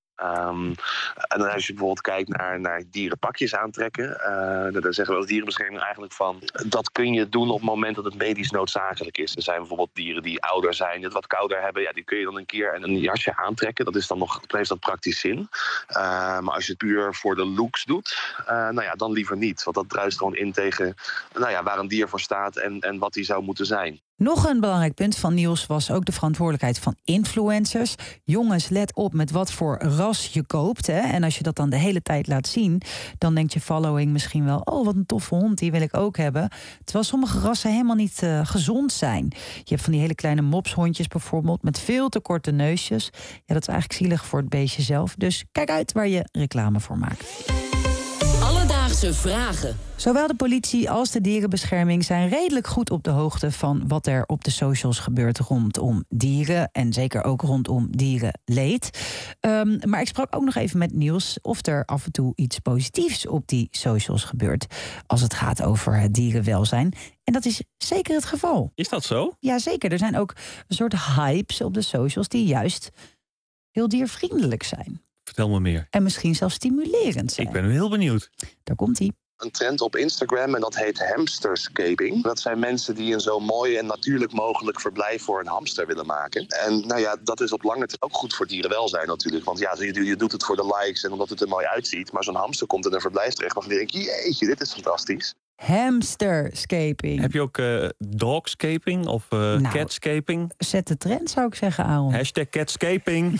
Um, en dan als je bijvoorbeeld kijkt naar, naar dierenpakjes aantrekken, uh, dan zeggen we als dierenbescherming eigenlijk van, dat kun je doen op het moment dat het medisch noodzakelijk is. Er zijn bijvoorbeeld dieren die ouder zijn, het wat kouder hebben, ja, die kun je dan een keer een jasje aantrekken. Dat is dan nog, dat heeft dan praktisch zin. Uh, maar als je het puur voor de looks doet, uh, nou ja, dan liever niet. Want dat druist gewoon in tegen, nou ja, waar een dier voor staat en, en wat die zou moeten zijn. Nog een belangrijk punt van Niels was ook de verantwoordelijkheid van influencers. Jongens, let op met wat voor ras je koopt. Hè? En als je dat dan de hele tijd laat zien, dan denkt je following misschien wel, oh, wat een toffe hond, die wil ik ook hebben. Terwijl sommige rassen helemaal niet uh, gezond zijn. Je hebt van die hele kleine mopshondjes bijvoorbeeld, met veel te korte neusjes. Ja, dat is eigenlijk zielig voor het beestje zelf. Dus kijk uit waar je reclame voor maakt. Alledaagse Alledaagse vragen. Zowel de politie als de dierenbescherming zijn redelijk goed op de hoogte van wat er op de socials gebeurt rondom dieren. En zeker ook rondom dierenleed. Um, maar ik sprak ook nog even met Niels of er af en toe iets positiefs op die socials gebeurt. Als het gaat over het dierenwelzijn. En dat is zeker het geval. Is dat zo? Ja, zeker. Er zijn ook een soort hypes op de socials die juist heel diervriendelijk zijn. Vertel me meer. En misschien zelfs stimulerend zijn. Ik ben heel benieuwd. Daar komt-ie. Een trend op Instagram en dat heet hamsterscaping. Dat zijn mensen die een zo mooi en natuurlijk mogelijk verblijf voor een hamster willen maken. En nou ja, dat is op lange termijn ook goed voor dierenwelzijn natuurlijk. Want ja, je, je doet het voor de likes en omdat het er mooi uitziet. Maar zo'n hamster komt in een verblijf terecht waarvan je denkt, jeetje, dit is fantastisch. Hamsterscaping. Heb je ook uh, dogscaping of uh, nou, catscaping? Zet de trend, zou ik zeggen, Aaron. Hashtag catscaping.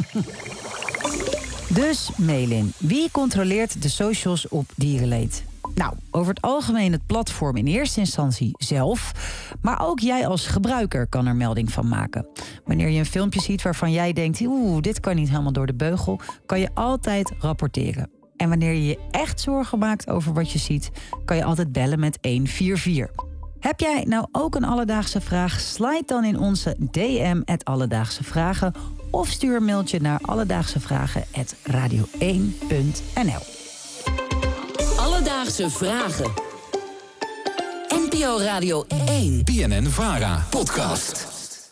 Dus, Melin, wie controleert de socials op dierenleed? Nou, over het algemeen het platform in eerste instantie zelf. Maar ook jij als gebruiker kan er melding van maken. Wanneer je een filmpje ziet waarvan jij denkt, oeh, dit kan niet helemaal door de beugel, kan je altijd rapporteren. En wanneer je je echt zorgen maakt over wat je ziet, kan je altijd bellen met honderdvierenveertig. Heb jij nou ook een alledaagse vraag? Slide dan in onze D M at Alledaagse Vragen of stuur een mailtje naar alledaagsevragen at radio één punt n l. Alledaagse Vragen. N P O Radio één. B N N-Vara podcast.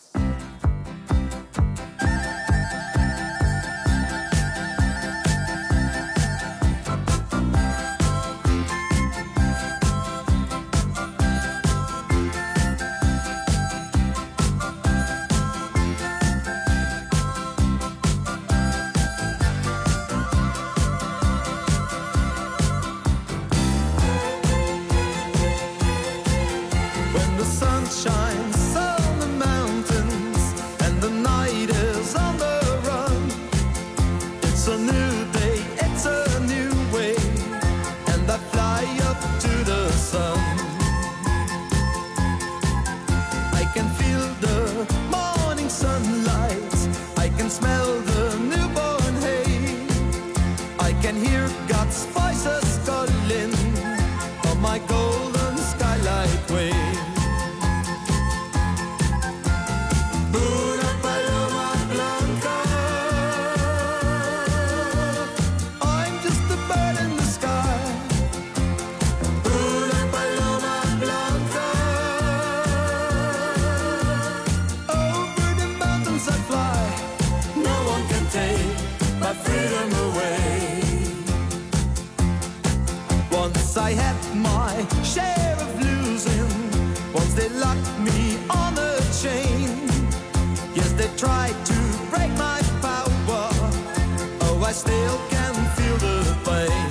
I had my share of losing. Once they locked me on a chain. Yes, they tried to break my power. Oh, I still can feel the pain.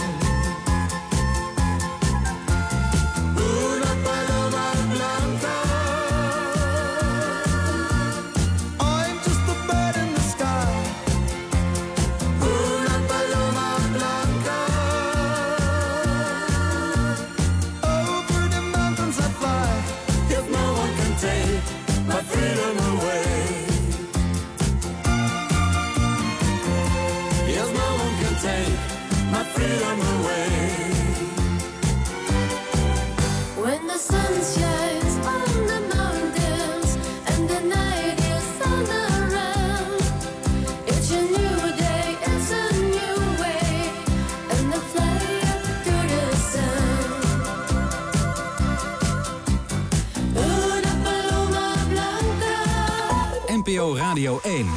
Una paloma blanca. I'm just a bird in the sky. Una paloma blanca. Over the mountains I fly. If no one can take my freedom away. Yes, no one can take my freedom away. When the sun shines on the mountains and the night is on around, it's a new day, it's a new way, and I fly up to the sun. Una paloma blanca. N P O Radio één.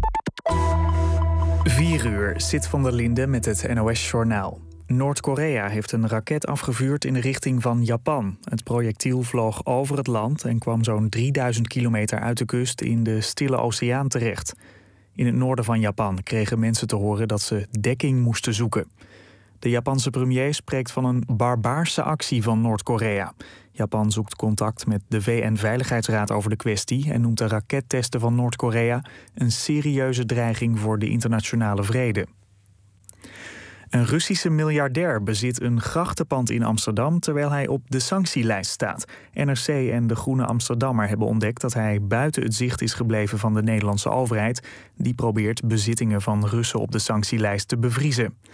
vier uur, Sit van der Linde met het N O S-journaal. Noord-Korea heeft een raket afgevuurd in de richting van Japan. Het projectiel vloog over het land en kwam zo'n drieduizend kilometer uit de kust in de Stille Oceaan terecht. In het noorden van Japan kregen mensen te horen dat ze dekking moesten zoeken. De Japanse premier spreekt van een barbaarse actie van Noord-Korea. Japan zoekt contact met de V N-veiligheidsraad over de kwestie en noemt de rakettesten van Noord-Korea een serieuze dreiging voor de internationale vrede. Een Russische miljardair bezit een grachtenpand in Amsterdam terwijl hij op de sanctielijst staat. N R C en de Groene Amsterdammer hebben ontdekt dat hij buiten het zicht is gebleven van de Nederlandse overheid. Die probeert bezittingen van Russen op de sanctielijst te bevriezen.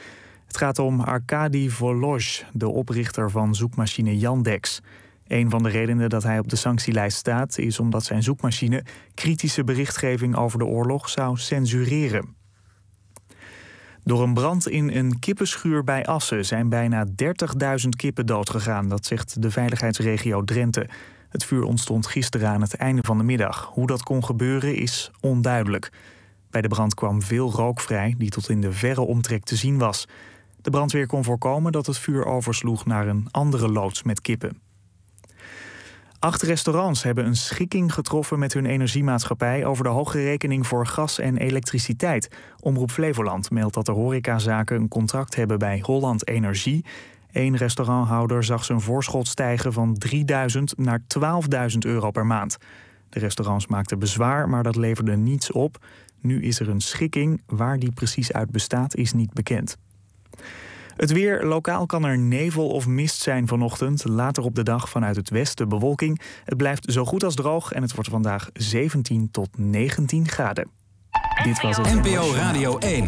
Het gaat om Arkady Volozh, de oprichter van zoekmachine Yandex. Een van de redenen dat hij op de sanctielijst staat is omdat zijn zoekmachine kritische berichtgeving over de oorlog zou censureren. Door een brand in een kippenschuur bij Assen zijn bijna dertigduizend kippen doodgegaan, dat zegt de veiligheidsregio Drenthe. Het vuur ontstond gisteren aan het einde van de middag. Hoe dat kon gebeuren is onduidelijk. Bij de brand kwam veel rook vrij die tot in de verre omtrek te zien was. De brandweer kon voorkomen dat het vuur oversloeg naar een andere loods met kippen. Acht restaurants hebben een schikking getroffen met hun energiemaatschappij over de hoge rekening voor gas en elektriciteit. Omroep Flevoland meldt dat de horecazaken een contract hebben bij Holland Energie. Eén restauranthouder zag zijn voorschot stijgen van drieduizend naar twaalfduizend euro per maand. De restaurants maakten bezwaar, maar dat leverde niets op. Nu is er een schikking. Waar die precies uit bestaat is niet bekend. Het weer. Lokaal kan er nevel of mist zijn vanochtend. Later op de dag vanuit het westen bewolking. Het blijft zo goed als droog en het wordt vandaag zeventien tot negentien graden. Dit was het N P O Radio één.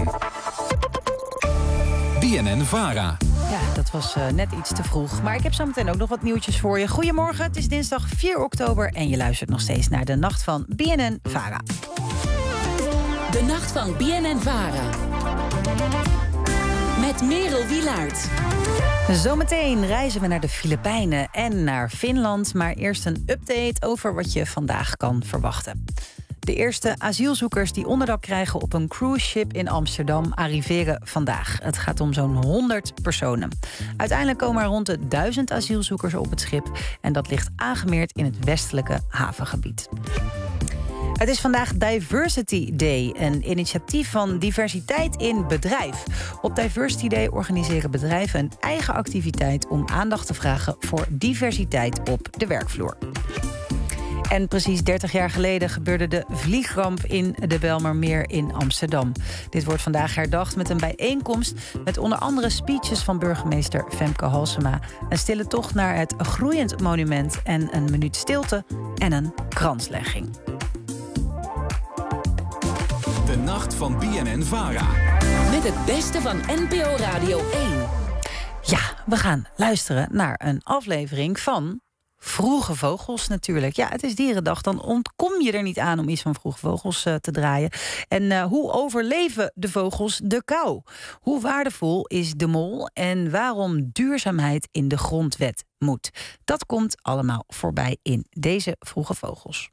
B N N-Vara. Ja, dat was uh, net iets te vroeg. Maar ik heb zo meteen ook nog wat nieuwtjes voor je. Goedemorgen, het is dinsdag vier oktober... en je luistert nog steeds naar de Nacht van B N N-Vara. De Nacht van B N N-Vara. Met Merel Wielaert. Zometeen reizen we naar de Filipijnen en naar Finland. Maar eerst een update over wat je vandaag kan verwachten. De eerste asielzoekers die onderdak krijgen op een cruiseschip in Amsterdam arriveren vandaag. Het gaat om zo'n honderd personen. Uiteindelijk komen er rond de duizend asielzoekers op het schip. En dat ligt aangemeerd in het westelijke havengebied. Het is vandaag Diversity Day, een initiatief van diversiteit in bedrijf. Op Diversity Day organiseren bedrijven een eigen activiteit om aandacht te vragen voor diversiteit op de werkvloer. En precies dertig jaar geleden gebeurde de vliegramp in de Bijlmermeer in Amsterdam. Dit wordt vandaag herdacht met een bijeenkomst met onder andere speeches van burgemeester Femke Halsema, een stille tocht naar het groeiend monument en een minuut stilte en een kranslegging. De Nacht van B N N-Vara. Met het beste van N P O Radio één. Ja, we gaan luisteren naar een aflevering van Vroege Vogels natuurlijk. Ja, het is Dierendag, dan ontkom je er niet aan om iets van Vroege Vogels uh, te draaien. En uh, hoe overleven de vogels de kou? Hoe waardevol is de mol en waarom duurzaamheid in de grondwet moet? Dat komt allemaal voorbij in deze Vroege Vogels.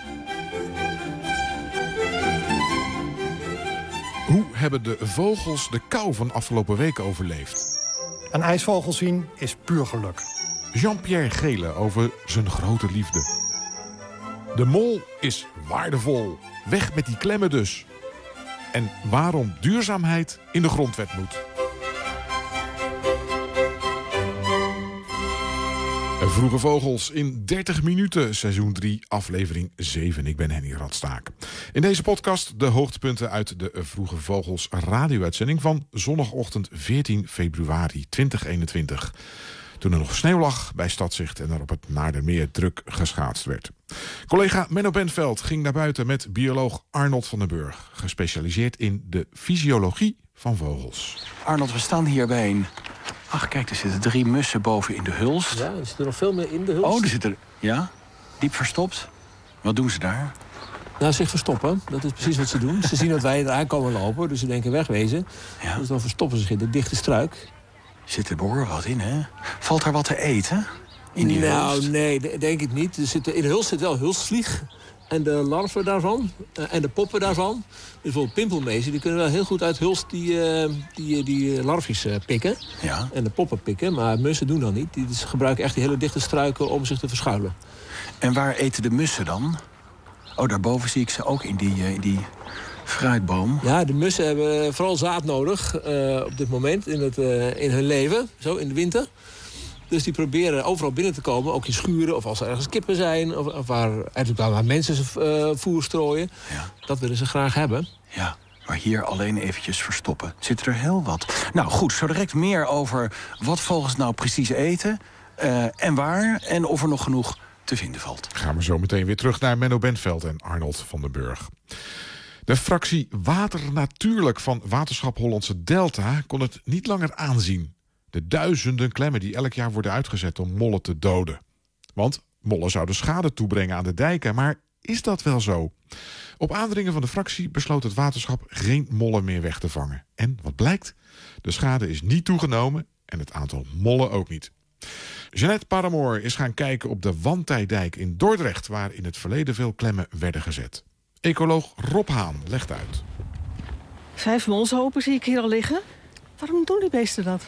Hoe hebben de vogels de kou van afgelopen weken overleefd? Een ijsvogel zien is puur geluk. Jean-Pierre Gele over zijn grote liefde. De mol is waardevol. Weg met die klemmen dus. En waarom duurzaamheid in de grondwet moet. Vroege Vogels in dertig minuten, seizoen drie, aflevering zeven. Ik ben Henny Radstaak. In deze podcast de hoogtepunten uit de Vroege Vogels radio-uitzending van zondagochtend veertien februari tweeduizend eenentwintig. Toen er nog sneeuw lag bij Stadzicht en er op het Naardermeer druk geschaatst werd. Collega Menno Bentveld ging naar buiten met bioloog Arnold van den Burg, gespecialiseerd in de fysiologie van vogels. Arnold, we staan hier bij een... Ach, kijk, er zitten drie mussen boven in de hulst. Ja, er zitten nog veel meer in de hulst. Oh, er zitten... Ja? Diep verstopt? Wat doen ze daar? Nou, zich verstoppen. Dat is precies wat ze doen. Ze zien dat wij eraan komen lopen, dus ze denken wegwezen. Ja. Dus dan verstoppen ze zich in de dichte struik. Zit er behoorlijk wat in, hè? Valt er wat te eten? In die nou, hulst? nee, denk ik niet. Er zit, in de hulst zit wel hulstvlieg. En de larven daarvan. Uh, en de poppen daarvan. Dus bijvoorbeeld pimpelmezen, die kunnen wel heel goed uit hulst die, uh, die, die larfjes uh, pikken. Ja. En de poppen pikken. Maar mussen doen dat niet. Die dus gebruiken echt die hele dichte struiken om zich te verschuilen. En waar eten de mussen dan? Oh, daarboven zie ik ze ook in die, uh, in die fruitboom. Ja, de mussen hebben vooral zaad nodig uh, op dit moment in, het, uh, in hun leven. Zo, in de winter. Dus die proberen overal binnen te komen, ook in schuren of als er ergens kippen zijn, of, of waar, waar mensen uh, voer strooien. Ja. Dat willen ze graag hebben. Ja, maar hier alleen eventjes verstoppen. Zit er heel wat. Nou goed, zo direct meer over wat vogels nou precies eten uh, en waar en of er nog genoeg te vinden valt. Gaan we zo meteen weer terug naar Menno Bentveld en Arnold van den Burg. De fractie Water Natuurlijk van Waterschap Hollandse Delta kon het niet langer aanzien. De duizenden klemmen die elk jaar worden uitgezet om mollen te doden. Want mollen zouden schade toebrengen aan de dijken, maar is dat wel zo? Op aandringen van de fractie besloot het waterschap geen mollen meer weg te vangen. En wat blijkt? De schade is niet toegenomen en het aantal mollen ook niet. Jeanette Paramoor is gaan kijken op de Wantij-dijk in Dordrecht, waar in het verleden veel klemmen werden gezet. Ecoloog Rob Haan legt uit. Vijf molshopen zie ik hier al liggen. Waarom doen die beesten dat?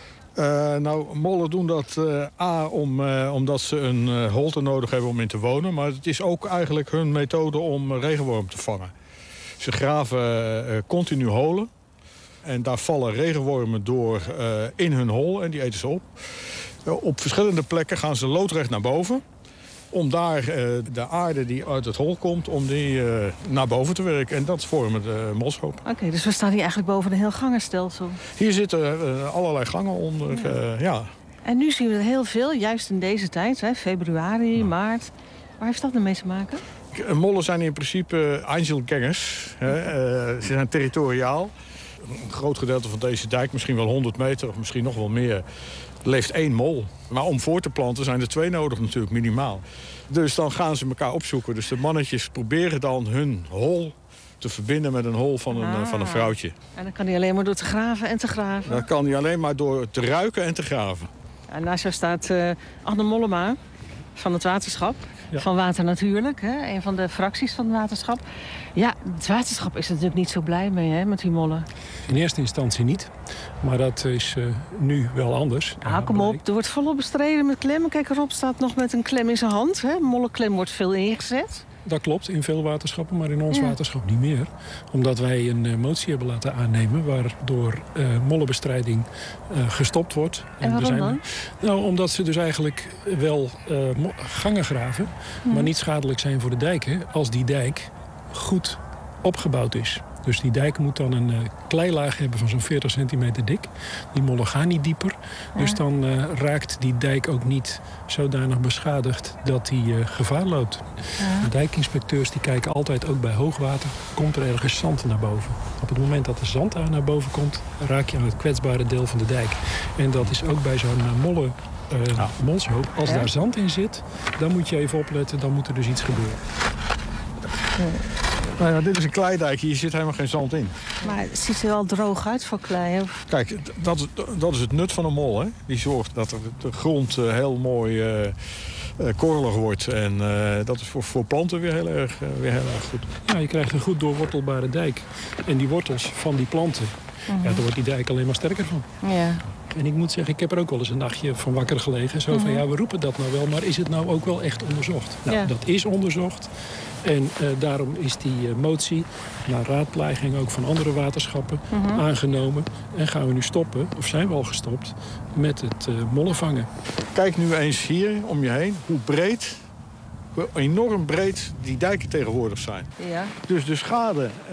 Uh, nou, mollen doen dat uh, A, om, uh, omdat ze een uh, holte nodig hebben om in te wonen. Maar het is ook eigenlijk hun methode om uh, regenworm te vangen. Ze graven uh, continu holen. En daar vallen regenwormen door uh, in hun hol en die eten ze op. Uh, op verschillende plekken gaan ze loodrecht naar boven. Om daar uh, de aarde die uit het hol komt, om die uh, naar boven te werken. En dat vormen de molshoop. Oké, okay, dus we staan hier eigenlijk boven een heel gangenstelsel. Hier zitten uh, allerlei gangen onder, ja. Uh, ja. En nu zien we er heel veel, juist in deze tijd, hè, februari, ja. maart. Waar heeft dat ermee te maken? Mollen zijn in principe Einzelgängers. Hè. Uh, ze zijn territoriaal. Een groot gedeelte van deze dijk, misschien wel honderd meter of misschien nog wel meer, leeft één mol. Maar om voor te planten zijn er twee nodig natuurlijk, minimaal. Dus dan gaan ze elkaar opzoeken. Dus de mannetjes proberen dan hun hol te verbinden met een hol van een, ah. van een vrouwtje. En dan kan hij alleen maar door te graven en te graven? Dat kan hij alleen maar door te ruiken en te graven. En naast jou staat uh, Anne Mollema van het waterschap. Ja. Van Water Natuurlijk, hè? Een van de fracties van het waterschap. Ja, het waterschap is er natuurlijk niet zo blij mee, hè, met die mollen. In eerste instantie niet, maar dat is uh, nu wel anders. Ah, kom op, er wordt volop bestreden met klemmen. Kijk, Rob staat nog met een klem in zijn hand. Hè? Mollenklem wordt veel ingezet. Dat klopt, in veel waterschappen, maar in ons ja. waterschap niet meer. Omdat wij een uh, motie hebben laten aannemen waardoor uh, mollenbestrijding uh, gestopt wordt. En waarom zijn dan? We, nou, omdat ze dus eigenlijk wel uh, gangen graven, hmm. maar niet schadelijk zijn voor de dijken als die dijk goed opgebouwd is. Dus die dijk moet dan een uh, kleilaag hebben van zo'n veertig centimeter dik. Die mollen gaan niet dieper. Ja. Dus dan uh, raakt die dijk ook niet zodanig beschadigd dat die uh, gevaar loopt. Ja. De dijkinspecteurs die kijken altijd ook bij hoogwater. Komt er ergens zand naar boven? Op het moment dat er zand aan naar boven komt, raak je aan het kwetsbare deel van de dijk. En dat is ook bij zo'n uh, mollen. Uh, ja. molshoop. Als ja. daar zand in zit, dan moet je even opletten. Dan moet er dus iets gebeuren. Ja. Nou ja, dit is een kleidijk, hier zit helemaal geen zand in. Maar het ziet er wel droog uit voor klei. Of? Kijk, dat, dat is het nut van een mol. Hè? Die zorgt dat de grond uh, heel mooi uh, uh, korrelig wordt. En uh, dat is voor, voor planten weer heel, erg, uh, weer heel erg goed. Ja, je krijgt een goed doorwortelbare dijk. En die wortels van die planten, mm-hmm. ja, daar wordt die dijk alleen maar sterker van. Ja. En ik moet zeggen, ik heb er ook wel eens een nachtje van wakker gelegen. Zo van, mm-hmm. ja, we roepen dat nou wel, maar is het nou ook wel echt onderzocht? Nou, ja. dat is onderzocht. En uh, daarom is die uh, motie, na raadpleging ook van andere waterschappen, mm-hmm. aangenomen. En gaan we nu stoppen, of zijn we al gestopt, met het uh, mollen vangen. Kijk nu eens hier om je heen, hoe breed, hoe enorm breed die dijken tegenwoordig zijn. Ja. Dus de schade, uh,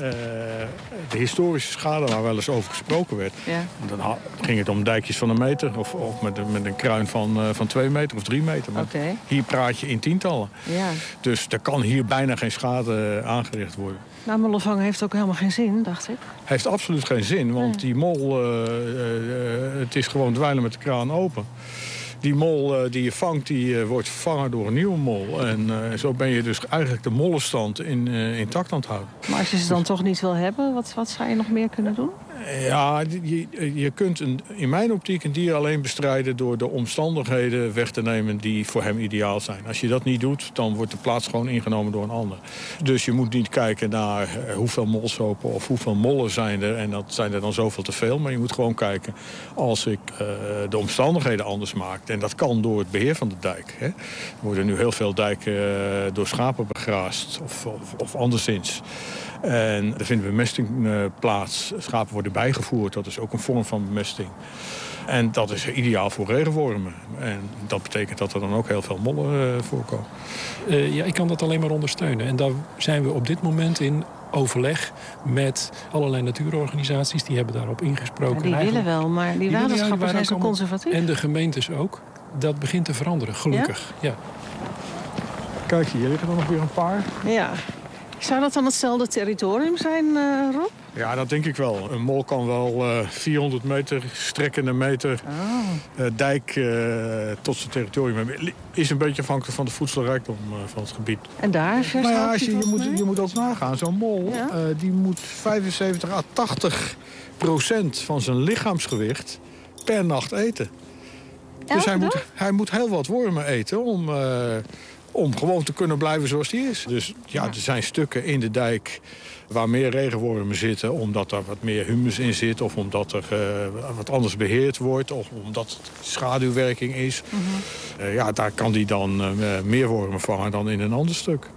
de historische schade waar wel eens over gesproken werd. Ja. Dan ging het om dijkjes van een meter of, of met, een, met een kruin van, uh, van twee meter of drie meter. Maar okay. Hier praat je in tientallen. Ja. Dus er kan hier bijna geen schade aangericht worden. Nou, mollen vangen heeft ook helemaal geen zin, dacht ik. Heeft absoluut geen zin, want nee. die mol, uh, uh, het is gewoon dweilen met de kraan open. Die mol uh, die je vangt, die uh, wordt vervangen door een nieuwe mol. En uh, zo ben je dus eigenlijk de mollenstand in, uh, intact aan het houden. Maar als je ze dan dus toch niet wil hebben, wat, wat zou je nog meer kunnen doen? Ja, je, je kunt een, in mijn optiek een dier alleen bestrijden door de omstandigheden weg te nemen die voor hem ideaal zijn. Als je dat niet doet, dan wordt de plaats gewoon ingenomen door een ander. Dus je moet niet kijken naar uh, hoeveel molshopen of hoeveel mollen zijn er. En dat zijn er dan zoveel te veel. Maar je moet gewoon kijken, als ik uh, de omstandigheden anders maak. En dat kan door het beheer van de dijk. Hè. Er worden nu heel veel dijken uh, door schapen begraasd of, of, of anderszins. En er vindt bemesting uh, plaats. Schapen worden bijgevoerd. Dat is ook een vorm van bemesting. En dat is ideaal voor regenwormen. En dat betekent dat er dan ook heel veel mollen uh, voorkomen. Uh, ja, ik kan dat alleen maar ondersteunen. En daar zijn we op dit moment in overleg met allerlei natuurorganisaties. Die hebben daarop ingesproken. Ja, die willen wel, maar die, die waterschappen zijn zo conservatief. En de gemeentes ook. Dat begint te veranderen, gelukkig. Ja? Ja. Kijk, hier liggen er nog weer een paar. Ja. Zou dat dan hetzelfde territorium zijn, uh, Rob? Ja, dat denk ik wel. Een mol kan wel uh, vierhonderd meter, strekkende meter oh. uh, dijk uh, tot zijn territorium hebben. Is een beetje afhankelijk van de voedselrijkdom uh, van het gebied. En daar? Maar ja, als je, je, moet, je moet ook nagaan, zo'n mol ja? uh, die moet vijfenzeventig à tachtig procent van zijn lichaamsgewicht per nacht eten. Elke dus hij dag? moet, hij moet heel wat wormen eten om, uh, om gewoon te kunnen blijven zoals hij is. Dus ja, ja, er zijn stukken in de dijk waar meer regenwormen zitten, omdat er wat meer humus in zit, of omdat er uh, wat anders beheerd wordt, of omdat het schaduwwerking is. Mm-hmm. Uh, ja, daar kan die dan uh, meer wormen vangen dan in een ander stuk.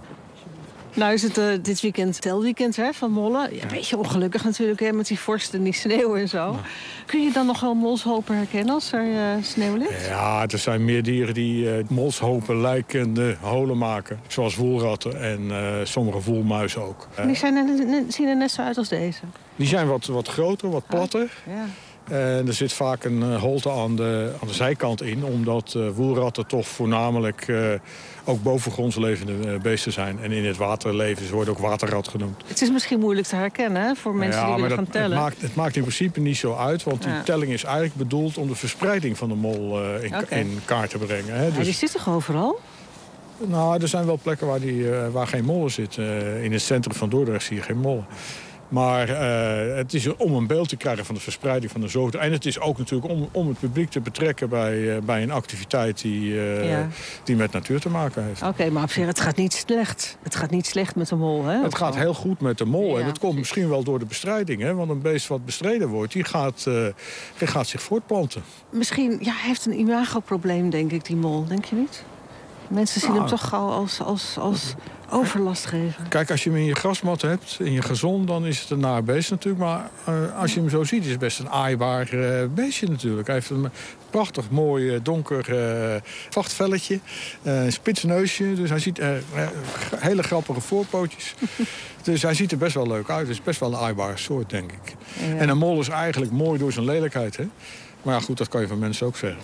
Nou is het uh, dit weekend telweekend hè, van mollen. Ja, een beetje ongelukkig natuurlijk hè, met die vorst en die sneeuw en zo. Ja. Kun je dan nog wel molshopen herkennen als er uh, sneeuw ligt? Ja, er zijn meer dieren die uh, molshopen lijkende holen maken. Zoals woelratten en uh, sommige voelmuizen ook. En die zijn er, zien er net zo uit als deze? Die zijn wat, wat groter, wat platter. Oh, ja. En er zit vaak een uh, holte aan de, aan de zijkant in, omdat uh, woelratten toch voornamelijk uh, ook bovengronds levende uh, beesten zijn. En in het water leven, ze worden ook waterrat genoemd. Het is misschien moeilijk te herkennen hè, voor mensen ja, die willen dat, gaan tellen. Het maakt, het maakt in principe niet zo uit, want die ja. telling is eigenlijk bedoeld om de verspreiding van de mol uh, in, okay. in kaart te brengen. Hè. Ja, Dus, die zit toch overal? Nou, er zijn wel plekken waar, die, uh, waar geen mollen zitten. Uh, in het centrum van Dordrecht zie je geen mollen. Maar uh, het is om een beeld te krijgen van de verspreiding van de zoogte. En het is ook natuurlijk om, om het publiek te betrekken bij, uh, bij een activiteit die, uh, ja. die met natuur te maken heeft. Oké, okay, maar op zich, het gaat niet slecht. Het gaat niet slecht met de mol, hè? Het gaat heel goed met de mol. Ja, en dat komt misschien wel door de bestrijding. Hè? Want een beest wat bestreden wordt, die gaat, uh, die gaat zich voortplanten. Misschien, ja, hij heeft een imagoprobleem, denk ik, die mol. Denk je niet? Mensen zien nou, hem toch gauw als, als, als overlast geven. Kijk, als je hem in je grasmat hebt, in je gazon, dan is het een naar beest natuurlijk. Maar uh, als je hem zo ziet, is het best een aaibaar uh, beestje natuurlijk. Hij heeft een prachtig mooi donker uh, vachtvelletje, uh, een spits neusje. Dus hij ziet uh, uh, hele grappige voorpootjes. Dus hij ziet er best wel leuk uit. Het is best wel een aaibare soort, denk ik. Ja. En een mol is eigenlijk mooi door zijn lelijkheid, hè? Maar ja, goed, dat kan je van mensen ook zeggen.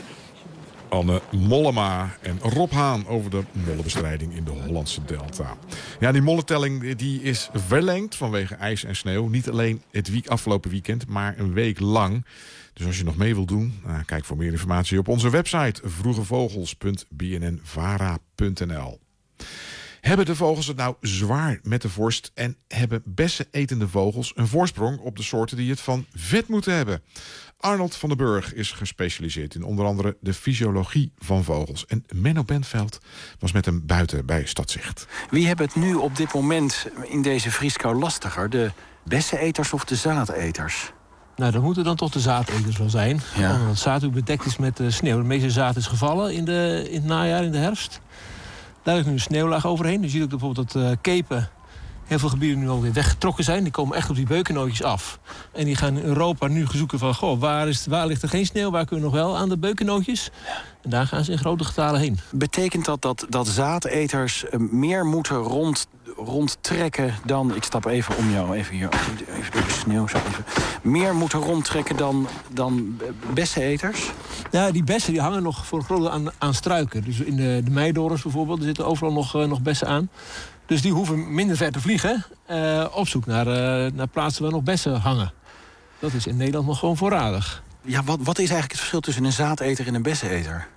Anne Mollema en Rob Haan over de mollenbestrijding in de Hollandse Delta. Ja, die mollentelling die is verlengd vanwege ijs en sneeuw. Niet alleen het week, afgelopen weekend, maar een week lang. Dus als je nog mee wilt doen, nou, kijk voor meer informatie op onze website vroegevogels punt b n n vara punt n l. Hebben de vogels het nou zwaar met de vorst en hebben bessenetende vogels een voorsprong op de soorten die het van vet moeten hebben? Arnold van den Burg is gespecialiseerd in onder andere de fysiologie van vogels. En Menno Bentveld was met hem buiten bij Stadzicht. Wie hebben het nu op dit moment in deze vrieskou lastiger? De besseneters of de zaadeters? Nou, dat moeten dan toch de zaadeters wel zijn. Ja. Omdat het zaad ook bedekt is met uh, sneeuw. De meeste zaad is gevallen in, de, in het najaar, in de herfst. Daar ligt nu een sneeuwlaag overheen. Je ziet ook bijvoorbeeld dat uh, kepen heel veel gebieden nu alweer weggetrokken zijn. Die komen echt op die beukennootjes af. En die gaan in Europa nu zoeken van, goh, waar, is, waar ligt er geen sneeuw? Waar kunnen we nog wel aan de beukennootjes? En daar gaan ze in grote getalen heen. Betekent dat dat, dat zaadeters meer moeten rond, rondtrekken dan... Ik stap even om jou, even hier, even door de sneeuw. Zo even. Meer moeten rondtrekken dan, dan besseneters? Ja, die bessen die hangen nog voor een groot deel aan, aan struiken. Dus in de, de meidorens bijvoorbeeld, er zitten overal nog, uh, nog bessen aan. Dus die hoeven minder ver te vliegen uh, op zoek naar, uh, naar plaatsen waar nog bessen hangen. Dat is in Nederland nog gewoon voorradig. Ja, wat, wat is eigenlijk het verschil tussen een zaadeter en een besseneter?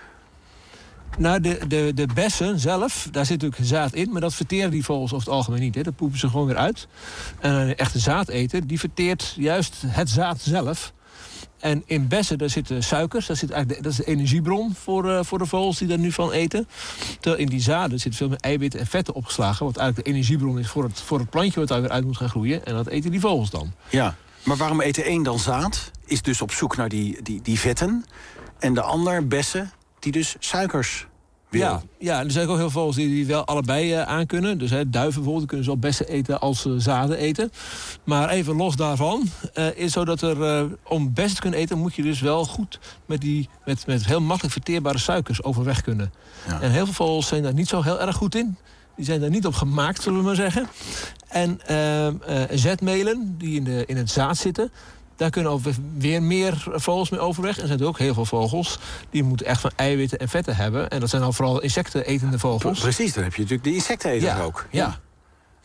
Nou, de, de, de bessen zelf, daar zit natuurlijk zaad in... maar dat verteren die vogels over het algemeen niet. Hè. Dat poepen ze gewoon weer uit. En een echte zaadeter, die verteert juist het zaad zelf... En in bessen, daar zitten suikers. Dat, zit eigenlijk de, dat is de energiebron voor, uh, voor de vogels die daar nu van eten. Terwijl in die zaden zit veel meer eiwitten en vetten opgeslagen. Wat eigenlijk de energiebron is voor het, voor het plantje wat daar weer uit moet gaan groeien. En dat eten die vogels dan. Ja, maar waarom eet de een dan zaad? Is dus op zoek naar die, die, die vetten. En de ander bessen, die dus suikers wil. Ja, ja, er zijn ook heel veel vogels die, die wel allebei uh, aan kunnen. Dus hè, duiven bijvoorbeeld kunnen zowel bessen eten als uh, zaden eten. Maar even los daarvan uh, is zo dat er uh, om bessen te kunnen eten... moet je dus wel goed met, die, met, met heel makkelijk verteerbare suikers overweg kunnen. Ja. En heel veel vogels zijn daar niet zo heel erg goed in. Die zijn daar niet op gemaakt, zullen we maar zeggen. En uh, uh, zetmelen die in, de, in het zaad zitten... Daar kunnen ook weer meer vogels mee overweg. En er zijn er ook heel veel vogels die moeten echt van eiwitten en vetten hebben. En dat zijn dan vooral insectenetende vogels. Precies, dan heb je natuurlijk de insecteneters ja, ook. Ja.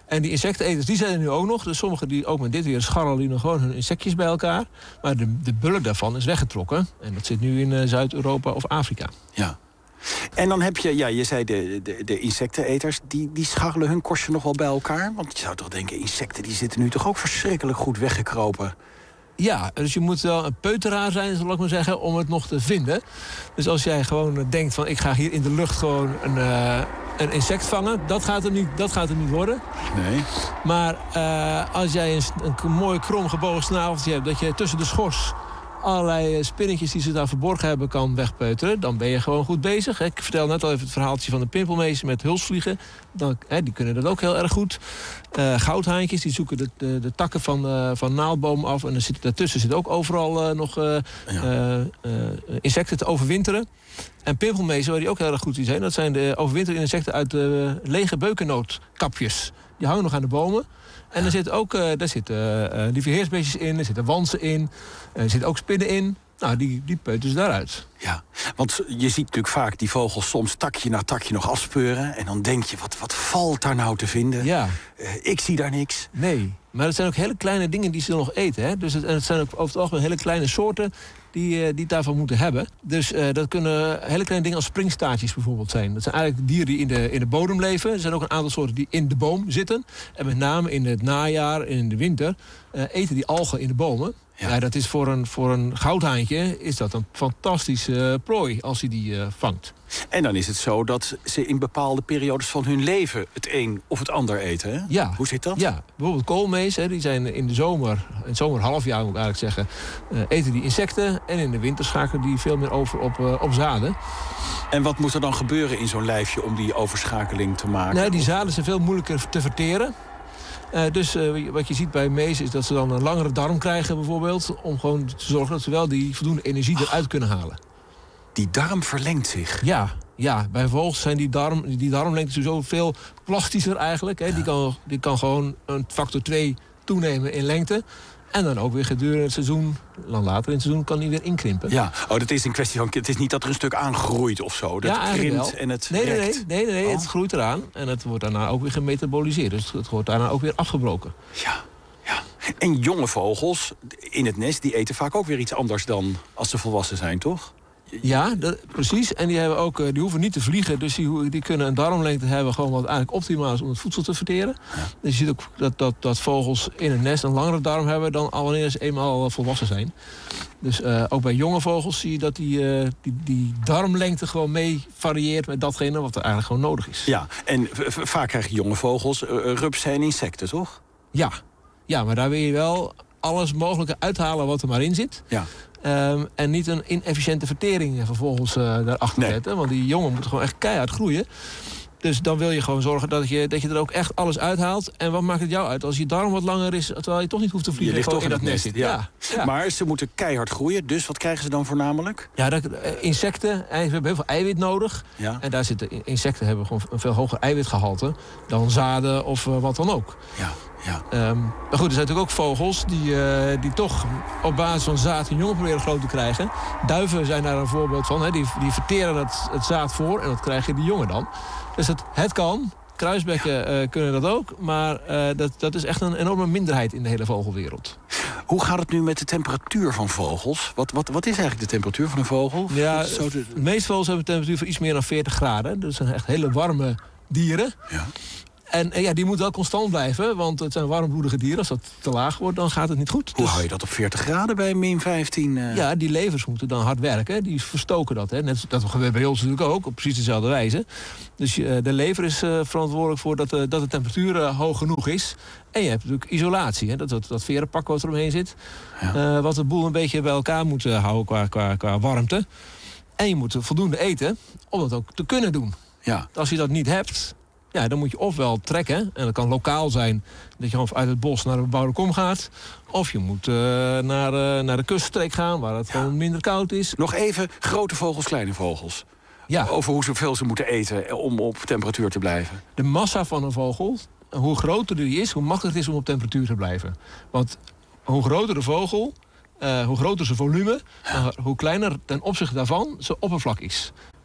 En die insecteneters, die zijn er nu ook nog. Dus sommigen die ook met dit weer scharrelen die nog gewoon hun insectjes bij elkaar. Maar de, de bulk daarvan is weggetrokken. En dat zit nu in uh, Zuid-Europa of Afrika. Ja. En dan heb je, ja, je zei de, de, de insecteneters, die, die scharrelen hun kostje nog wel bij elkaar? Want je zou toch denken, insecten die zitten nu toch ook verschrikkelijk goed weggekropen? Ja, dus je moet wel een peuteraar zijn, zal ik maar zeggen, om het nog te vinden. Dus als jij gewoon denkt van, ik ga hier in de lucht gewoon een, uh, een insect vangen, dat gaat er niet, dat gaat er niet worden. Nee. Maar uh, als jij een, een mooi krom gebogen snaveltje hebt, dat je tussen de schors allerlei spinnetjes die ze daar verborgen hebben kan wegpeuteren, dan ben je gewoon goed bezig. Ik vertel net al even het verhaaltje van de pimpelmees met hulsvliegen. Dan, hè, die kunnen dat ook heel erg goed. Uh, goudhaantjes die zoeken de, de, de takken van, uh, van naaldbomen af. En er zit, daartussen zitten ook overal uh, nog uh, ja. uh, uh, insecten te overwinteren. En pimpelmezen, waar die ook heel erg goed in zijn, dat zijn de overwinterende insecten uit de lege beukennoodkapjes. Die hangen nog aan de bomen. En er zitten ook uh, daar zitten, uh, lieveheersbeestjes in, er zitten wansen in, er zitten ook spinnen in. Nou, die, die peuteren ze daaruit. Ja, want je ziet natuurlijk vaak die vogels soms takje na takje nog afspeuren. En dan denk je, wat, wat valt daar nou te vinden? Ja. Uh, ik zie daar niks. Nee, maar het zijn ook hele kleine dingen die ze nog eten. Hè? Dus het, en het zijn ook over het algemeen hele kleine soorten die, uh, die daarvan moeten hebben. Dus uh, dat kunnen hele kleine dingen als springstaartjes bijvoorbeeld zijn. Dat zijn eigenlijk dieren die in de, in de bodem leven. Er zijn ook een aantal soorten die in de boom zitten. En met name in het najaar en in de winter uh, eten die algen in de bomen. Ja, ja dat is voor een, voor een goudhaantje is dat een fantastische uh, prooi als hij die uh, vangt. En dan is het zo dat ze in bepaalde periodes van hun leven het een of het ander eten, hè? Ja. Hoe zit dat? Ja, bijvoorbeeld koolmees, hè, die zijn in de zomer, in het zomerhalfjaar moet ik eigenlijk zeggen, uh, eten die insecten. En in de winter schakelen die veel meer over op, uh, op zaden. En wat moet er dan gebeuren in zo'n lijfje om die overschakeling te maken? Nou, die zaden zijn veel moeilijker te verteren. Uh, dus uh, wat je ziet bij mees is dat ze dan een langere darm krijgen bijvoorbeeld, om gewoon te zorgen dat ze wel die voldoende energie eruit kunnen halen. Die darm verlengt zich? Ja, ja. Bij vogels zijn die, darm, die darmlengte sowieso veel plastischer eigenlijk. Hè. Ja. Die, kan, die kan gewoon een factor twee toenemen in lengte. En dan ook weer gedurende het seizoen, dan later in het seizoen, kan die weer inkrimpen. Ja, oh, dat is een kwestie van, het is niet dat er een stuk aangroeit of zo. Dat ja, krimpt en het nee, nee, rekt. nee, nee, nee, nee oh. het groeit eraan. En het wordt daarna ook weer gemetaboliseerd. Dus het wordt daarna ook weer afgebroken. Ja, ja. En jonge vogels in het nest, die eten vaak ook weer iets anders dan als ze volwassen zijn, toch? Ja, dat, precies. En die, hebben ook, die hoeven niet te vliegen. Dus die, die kunnen een darmlengte hebben gewoon wat eigenlijk optimaal is om het voedsel te verteren. Ja. Dus je ziet ook dat, dat, dat vogels in een nest een langere darm hebben dan al wanneer ze eenmaal volwassen zijn. Dus uh, ook bij jonge vogels zie je dat die, uh, die, die darmlengte gewoon mee varieert met datgene wat er eigenlijk gewoon nodig is. Ja, en v- vaak krijgen jonge vogels uh, rupsen en insecten, toch? Ja. Ja, maar daar wil je wel alles mogelijke uithalen wat er maar in zit. Ja. Um, en niet een inefficiënte vertering vervolgens uh, daarachter nee. zetten. Want die jongen moet gewoon echt keihard groeien. Dus dan wil je gewoon zorgen dat je, dat je er ook echt alles uithaalt. En wat maakt het jou uit als je darm wat langer is, terwijl je toch niet hoeft te vliegen? Je ligt toch in dat nest zit. Ja. Ja, ja. Maar ze moeten keihard groeien. Dus wat krijgen ze dan voornamelijk? Ja, dat, uh, insecten. We hebben heel veel eiwit nodig. Ja. En daar zitten insecten hebben gewoon een veel hoger eiwitgehalte dan zaden of uh, wat dan ook. Ja. Ja. Um, maar goed, er zijn natuurlijk ook vogels die, uh, die toch op basis van zaad hun jongen proberen groot te krijgen. Duiven zijn daar een voorbeeld van. Hè. Die, die verteren het, het zaad voor en dat krijgen die jongen dan. Dus het, het kan. Kruisbekken uh, kunnen dat ook. Maar uh, dat, dat is echt een enorme minderheid in de hele vogelwereld. Hoe gaat het nu met de temperatuur van vogels? Wat, wat, wat is eigenlijk de temperatuur van een vogel? Ja, Zo te... de meeste vogels hebben een temperatuur van iets meer dan veertig graden. Dat zijn echt hele warme dieren. Ja. En, en ja, die moet wel constant blijven, want het zijn warmbloedige dieren. Als dat te laag wordt, dan gaat het niet goed. Hoe dus... hou je dat op veertig graden bij min vijftien? Uh... Ja, die levers moeten dan hard werken. Die verstoken dat. Hè. Net, dat gebeurt bij ons natuurlijk ook, op precies dezelfde wijze. Dus uh, de lever is uh, verantwoordelijk voor dat, uh, dat de temperatuur uh, hoog genoeg is. En je hebt natuurlijk isolatie, hè. Dat, dat, dat verenpak wat er omheen zit. Ja. Uh, wat de boel een beetje bij elkaar moet uh, houden qua, qua, qua warmte. En je moet voldoende eten om dat ook te kunnen doen. Ja. Als je dat niet hebt... Ja, dan moet je ofwel trekken, en dat kan lokaal zijn... dat je gewoon uit het bos naar de bebouwde kom gaat... of je moet uh, naar, uh, naar de kuststreek gaan, waar het ja. gewoon minder koud is. Nog even grote vogels, kleine vogels. Ja. Over hoeveel ze moeten eten om op temperatuur te blijven. De massa van een vogel, hoe groter die is... hoe makkelijker het is om op temperatuur te blijven. Want hoe groter de vogel, uh, hoe groter zijn volume... Ja. hoe kleiner ten opzichte daarvan zijn oppervlak is.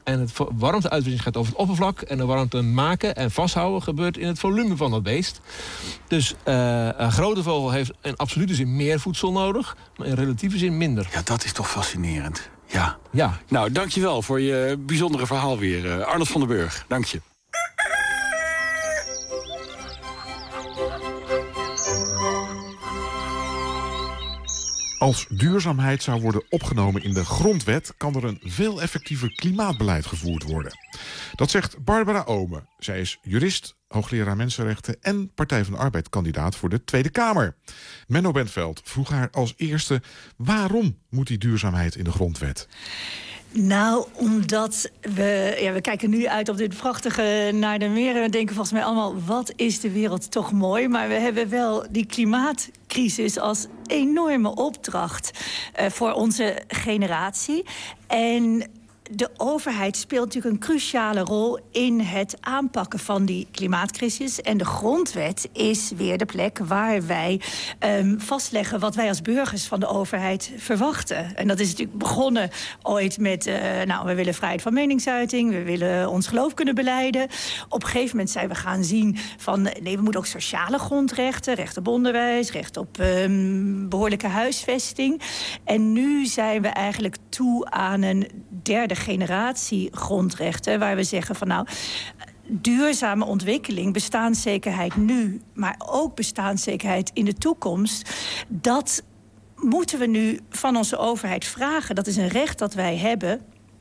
En het warmteuitwisseling gaat over het oppervlak. En de warmte maken en vasthouden gebeurt in het volume van dat beest. Dus uh, een grote vogel heeft in absolute zin meer voedsel nodig. Maar in relatieve zin minder. Ja, dat is toch fascinerend. Ja. ja. Nou, dankjewel voor je bijzondere verhaal weer. Uh, Arnold van den Burg, dank je. Als duurzaamheid zou worden opgenomen in de grondwet, kan er een veel effectiever klimaatbeleid gevoerd worden. Dat zegt Barbara Oome. Zij is jurist, hoogleraar mensenrechten en Partij van de Arbeid kandidaat voor de Tweede Kamer. Menno Bentveld vroeg haar als eerste: waarom moet die duurzaamheid in de grondwet? Nou, omdat we... Ja, we kijken nu uit op dit prachtige naar de meren. We denken volgens mij allemaal, wat is de wereld toch mooi. Maar we hebben wel die klimaatcrisis als enorme opdracht uh, voor onze generatie. En de overheid speelt natuurlijk een cruciale rol in het aanpakken van die klimaatcrisis. En de grondwet is weer de plek waar wij um, vastleggen wat wij als burgers van de overheid verwachten. En dat is natuurlijk begonnen ooit met, uh, nou, we willen vrijheid van meningsuiting, we willen ons geloof kunnen belijden. Op een gegeven moment zijn we gaan zien van, nee, we moeten ook sociale grondrechten, recht op onderwijs, recht op um, behoorlijke huisvesting. En nu zijn we eigenlijk toe aan een derde generatie grondrechten, waar we zeggen van nou, duurzame ontwikkeling, bestaanszekerheid nu, maar ook bestaanszekerheid in de toekomst, dat moeten we nu van onze overheid vragen. Dat is een recht dat wij hebben,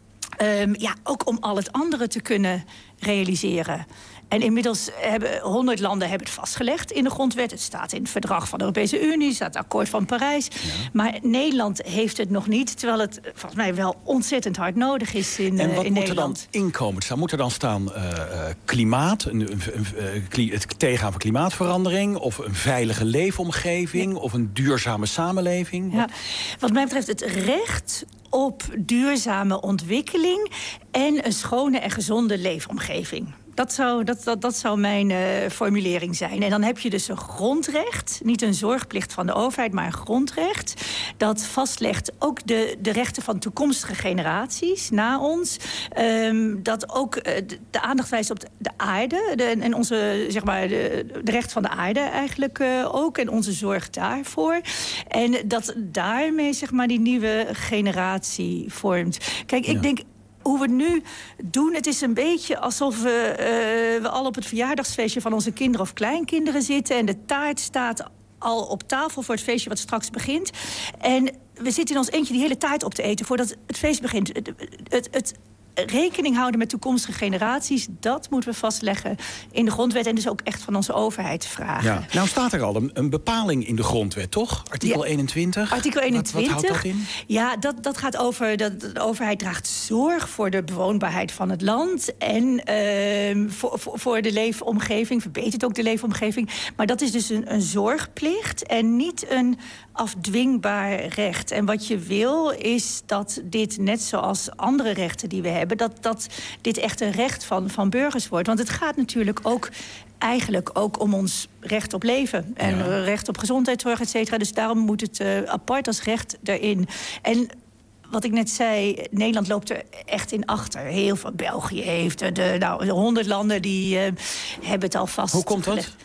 um, ja, ook om al het andere te kunnen realiseren. En inmiddels hebben honderd landen hebben het vastgelegd in de grondwet. Het staat in het verdrag van de Europese Unie, het staat het akkoord van Parijs. Ja. Maar Nederland heeft het nog niet, terwijl het volgens mij wel ontzettend hard nodig is in, en wat uh, in moet Nederland. Er dan inkomen? Zou moet er dan staan uh, klimaat, een, een, een, het tegengaan van klimaatverandering, of een veilige leefomgeving, ja, of een duurzame samenleving? Ja. Wat mij betreft het recht op duurzame ontwikkeling en een schone en gezonde leefomgeving. Dat zou, dat, dat, dat zou mijn uh, formulering zijn. En dan heb je dus een grondrecht, niet een zorgplicht van de overheid, maar een grondrecht dat vastlegt ook de, de rechten van toekomstige generaties na ons. Um, dat ook uh, de, de aandacht wijst op de, de aarde de, en onze, zeg maar, de, de recht van de aarde eigenlijk uh, ook en onze zorg daarvoor. En dat daarmee, zeg maar, die nieuwe generatie vormt. Kijk, ik ja. denk, hoe we het nu doen, het is een beetje alsof we, uh, we al op het verjaardagsfeestje van onze kinderen of kleinkinderen zitten en de taart staat al op tafel voor het feestje wat straks begint. En we zitten in ons eentje die hele taart op te eten voordat het feest begint. Het, het, het rekening houden met toekomstige generaties, dat moeten we vastleggen in de grondwet en dus ook echt van onze overheid vragen. Ja. Nou staat er al een, een bepaling in de grondwet, toch? Artikel ja. eenentwintig. Artikel eenentwintig. Wat, wat houdt dat in? Ja, dat, dat gaat over dat de overheid draagt zorg voor de bewoonbaarheid van het land en uh, voor, voor, voor de leefomgeving, verbetert ook de leefomgeving. Maar dat is dus een, een zorgplicht en niet een afdwingbaar recht. En wat je wil is dat dit, net zoals andere rechten die we hebben, dat, dat dit echt een recht van, van burgers wordt. Want het gaat natuurlijk ook eigenlijk ook om ons recht op leven. En ja. recht op gezondheidszorg, et cetera. Dus daarom moet het uh, apart als recht erin. En wat ik net zei, Nederland loopt er echt in achter. Heel veel, België heeft de, nou, de honderd landen die uh, hebben het al vast. Hoe komt dat?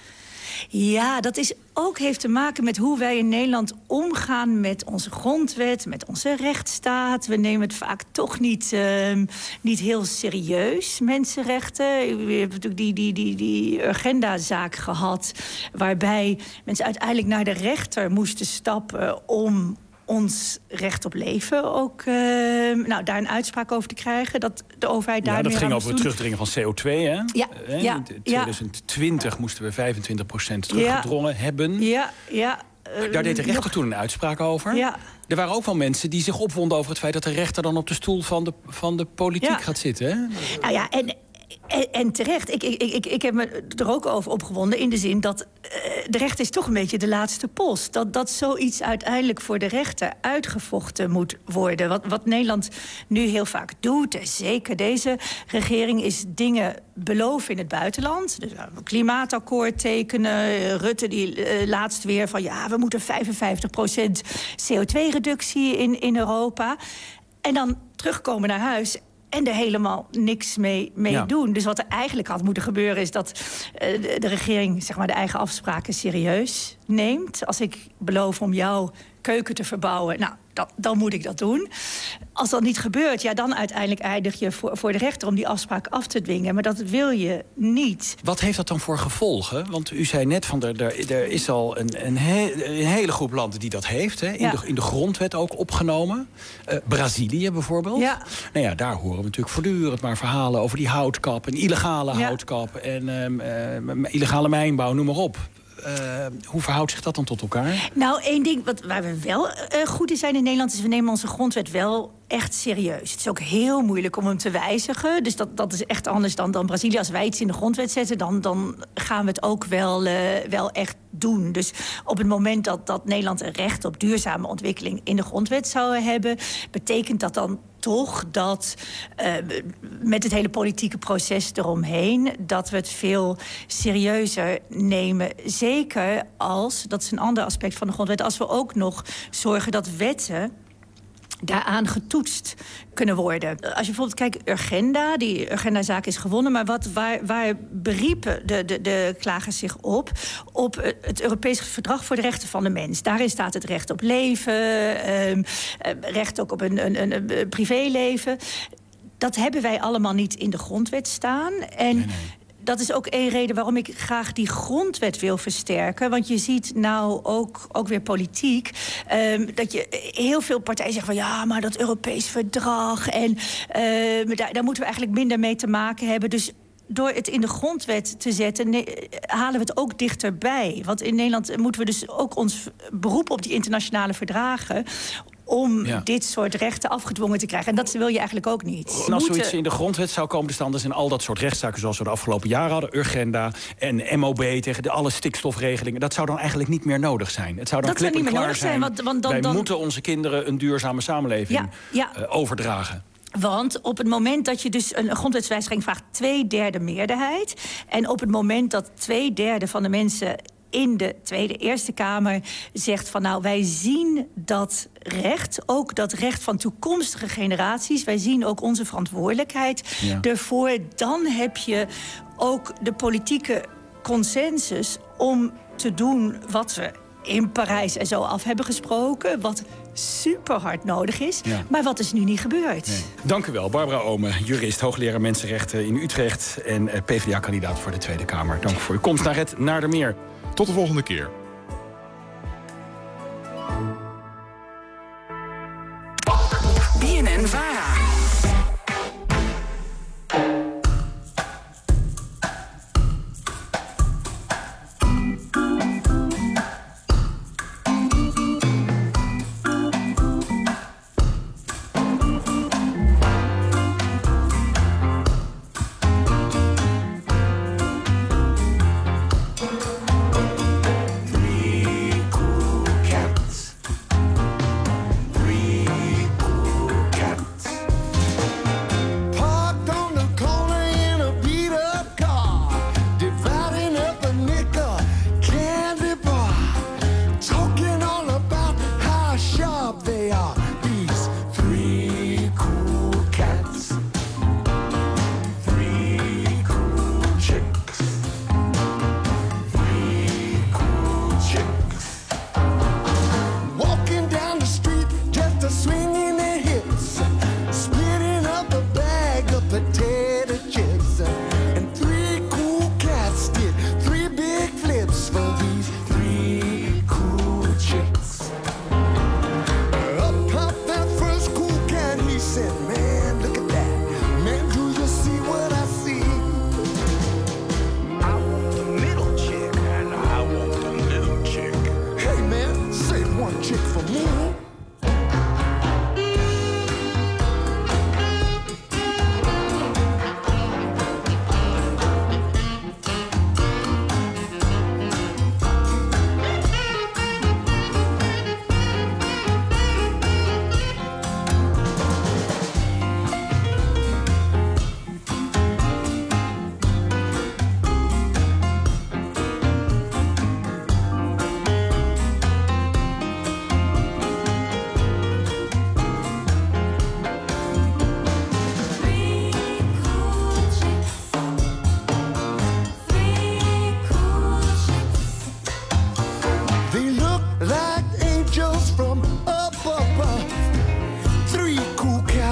Ja, dat is ook heeft te maken met hoe wij in Nederland omgaan met onze grondwet, met onze rechtsstaat. We nemen het vaak toch niet, uh, niet heel serieus, mensenrechten. We hebben natuurlijk die, die, die, die Urgenda-zaak gehad, waarbij mensen uiteindelijk naar de rechter moesten stappen om ons recht op leven ook uh, nou, daar een uitspraak over te krijgen. Dat de overheid daar ja, dat meer ging aan over het terugdringen van C O twee, hè? Ja, eh, ja, in twintig twintig ja. moesten we vijfentwintig procent teruggedrongen ja, hebben. Ja, ja. Uh, daar deed de rechter nog toen een uitspraak over. Ja. Er waren ook wel mensen die zich opwonden over het feit dat de rechter dan op de stoel van de, van de politiek ja. gaat zitten, hè? Nou ja, en En, en terecht, ik, ik, ik, ik heb me er ook over opgewonden in de zin dat uh, de rechter is toch een beetje de laatste post. Dat, dat zoiets uiteindelijk voor de rechter uitgevochten moet worden. Wat, wat Nederland nu heel vaak doet, en zeker deze regering, is dingen beloven in het buitenland. Dus een klimaatakkoord tekenen. Rutte die uh, laatst weer van ja, we moeten vijfenvijftig procent C O twee reductie in, in Europa. En dan terugkomen naar huis en er helemaal niks mee, mee Ja. doen. Dus wat er eigenlijk had moeten gebeuren is dat uh, de, de regering zeg maar, de eigen afspraken serieus neemt. Als ik beloof om jouw keuken te verbouwen, nou, dan, dan moet ik dat doen. Als dat niet gebeurt, ja, dan uiteindelijk eindig je voor, voor de rechter om die afspraak af te dwingen. Maar dat wil je niet. Wat heeft dat dan voor gevolgen? Want u zei net van er, er, er is al een, een, he, een hele groep landen die dat heeft. Hè? In, Ja. de, in de grondwet ook opgenomen. Uh, Brazilië bijvoorbeeld. Ja. Nou ja, daar horen we natuurlijk voortdurend maar verhalen over die houtkap. En illegale Ja. houtkap. En um, uh, illegale mijnbouw, noem maar op. Uh, hoe verhoudt zich dat dan tot elkaar? Nou, één ding wat, waar we wel uh, goed in zijn in Nederland is we nemen onze grondwet wel echt serieus. Het is ook heel moeilijk om hem te wijzigen. Dus dat, dat is echt anders dan, dan Brazilië. Als wij iets in de grondwet zetten, dan, dan gaan we het ook wel, uh, wel echt doen. Dus op het moment dat, dat Nederland een recht op duurzame ontwikkeling in de grondwet zou hebben, betekent dat dan toch dat uh, met het hele politieke proces eromheen, dat we het veel serieuzer nemen. Zeker als, dat is een ander aspect van de grondwet, als we ook nog zorgen dat wetten daaraan getoetst kunnen worden. Als je bijvoorbeeld kijkt, Urgenda, die Urgenda-zaak is gewonnen, maar wat, waar, waar beriepen de, de, de klagers zich op? Op het Europees Verdrag voor de Rechten van de Mens. Daarin staat het recht op leven, um, recht ook op een, een, een privéleven. Dat hebben wij allemaal niet in de grondwet staan. En nee, nee. Dat is ook één reden waarom ik graag die grondwet wil versterken. Want je ziet nou ook, ook weer politiek, Um, dat je heel veel partijen zeggen van ja, maar dat Europees verdrag en uh, daar, daar moeten we eigenlijk minder mee te maken hebben. Dus door het in de grondwet te zetten, ne- halen we het ook dichterbij. Want in Nederland moeten we dus ook ons beroep op die internationale verdragen om ja. dit soort rechten afgedwongen te krijgen. En dat wil je eigenlijk ook niet. En als Moeten... zoiets in de grondwet zou komen te staan, dus in al dat soort rechtszaken zoals we de afgelopen jaren hadden, Urgenda en M O B tegen de alle stikstofregelingen, dat zou dan eigenlijk niet meer nodig zijn. Het zou dan dat zou klip niet en meer klaar nodig zijn. zijn. Want, want dan, Wij dan... moeten onze kinderen een duurzame samenleving ja, ja. Uh, overdragen. Want op het moment dat je dus een grondwetswijziging vraagt, twee derde meerderheid. En op het moment dat twee derde van de mensen in de Tweede Eerste Kamer zegt van nou, wij zien dat recht, ook dat recht van toekomstige generaties, wij zien ook onze verantwoordelijkheid ja. ervoor, dan heb je ook de politieke consensus om te doen wat we in Parijs en zo af hebben gesproken, wat super hard nodig is, ja. maar wat is nu niet gebeurd. Nee. Dank u wel, Barbara Omen, jurist, hoogleraar Mensenrechten in Utrecht en P vd A-kandidaat voor de Tweede Kamer. Dank voor uw komst naar het Naardermeer. Tot de volgende keer. B N N Vara.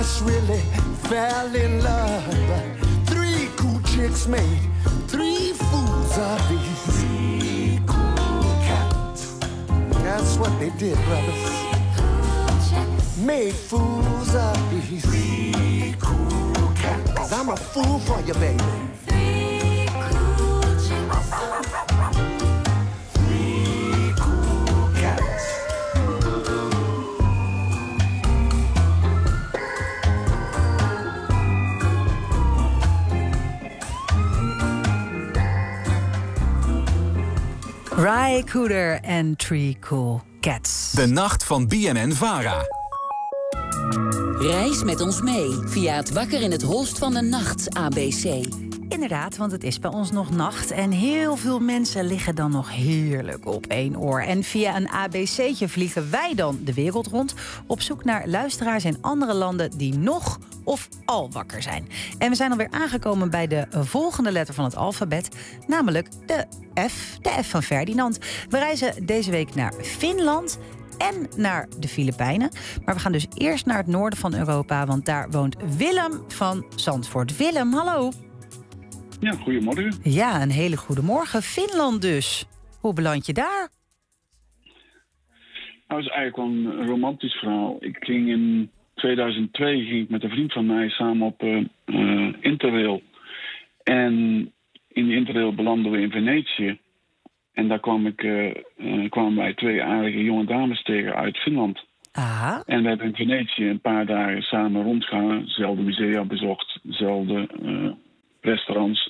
just really fell in love. Three cool chicks made three fools of these. Three cool cats. That's what they did, brothers. Made fools of these. Three cool cats. I'm a fool for you, baby. Three cool chicks. Three cool cats. Ry Cooder en Three Cool Cats. De nacht van B N N Vara. Reis met ons mee via het Wakker in het Holst van de Nacht A B C. Inderdaad, want het is bij ons nog nacht en heel veel mensen liggen dan nog heerlijk op één oor. En via een A B C'tje vliegen wij dan de wereld rond op zoek naar luisteraars in andere landen die nog of al wakker zijn. En we zijn alweer aangekomen bij de volgende letter van het alfabet, namelijk de F, de F van Ferdinand. We reizen deze week naar Finland en naar de Filipijnen. Maar we gaan dus eerst naar het noorden van Europa, want daar woont Willem van Zandvoort. Willem, hallo. Ja, goedemorgen. Ja, een hele goede morgen. Finland dus. Hoe beland je daar? Nou, dat is eigenlijk wel een romantisch verhaal. Ik ging in tweeduizend twee ging ik met een vriend van mij samen op uh, uh, Interrail. En in de Interrail belanden we in Venetië. En daar kwam ik, uh, uh, kwamen wij twee aardige jonge dames tegen uit Finland. Aha. En we hebben in Venetië een paar dagen samen rondgegaan. Dezelfde musea bezocht, dezelfde uh, restaurants.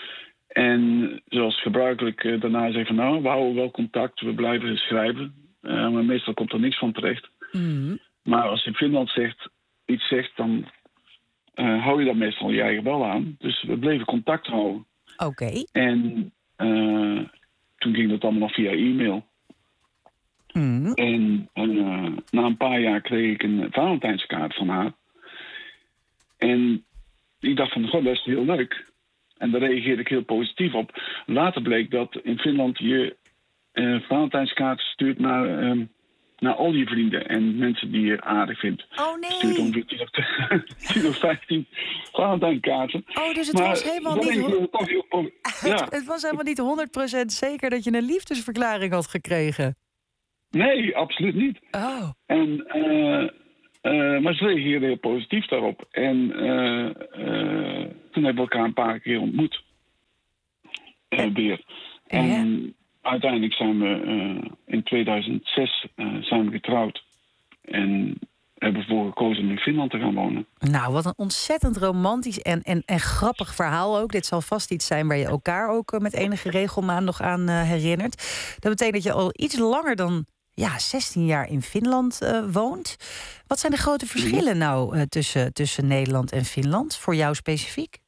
En zoals gebruikelijk uh, daarna zei van nou, we houden wel contact, we blijven schrijven. Uh, maar meestal komt er niks van terecht. Mm. Maar als je in Finland zegt, iets zegt, dan uh, hou je daar meestal je eigen wel aan. Dus we bleven contact houden. Oké. Okay. En uh, toen ging dat allemaal nog via e-mail. Mm. En uh, na een paar jaar kreeg ik een Valentijnskaart van haar. En ik dacht van, goh, dat is heel leuk. En daar reageerde ik heel positief op. Later bleek dat in Finland je uh, Valentijnskaarten stuurt naar, um, naar al je vrienden en mensen die je aardig vindt. Oh nee! Stuurt ongeveer tien of vijftien Valentijnkaarten. Oh, dus het maar was helemaal niet... Heel, toch heel, ja. het, het was helemaal niet honderd procent zeker dat je een liefdesverklaring had gekregen. Nee, absoluut niet. Oh. En, uh, uh, maar ze reageerden heel positief daarop. En uh, uh, toen hebben we elkaar een paar keer ontmoet. Uh, weer. En ja. Uiteindelijk zijn we uh, in tweeduizend zes uh, zijn we getrouwd. En hebben ervoor gekozen om in Finland te gaan wonen. Nou, wat een ontzettend romantisch en, en, en grappig verhaal ook. Dit zal vast iets zijn waar je elkaar ook met enige regelmaat nog aan uh, herinnert. Dat betekent dat je al iets langer dan ja, zestien jaar in Finland uh, woont. Wat zijn de grote verschillen nou uh, tussen, tussen Nederland en Finland? Voor jou specifiek?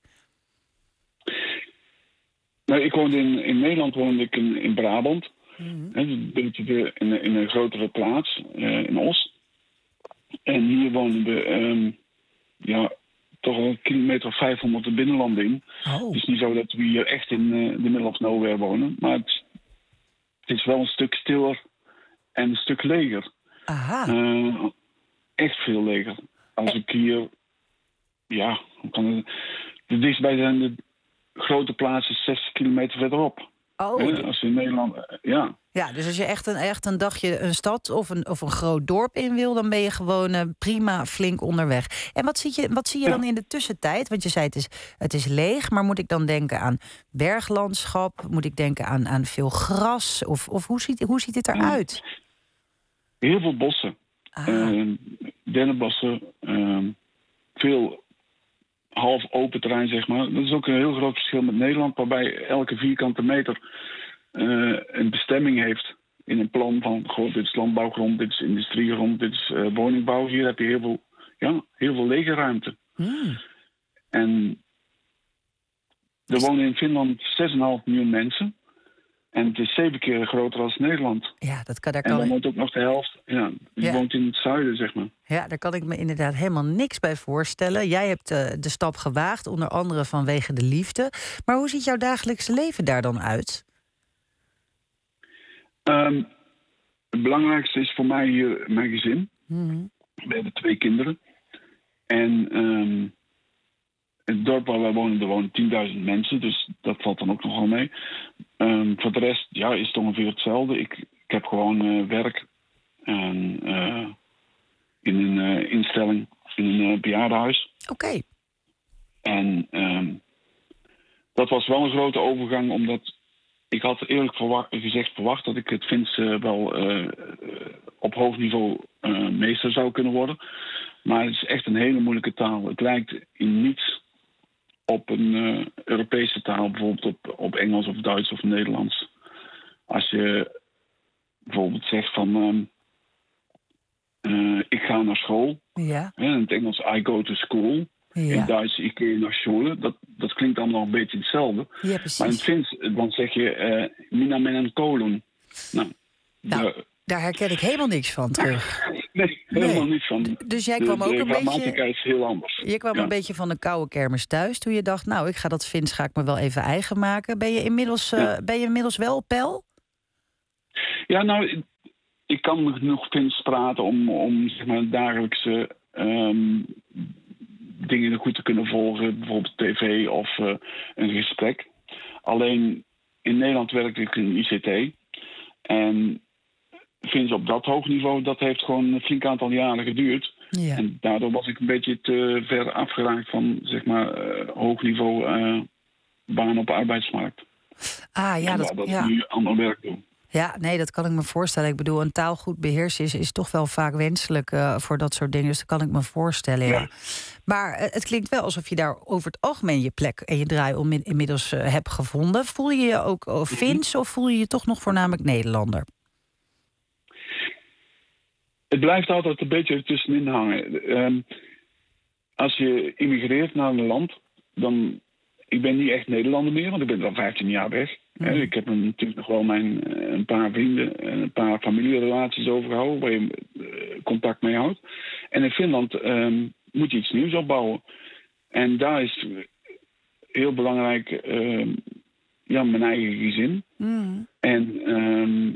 Nou, ik woonde in, in Nederland woonde ik in, in Brabant. Mm-hmm. He, een beetje de, in, in een grotere plaats, uh, in Os. En hier wonen we um, ja, toch al een kilometer of vijfhonderd de binnenlanden in. Oh. Het is niet zo dat we hier echt in uh, de middle of nowhere wonen. Maar het, het is wel een stuk stiller en een stuk leger. Aha. Uh, echt veel leger. Als ik hier... Ja, kan het, de dichtstbijzijnde grote plaats is zestig kilometer verderop. Oh. He, als in Nederland... Uh, ja. Ja, dus als je echt een, echt een dagje een stad of een, of een groot dorp in wil, dan ben je gewoon uh, prima flink onderweg. En wat zie je, wat zie je dan in de tussentijd? Want je zei het is, het is leeg, maar moet ik dan denken aan berglandschap? Moet ik denken aan, aan veel gras? Of, of hoe, ziet, hoe ziet het eruit? Heel veel bossen. Uh, dennenbossen. Uh, veel half open terrein, zeg maar. Dat is ook een heel groot verschil met Nederland, waarbij elke vierkante meter Uh, een bestemming heeft in een plan van, goh, dit is landbouwgrond, dit is industriegrond, dit is uh, woningbouw. Hier heb je heel veel, ja, heel veel lege ruimte. Mm. En er wonen in Finland zes komma vijf miljoen mensen. En het is zeven keer groter dan Nederland. Ja, dat kan, daar en kan dan ik... woont ook nog de helft. Ja, die ja. woont in het zuiden, zeg maar. Ja, daar kan ik me inderdaad helemaal niks bij voorstellen. Jij hebt uh, de stap gewaagd, onder andere vanwege de liefde. Maar hoe ziet jouw dagelijkse leven daar dan uit? Um, het belangrijkste is voor mij hier mijn gezin. Mm-hmm. We hebben twee kinderen. En um, het dorp waar wij wonen, er wonen tienduizend mensen. Dus dat valt dan ook nog wel mee. Um, voor de rest ja, is het ongeveer hetzelfde. Ik, ik heb gewoon uh, werk en, uh, in een uh, instelling, in een uh, bejaardenhuis. Oké. Okay. En um, dat was wel een grote overgang, omdat ik had eerlijk verwacht, gezegd verwacht dat ik het Fins uh, wel uh, uh, op hoog niveau uh, meester zou kunnen worden. Maar het is echt een hele moeilijke taal. Het lijkt in niets op een uh, Europese taal, bijvoorbeeld op, op Engels of Duits of Nederlands. Als je bijvoorbeeld zegt van um, uh, ik ga naar school. Ja. Hè, in het Engels I go to school. Ja. In het Duits ik ga naar school. Dat, dat klinkt allemaal een beetje hetzelfde. Ja, precies. Maar in het Fins dan zeg je uh, minä menen kouluun. Nou, nou de, daar herken ik helemaal niks van terug. Nee, helemaal nee. niet van. Dus jij kwam de, ook de een beetje... De grammatica is heel anders. Je kwam ja. een beetje van de koude kermis thuis toen je dacht, nou, ik ga dat Fins ga ik me wel even eigen maken. Ben je inmiddels, uh, ja. ben je inmiddels wel op peil? Ja, nou, ik, ik kan genoeg Fins praten om, om zeg maar, dagelijkse um, dingen goed te kunnen volgen. Bijvoorbeeld tv of uh, een gesprek. Alleen in Nederland werkte ik in I C T. En Fins op dat hoog niveau, dat heeft gewoon een flink aantal jaren geduurd. Ja. En daardoor was ik een beetje te ver afgeraakt van, zeg maar, uh, hoog niveau uh, baan op de arbeidsmarkt. Ah, ja, dat, dat ja. ik nu ander werk doe. Ja, nee, dat kan ik me voorstellen. Ik bedoel, een taal goed beheersen is, is toch wel vaak wenselijk uh, voor dat soort dingen. Dus dat kan ik me voorstellen, ja. ja. Maar uh, het klinkt wel alsof je daar over het algemeen je plek en je draai om in, inmiddels uh, hebt gevonden. Voel je je ook uh, Fins of voel je je toch nog voornamelijk Nederlander? Het blijft altijd een beetje ertussenin hangen. Um, als je immigreert naar een land, dan... Ik ben niet echt Nederlander meer, want ik ben al vijftien jaar weg. Mm. Ik heb natuurlijk nog wel mijn, een paar vrienden en een paar familierelaties overgehouden, waar je uh, contact mee houdt. En in Finland um, moet je iets nieuws opbouwen. En daar is heel belangrijk uh, ja, mijn eigen gezin. Mm. En, um,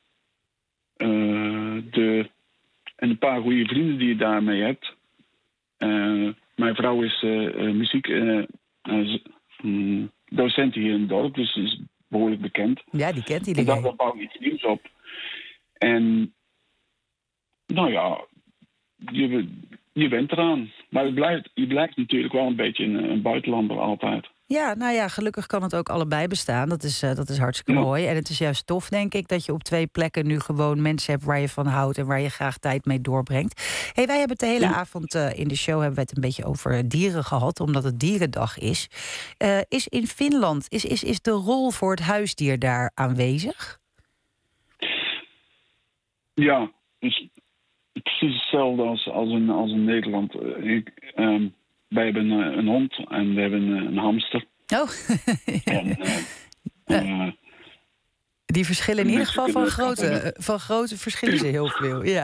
uh, de, en een paar goede vrienden die je daarmee hebt. Uh, mijn vrouw is uh, uh, muziek... Uh, uh, Mm, docent hier in het dorp, dus is behoorlijk bekend. Ja, die kent iedereen. En dan bouw je iets nieuws op. En nou ja, je, je bent eraan. Maar je blijft, je blijft natuurlijk wel een beetje een, een buitenlander altijd. Ja, nou ja, gelukkig kan het ook allebei bestaan. Dat is, uh, dat is hartstikke ja. mooi. En het is juist tof, denk ik, dat je op twee plekken nu gewoon mensen hebt waar je van houdt en waar je graag tijd mee doorbrengt. Hey, wij hebben het de hele ja. avond uh, in de show hebben we het een beetje over dieren gehad, omdat het dierendag is. Uh, is in Finland, is, is, is de rol voor het huisdier daar aanwezig? Ja, dus precies hetzelfde als, als, in, als in Nederland. Ik, um, wij hebben een, een hond en we hebben een, een hamster. Oh. en, uh, uh, Die verschillen in ieder geval van grote, van grote verschillen ze heel veel. Ja.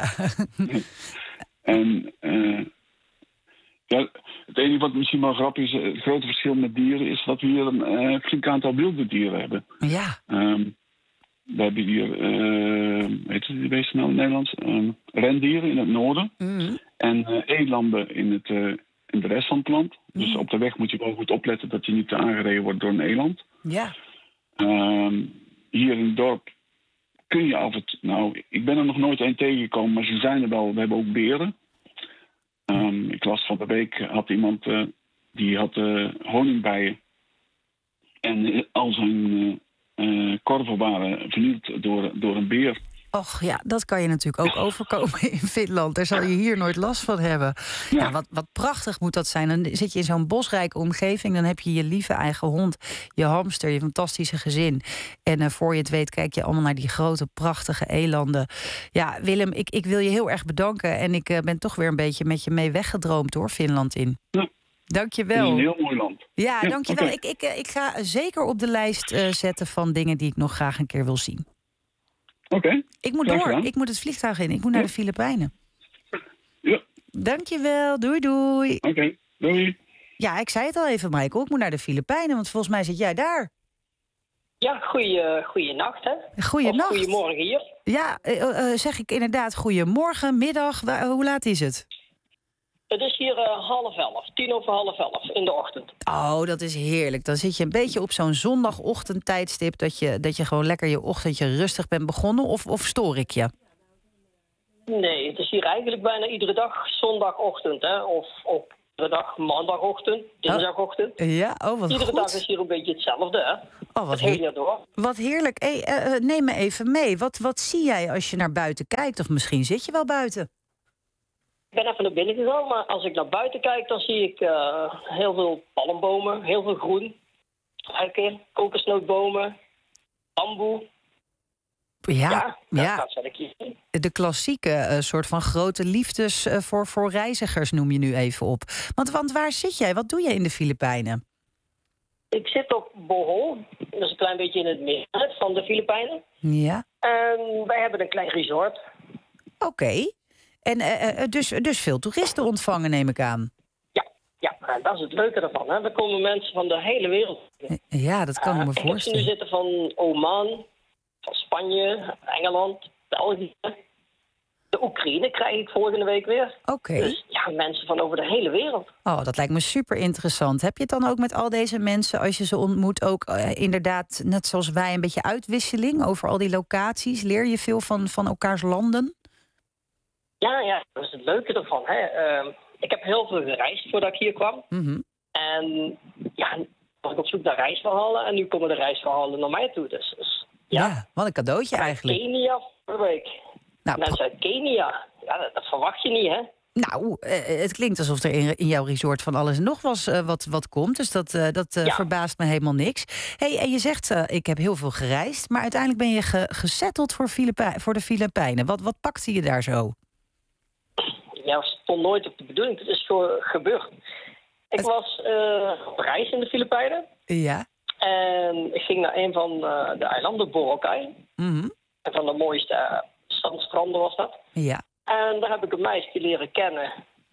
en uh, ja, het enige wat misschien wel grappig is, het grote verschil met dieren is dat we hier een uh, flink aantal wilde dieren hebben. Ja. Um, we hebben hier, uh, heet het die beesten nou in het Nederlands? Um, rendieren in het noorden. Mm. En uh, elanden in, het, uh, in de rest van het land. Mm. Dus op de weg moet je wel goed opletten dat je niet aangereden wordt door een eland. Ja. Um, hier in het dorp kun je af en toe... Nou, ik ben er nog nooit een tegengekomen, maar ze zijn er wel. We hebben ook beren. Um, ik las van de week, had iemand uh, die had uh, honingbijen. En uh, al zijn... Uh, Uh, korven waren vernield door, door een beer. Och ja, dat kan je natuurlijk ook overkomen in Finland. Daar zal je hier nooit last van hebben. Ja. Ja, wat, wat prachtig moet dat zijn. Dan zit je in zo'n bosrijke omgeving. Dan heb je je lieve eigen hond, je hamster, je fantastische gezin. En uh, voor je het weet kijk je allemaal naar die grote, prachtige elanden. Ja, Willem, ik, ik wil je heel erg bedanken. En ik uh, ben toch weer een beetje met je mee weggedroomd hoor, Finland in. Ja. Dank je wel. Het is een heel mooi land. Ja, ja dank je wel. Okay. Ik, ik, ik ga zeker op de lijst uh, zetten van dingen die ik nog graag een keer wil zien. Oké. Okay. Ik moet door. Ik moet het vliegtuig in. Ik moet ja. naar de Filipijnen. Ja. Dank je wel. Doei, doei. Oké, okay. Doei. Ja, ik zei het al even, Michael. Ik moet naar de Filipijnen, want volgens mij zit jij daar. Ja, goeie, goeie nacht, hè? Goeienacht. Goedemorgen hier. Ja, uh, uh, zeg ik inderdaad goedemorgen, middag. Waar, hoe laat is het? Het is hier uh, half elf, tien over half elf in de ochtend. Oh, dat is heerlijk. Dan zit je een beetje op zo'n zondagochtendtijdstip... Dat je, dat je gewoon lekker je ochtendje rustig bent begonnen. Of, of stoor ik je? Nee, het is hier eigenlijk bijna iedere dag zondagochtend. Hè? Of op iedere dag maandagochtend, dinsdagochtend. Ja, oh, wat Iedere goed. dag is hier een beetje hetzelfde. Hè? Oh, wat, het hele heer- jaar door. wat heerlijk. Hey, eh, eh, neem me even mee. Wat, wat zie jij als je naar buiten kijkt? Of misschien zit je wel buiten? Ik ben even naar binnen gegaan, maar als ik naar buiten kijk... dan zie ik uh, heel veel palmbomen, heel veel groen. Eiken, kokosnootbomen, bamboe. Ja, Ja, ja. dat zet ik hier zien. De klassieke eh, soort van grote liefdes eh, voor, voor reizigers noem je nu even op. Want, want waar zit jij? Wat doe je in de Filipijnen? Ik zit op Bohol, dat is een klein beetje in het midden van de Filipijnen. Ja, En wij hebben een klein resort. oké. En eh, eh, dus, dus veel toeristen ontvangen, neem ik aan. Ja, en dat is het leuke ervan. Hè. Er komen mensen van de hele wereld. Ja, dat kan ik me Uh, ik heb ze nu voorstellen. zitten van Oman, van Spanje, Engeland, België. De Oekraïne krijg ik volgende week weer. Oké. Dus ja, mensen van over de hele wereld. Oh, dat lijkt me super interessant. Heb je het dan ook met al deze mensen, als je ze ontmoet, ook eh, inderdaad, net zoals wij, een beetje uitwisseling over al die locaties? Leer je veel van, van elkaars landen? Ja, ja, dat is het leuke ervan. Hè. Uh, ik heb heel veel gereisd voordat ik hier kwam. Mhm. En ja, was ik op zoek naar reisverhalen. En nu komen de reisverhalen naar mij toe. Dus, dus ja. Ja, wat een cadeautje eigenlijk. Kenia vorige week. Nou, Mensen uit Kenia. Ja, dat, dat verwacht je niet, hè? Nou, eh, het klinkt alsof er in, in jouw resort van alles en nog was, eh, wat, wat komt. Dus dat, eh, dat eh, Ja. verbaast me helemaal niks. Hey, en je zegt, eh, ik heb heel veel gereisd. Maar uiteindelijk ben je ge gesetteld voor, Filipij- voor de Filipijnen. Wat, wat pakte je daar zo? Ja, dat stond nooit op de bedoeling. Het is gewoon gebeurd. Ik was uh, op reis in de Filipijnen. Ja. En ik ging naar een van uh, de eilanden, Boracay. Mhm. En van de mooiste uh, zandstranden was dat. Ja. En daar heb ik een meisje leren kennen.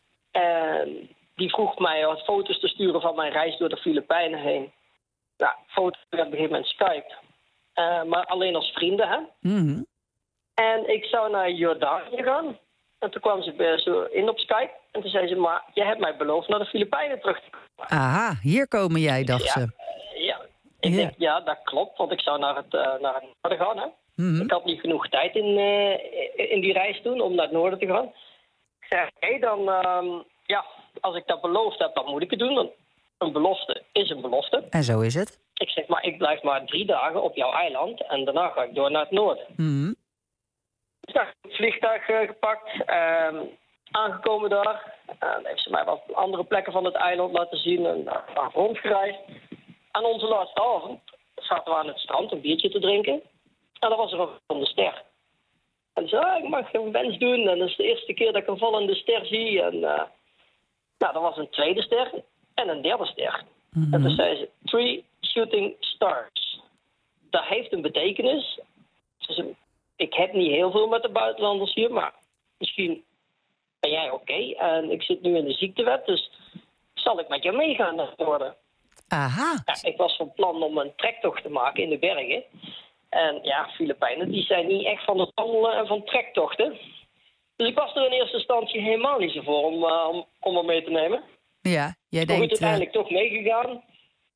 En die vroeg mij wat foto's te sturen van mijn reis door de Filipijnen heen. Nou, foto's op een gegeven moment Skype. Uh, maar alleen als vrienden, hè. Mhm. En ik zou naar Jordanië gaan. En toen kwam ze bij zo in op Skype. En toen zei ze, maar jij hebt mij beloofd naar de Filipijnen terug te komen. Aha, hier komen jij, dacht Ja, ze. ja. Ik Ja. denk, ja, dat klopt. Want ik zou naar het, uh, naar het noorden gaan, hè. Mhm. Ik had niet genoeg tijd in, uh, in die reis toen om naar het noorden te gaan. Ik zei, oké, dan, uh, ja, als ik dat beloofd heb, dan moet ik het doen. Want een belofte is een belofte. En zo is het. Ik zeg, maar ik blijf maar drie dagen op jouw eiland en daarna ga ik door naar het noorden. Mhm. Dus daar heb ik het vliegtuig uh, gepakt, uh, aangekomen daar. Uh, dan heeft ze mij wat andere plekken van het eiland laten zien en uh, rondgereisd. Aan onze laatste avond zaten we aan het strand een biertje te drinken. En dan was er een vallende ster. En ze zei, ah, ik mag een wens doen. En dat is de eerste keer dat ik een vallende ster zie. En uh, nou, er was een tweede ster en een derde ster. Mhm. En toen zei ze, three shooting stars. Dat heeft een betekenis. Ze zei, ik heb niet heel veel met de buitenlanders hier, maar misschien ben jij oké. Okay. En ik zit nu in de ziektewet, dus zal ik met je meegaan naar het noorden? Aha. Ja, ik was van plan om een trektocht te maken in de bergen. En ja, Filipijnen, die zijn niet echt van het wandelen en van trektochten. Dus ik was er in eerste instantie helemaal niet zo voor om, uh, om, om hem mee te nemen. Ja, jij Maar goed, denkt... eh, uiteindelijk toch meegegaan.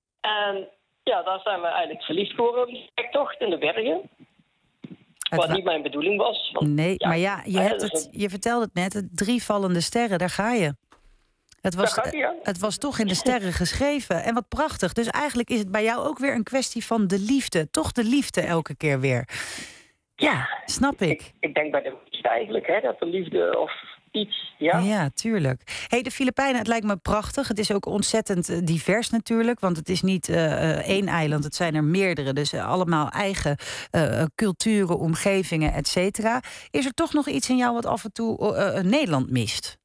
En ja, daar zijn we eigenlijk verliefd geworden, die trektocht in de bergen. Het Wat wa- niet mijn bedoeling was. Want, Nee, maar ja, je, hè, hebt dus het, je vertelde het net, het drie vallende sterren, daar ga je. Het was, Daar gaat ie, ja. het was toch in de sterren geschreven. En wat prachtig. Dus eigenlijk is het bij jou ook weer een kwestie van de liefde. Toch de liefde elke keer weer. Ja, snap ik. Ik denk bij de meeste eigenlijk, hè, dat de liefde of iets, ja. Ja, tuurlijk. Hey, de Filipijnen, het lijkt me prachtig. Het is ook ontzettend eh, divers natuurlijk. Want het is niet eh, eh, één eiland, het zijn er meerdere. Dus eh, allemaal eigen eh, culturen, omgevingen, et cetera. Is er toch nog iets in jou wat af en toe eh, eh, Nederland mist?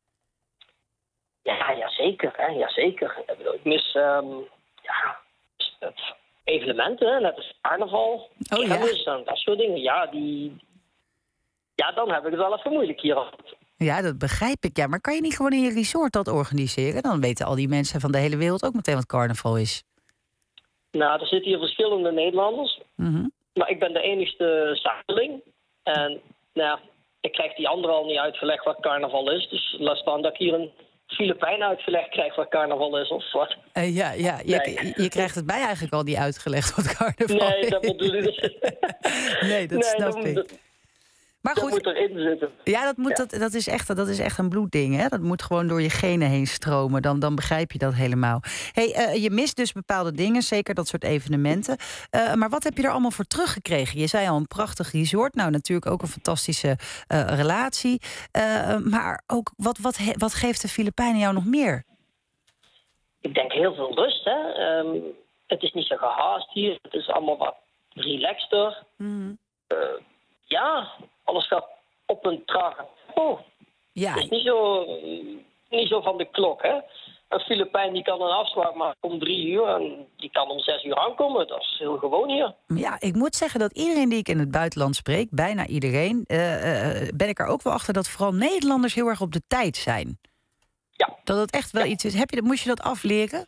Ja, ja zeker. Hè, ja, zeker. Ik bedoel, ik mis um, ja, het evenementen, hè, net als carnaval, Oh, ja. kermis en dat soort dingen. Ja, die... ja, dan heb ik het wel even moeilijk hier. Ja, dat begrijp ik. Ja, maar kan je niet gewoon in je resort dat organiseren? Dan weten al die mensen van de hele wereld ook meteen wat carnaval is. Nou, er zitten hier verschillende Nederlanders. Mhm. Maar ik ben de enigste zakeling. En nou, ik krijg die andere al niet uitgelegd wat carnaval is. Dus laat staan dat ik hier een Filipijn uitgelegd krijg wat carnaval is of wat. Uh, ja, ja je, Nee. je krijgt het mij eigenlijk al niet uitgelegd wat carnaval Nee, is. dat bedoel ik dus. Nee, dat Nee, snap dat ik. moet- Maar dat goed, moet erin zitten. ja, dat, moet, Ja. Dat, dat, is echt, dat is echt een bloedding. Hè? Dat moet gewoon door je genen heen stromen. Dan, dan begrijp je dat helemaal. Hey, eh, je mist dus bepaalde dingen, zeker dat soort evenementen. Uh, maar wat heb je er allemaal voor teruggekregen? Je zei al een prachtig resort. Nou, natuurlijk ook een fantastische uh, relatie. Uh, maar ook, wat, wat, he, wat geeft de Filipijnen jou nog meer? Ik denk heel veel rust. Hè? Um, het is niet zo gehaast hier. Het is allemaal wat relaxter. Mm. Uh, ja, alles gaat op een trage tempo. Ja. Het is niet zo, niet zo van de klok, hè. Een Filipijn die kan een afspraak maken om drie uur en die kan om zes uur aankomen. Dat is heel gewoon hier. Ja, ik moet zeggen dat iedereen die ik in het buitenland spreek, bijna iedereen, uh, uh, ben ik er ook wel achter dat vooral Nederlanders heel erg op de tijd zijn. Ja. Dat het echt wel iets is. Heb je, moest je dat afleren?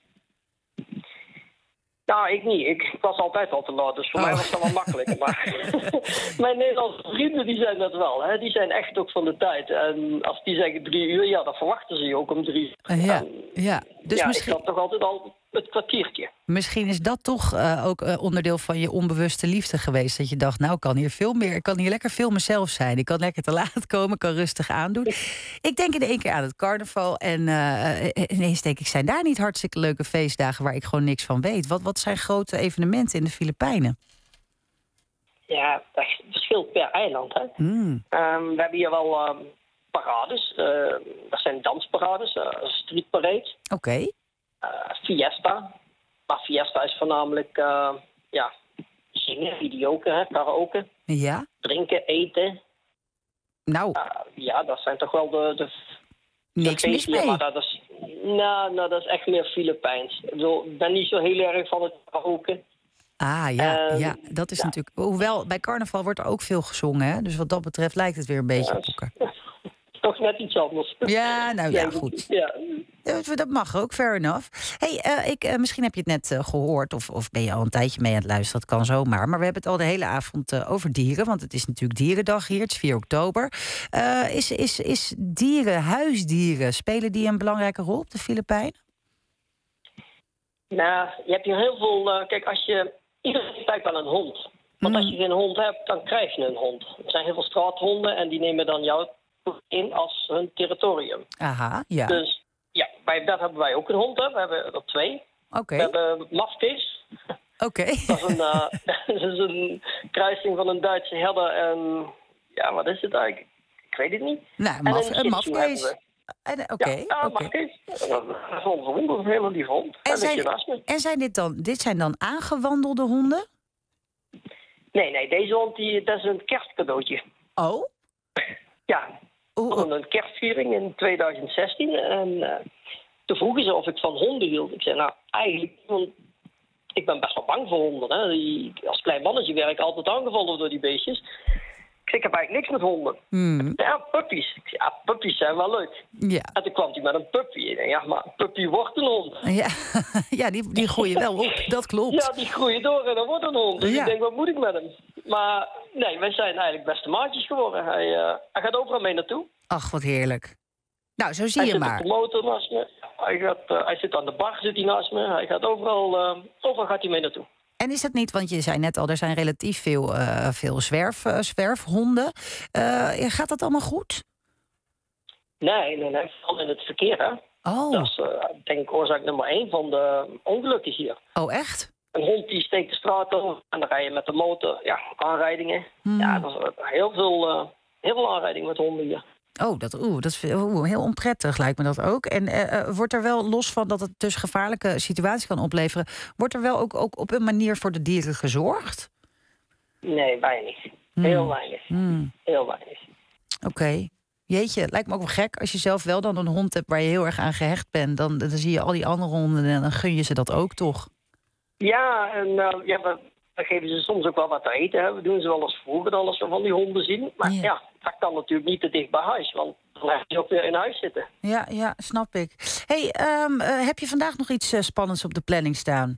Nou, ik niet. Ik was altijd al te laat, dus voor oh. mij was dat wel makkelijker. Maar mijn Nederlandse vrienden die zijn dat wel. Hè. Die zijn echt ook van de tijd. En als die zeggen drie uur, ja, dan verwachten ze je ook om drie uur. Uh, ja, en, ja. Dus ja, misschien... ik had toch altijd al het kwartiertje. Misschien is dat toch uh, ook uh, onderdeel van je onbewuste liefde geweest. Dat je dacht, nou, ik kan hier veel meer. Ik kan hier lekker veel mezelf zijn. Ik kan lekker te laat komen, kan rustig aandoen. Ik denk in één keer aan het carnaval. En uh, ineens denk ik, zijn daar niet hartstikke leuke feestdagen waar ik gewoon niks van weet? Wat, wat zijn grote evenementen in de Filipijnen? Ja, dat verschilt per eiland. Hè. Mm. Um, we hebben hier wel um, parades. Uh, dat zijn dansparades, uh, streetparades. Oké. Okay. Uh, fiesta. Maar fiesta is voornamelijk uh, ja, zingen, videoken, hè, karaoke. Ja. Drinken, eten. Nou. Uh, ja, dat zijn toch wel de... de Niks de mis mee. Maar dat is, nou, nou, dat is echt meer Filipijns. Ik bedoel, ik ben niet zo heel erg van het karaoke. Ah, ja, uh, ja, dat is ja. natuurlijk... Hoewel, bij carnaval wordt er ook veel gezongen, hè? Dus wat dat betreft lijkt het weer een beetje op elkaar. Toch net iets anders. Ja, nou ja, goed. Ja. Dat mag ook, fair enough. Hey, uh, ik, uh, misschien heb je het net uh, gehoord of, of ben je al een tijdje mee aan het luisteren. Dat kan zomaar. Maar we hebben het al de hele avond uh, over dieren. Want het is natuurlijk dierendag hier. Het is vier oktober. Uh, is, is, is dieren, huisdieren, spelen die een belangrijke rol op de Filipijnen? Nou, je hebt hier heel veel... Uh, kijk, als je... Iedereen kijkt aan een hond. Want Mm. als je geen hond hebt, dan krijg je een hond. Er zijn heel veel straathonden en die nemen dan jou in als hun territorium. Aha, ja. Dus ja, bij dat hebben wij ook een hond. Hè. We hebben er twee. Oké. Okay. We hebben Mafkees. Oké. Okay. Dat is een, uh, dat is een kruising van een Duitse herder en... Ja, wat is het eigenlijk? Ik weet het niet. Nou, maf, een, een Mafkees. Oké, okay, ja, ja, okay. Mafkees. Dat is onze hond, dat is een hele lieve hond. En, en zijn, en zijn dit dan, dit zijn dan aangewandelde honden? Nee, nee, deze hond die, dat is een kerstcadeautje. Oh? Ja, we hadden een kerstviering in twintig zestien. En uh, toen vroegen ze of ik van honden hield. Ik zei, nou, eigenlijk, want ik ben best wel bang voor honden. Hè. Die, als klein mannetje werd ik altijd aangevallen door die beestjes. Ik zei, ik heb eigenlijk niks met honden. Hmm. Ja, puppies. Ik zei, ja, puppies zijn wel leuk. Ja. En toen kwam hij met een puppy. Ik denk, ja, maar een puppy wordt een hond. Ja, ja die, die groeien wel op, dat klopt. Ja, die groeien door en dan wordt een hond. Dus ja. ik denk, wat moet ik met hem? Maar nee, wij zijn eigenlijk beste maatjes geworden. Hij, uh, hij gaat overal mee naartoe. Ach, wat heerlijk. Nou, zo zie hij je maar. maar. Hij zit op de motor naast me. Hij, gaat, uh, hij zit aan de bar, zit hij naast me. Hij gaat overal, uh, overal gaat hij mee naartoe. En is dat niet, want je zei net al, er zijn relatief veel, uh, veel zwerf, uh, zwerfhonden. Uh, gaat dat allemaal goed? Nee, nee, nee. Vooral in het verkeer, hè. Oh. Dat is, uh, denk ik, oorzaak nummer één van de ongelukken hier. Oh, echt? Een hond die steekt de straat over en dan rij je met de motor. Ja, aanrijdingen. Hmm. Ja, dat is heel veel, uh, heel veel aanrijdingen met honden hier. Oh, dat, oeh, dat is oeh, heel onprettig, lijkt me dat ook. En uh, wordt er wel, los van dat het dus gevaarlijke situaties kan opleveren, wordt er wel ook, ook op een manier voor de dieren gezorgd? Nee, weinig. Heel hmm. weinig. Hmm. Heel weinig. Oké. Okay. Jeetje, het lijkt me ook wel gek als je zelf wel dan een hond hebt waar je heel erg aan gehecht bent. Dan, dan zie je al die andere honden en dan gun je ze dat ook toch? Ja, en uh, ja, we, we geven ze soms ook wel wat te eten. Hè. We doen ze wel eens vroeger dan als we van die honden zien. Maar ja, ja dat kan natuurlijk niet te dicht bij huis, want dan heb je ook weer in huis zitten. Ja, ja, snap ik. Hey, um, uh, heb je vandaag nog iets uh, spannends op de planning staan?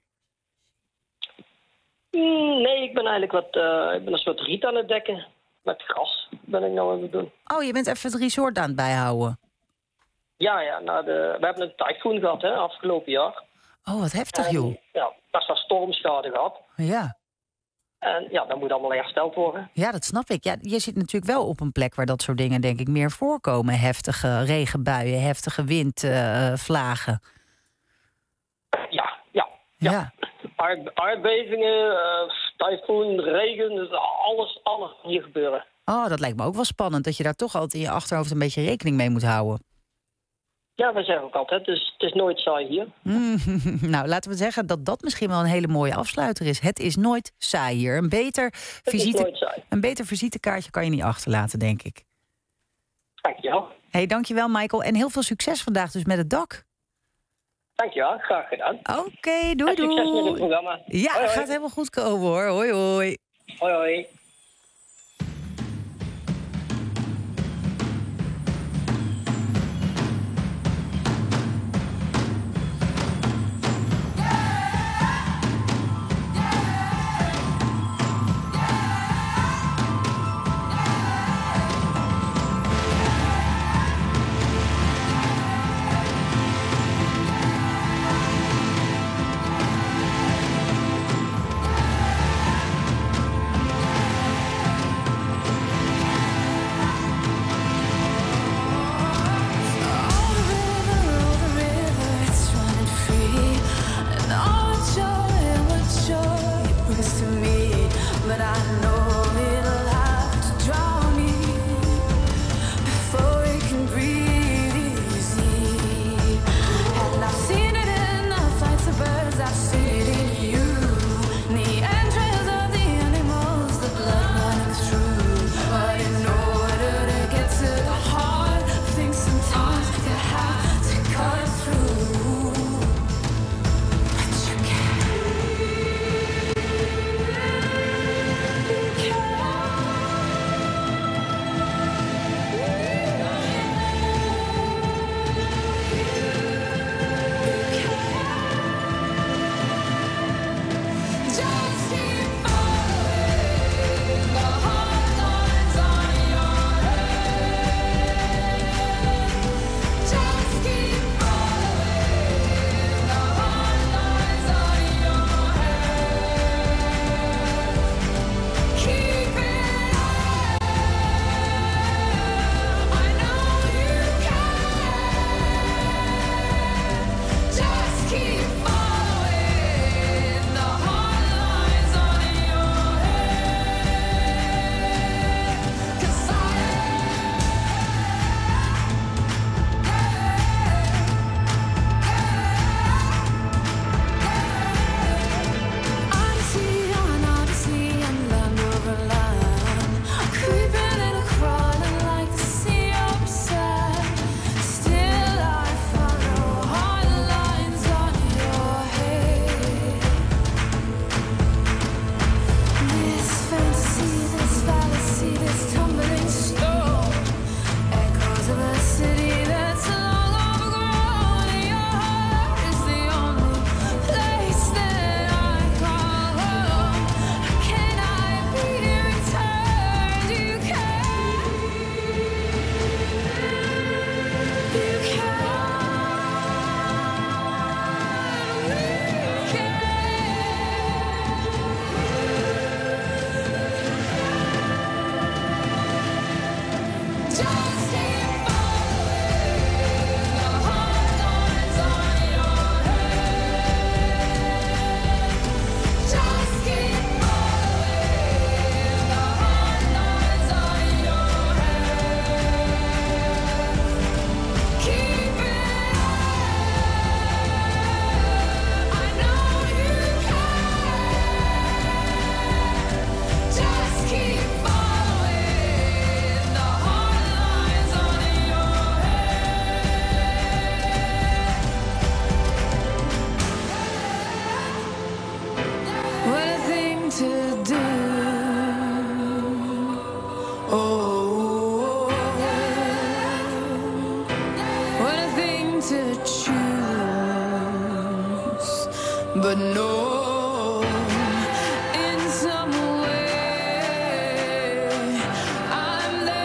Mm, nee, ik ben eigenlijk wat, uh, ik ben een soort riet aan het dekken met gras. ben ik nou aan het doen. Oh, je bent even het resort aan het bijhouden. Ja, ja. Nou de, we hebben een tyfoon gehad, hè, afgelopen jaar. Oh, wat heftig, en, joh. Ja, best wel stormschade gehad. Ja. En ja, dat moet allemaal hersteld worden. Ja, dat snap ik. Ja, je zit natuurlijk wel op een plek waar dat soort dingen, denk ik, meer voorkomen. Heftige regenbuien, heftige windvlagen. Ja, ja, ja. ja. Aard, aardbevingen, uh, tyfoon, regen, dus alles, alles hier gebeuren. Oh, dat lijkt me ook wel spannend, dat je daar toch altijd in je achterhoofd een beetje rekening mee moet houden. Ja, wij zeggen ook altijd, dus het is nooit saai hier. Mm, nou, laten we zeggen dat dat misschien wel een hele mooie afsluiter is. Het is nooit saai hier. Een beter, visite, nooit saai. een beter visitekaartje kan je niet achterlaten, denk ik. Dankjewel. Hey, dankjewel, Michael. En heel veel succes vandaag dus met het dak. Dankjewel, graag gedaan. Oké, okay, doei doei. Succes met het programma. Ja, hoi, hoi. gaat helemaal goed komen hoor. Hoi hoi. Hoi hoi. but no, in some way I'm there.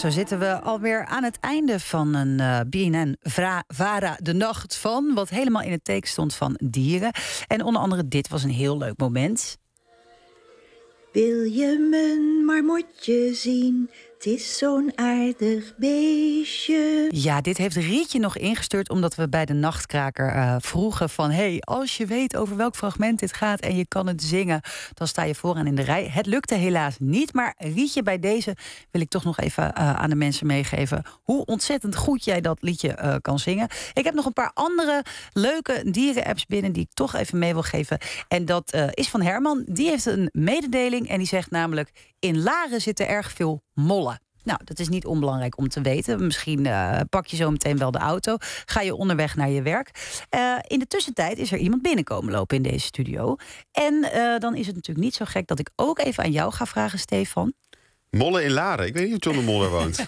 zo zitten we alweer aan het einde van een uh, B N N Vara de Nacht van... wat helemaal in het teken stond van dieren. En onder andere dit was een heel leuk moment. Wil je mijn marmotje zien? Het is zo'n aardig beestje. Ja, dit heeft Rietje nog ingestuurd omdat we bij de Nachtkraker uh, vroegen van... hey, als je weet over welk fragment dit gaat en je kan het zingen... dan sta je vooraan in de rij. Het lukte helaas niet, maar Rietje, bij deze wil ik toch nog even uh, aan de mensen meegeven... hoe ontzettend goed jij dat liedje uh, kan zingen. Ik heb nog een paar andere leuke dieren-apps binnen die ik toch even mee wil geven. En dat uh, is van Herman. Die heeft een mededeling en die zegt namelijk... in Laren zitten erg veel mollen. Nou, dat is niet onbelangrijk om te weten. Misschien uh, pak je zo meteen wel de auto. Ga je onderweg naar je werk. Uh, in de tussentijd is er iemand binnenkomen lopen in deze studio. En uh, dan is het natuurlijk niet zo gek dat ik ook even aan jou ga vragen, Stefan. Mollen in Laren. Ik weet niet of John de Mol er woont.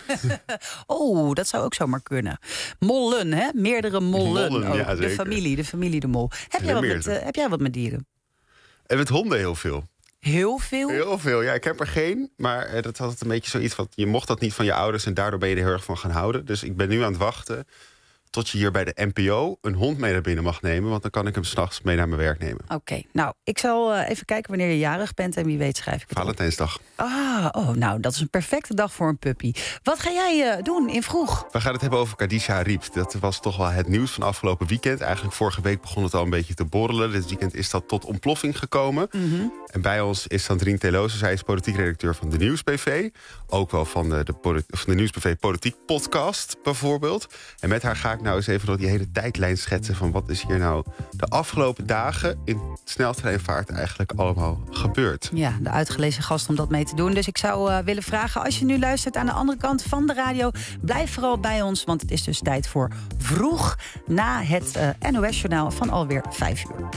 Oh, dat zou ook zomaar kunnen. Mollen, hè? Meerdere mollen. Mollen, ook. ja, de zeker. familie, de familie de Mol. Heb jij, wat met, uh, heb jij wat met dieren? En met honden heel veel. Heel veel? Heel veel, ja. Ik heb er geen, maar eh, dat had het een beetje zoiets van... je mocht dat niet van je ouders en daardoor ben je er heel erg van gaan houden. Dus ik ben nu aan het wachten tot je hier bij de N P O een hond mee naar binnen mag nemen... want dan kan ik hem 's nachts mee naar mijn werk nemen. Oké, okay, nou, ik zal uh, even kijken wanneer je jarig bent... en wie weet schrijf ik het Valentijnsdag. op. Ah, oh, nou, dat is een perfecte dag voor een puppy. Wat ga jij uh, doen in Vroeg? We gaan het hebben over Khadija Ariep. Dat was toch wel het nieuws van afgelopen weekend. Eigenlijk vorige week begon het al een beetje te borrelen. Dit weekend is dat tot ontploffing gekomen. Mm-hmm. En bij ons is Sandrine Teloze. Zij is politiek redacteur van de Nieuws B V. Ook wel van de, de, van de Nieuws B V Politiek Podcast bijvoorbeeld. En met haar ga ik nou eens even door die hele tijdlijn schetsen... van wat is hier nou de afgelopen dagen in sneltreinvaart eigenlijk allemaal gebeurd. Ja, de uitgelezen gast om dat mee te doen. Dus ik zou uh, willen vragen, als je nu luistert aan de andere kant van de radio... blijf vooral bij ons, want het is dus tijd voor Vroeg... na het uh, N O S-journaal van alweer vijf uur.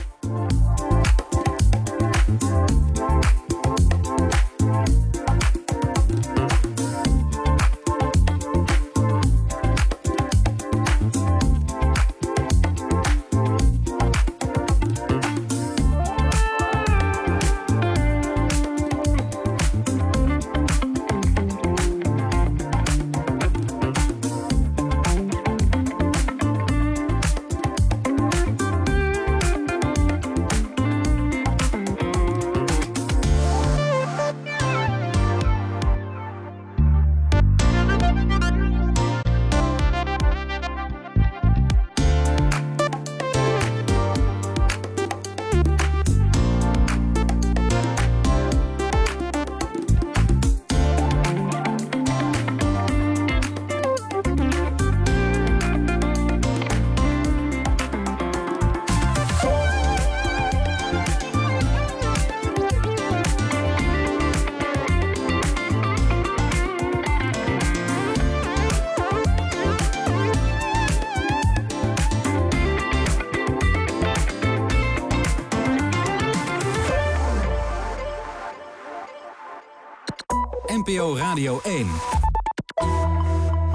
N P O Radio één.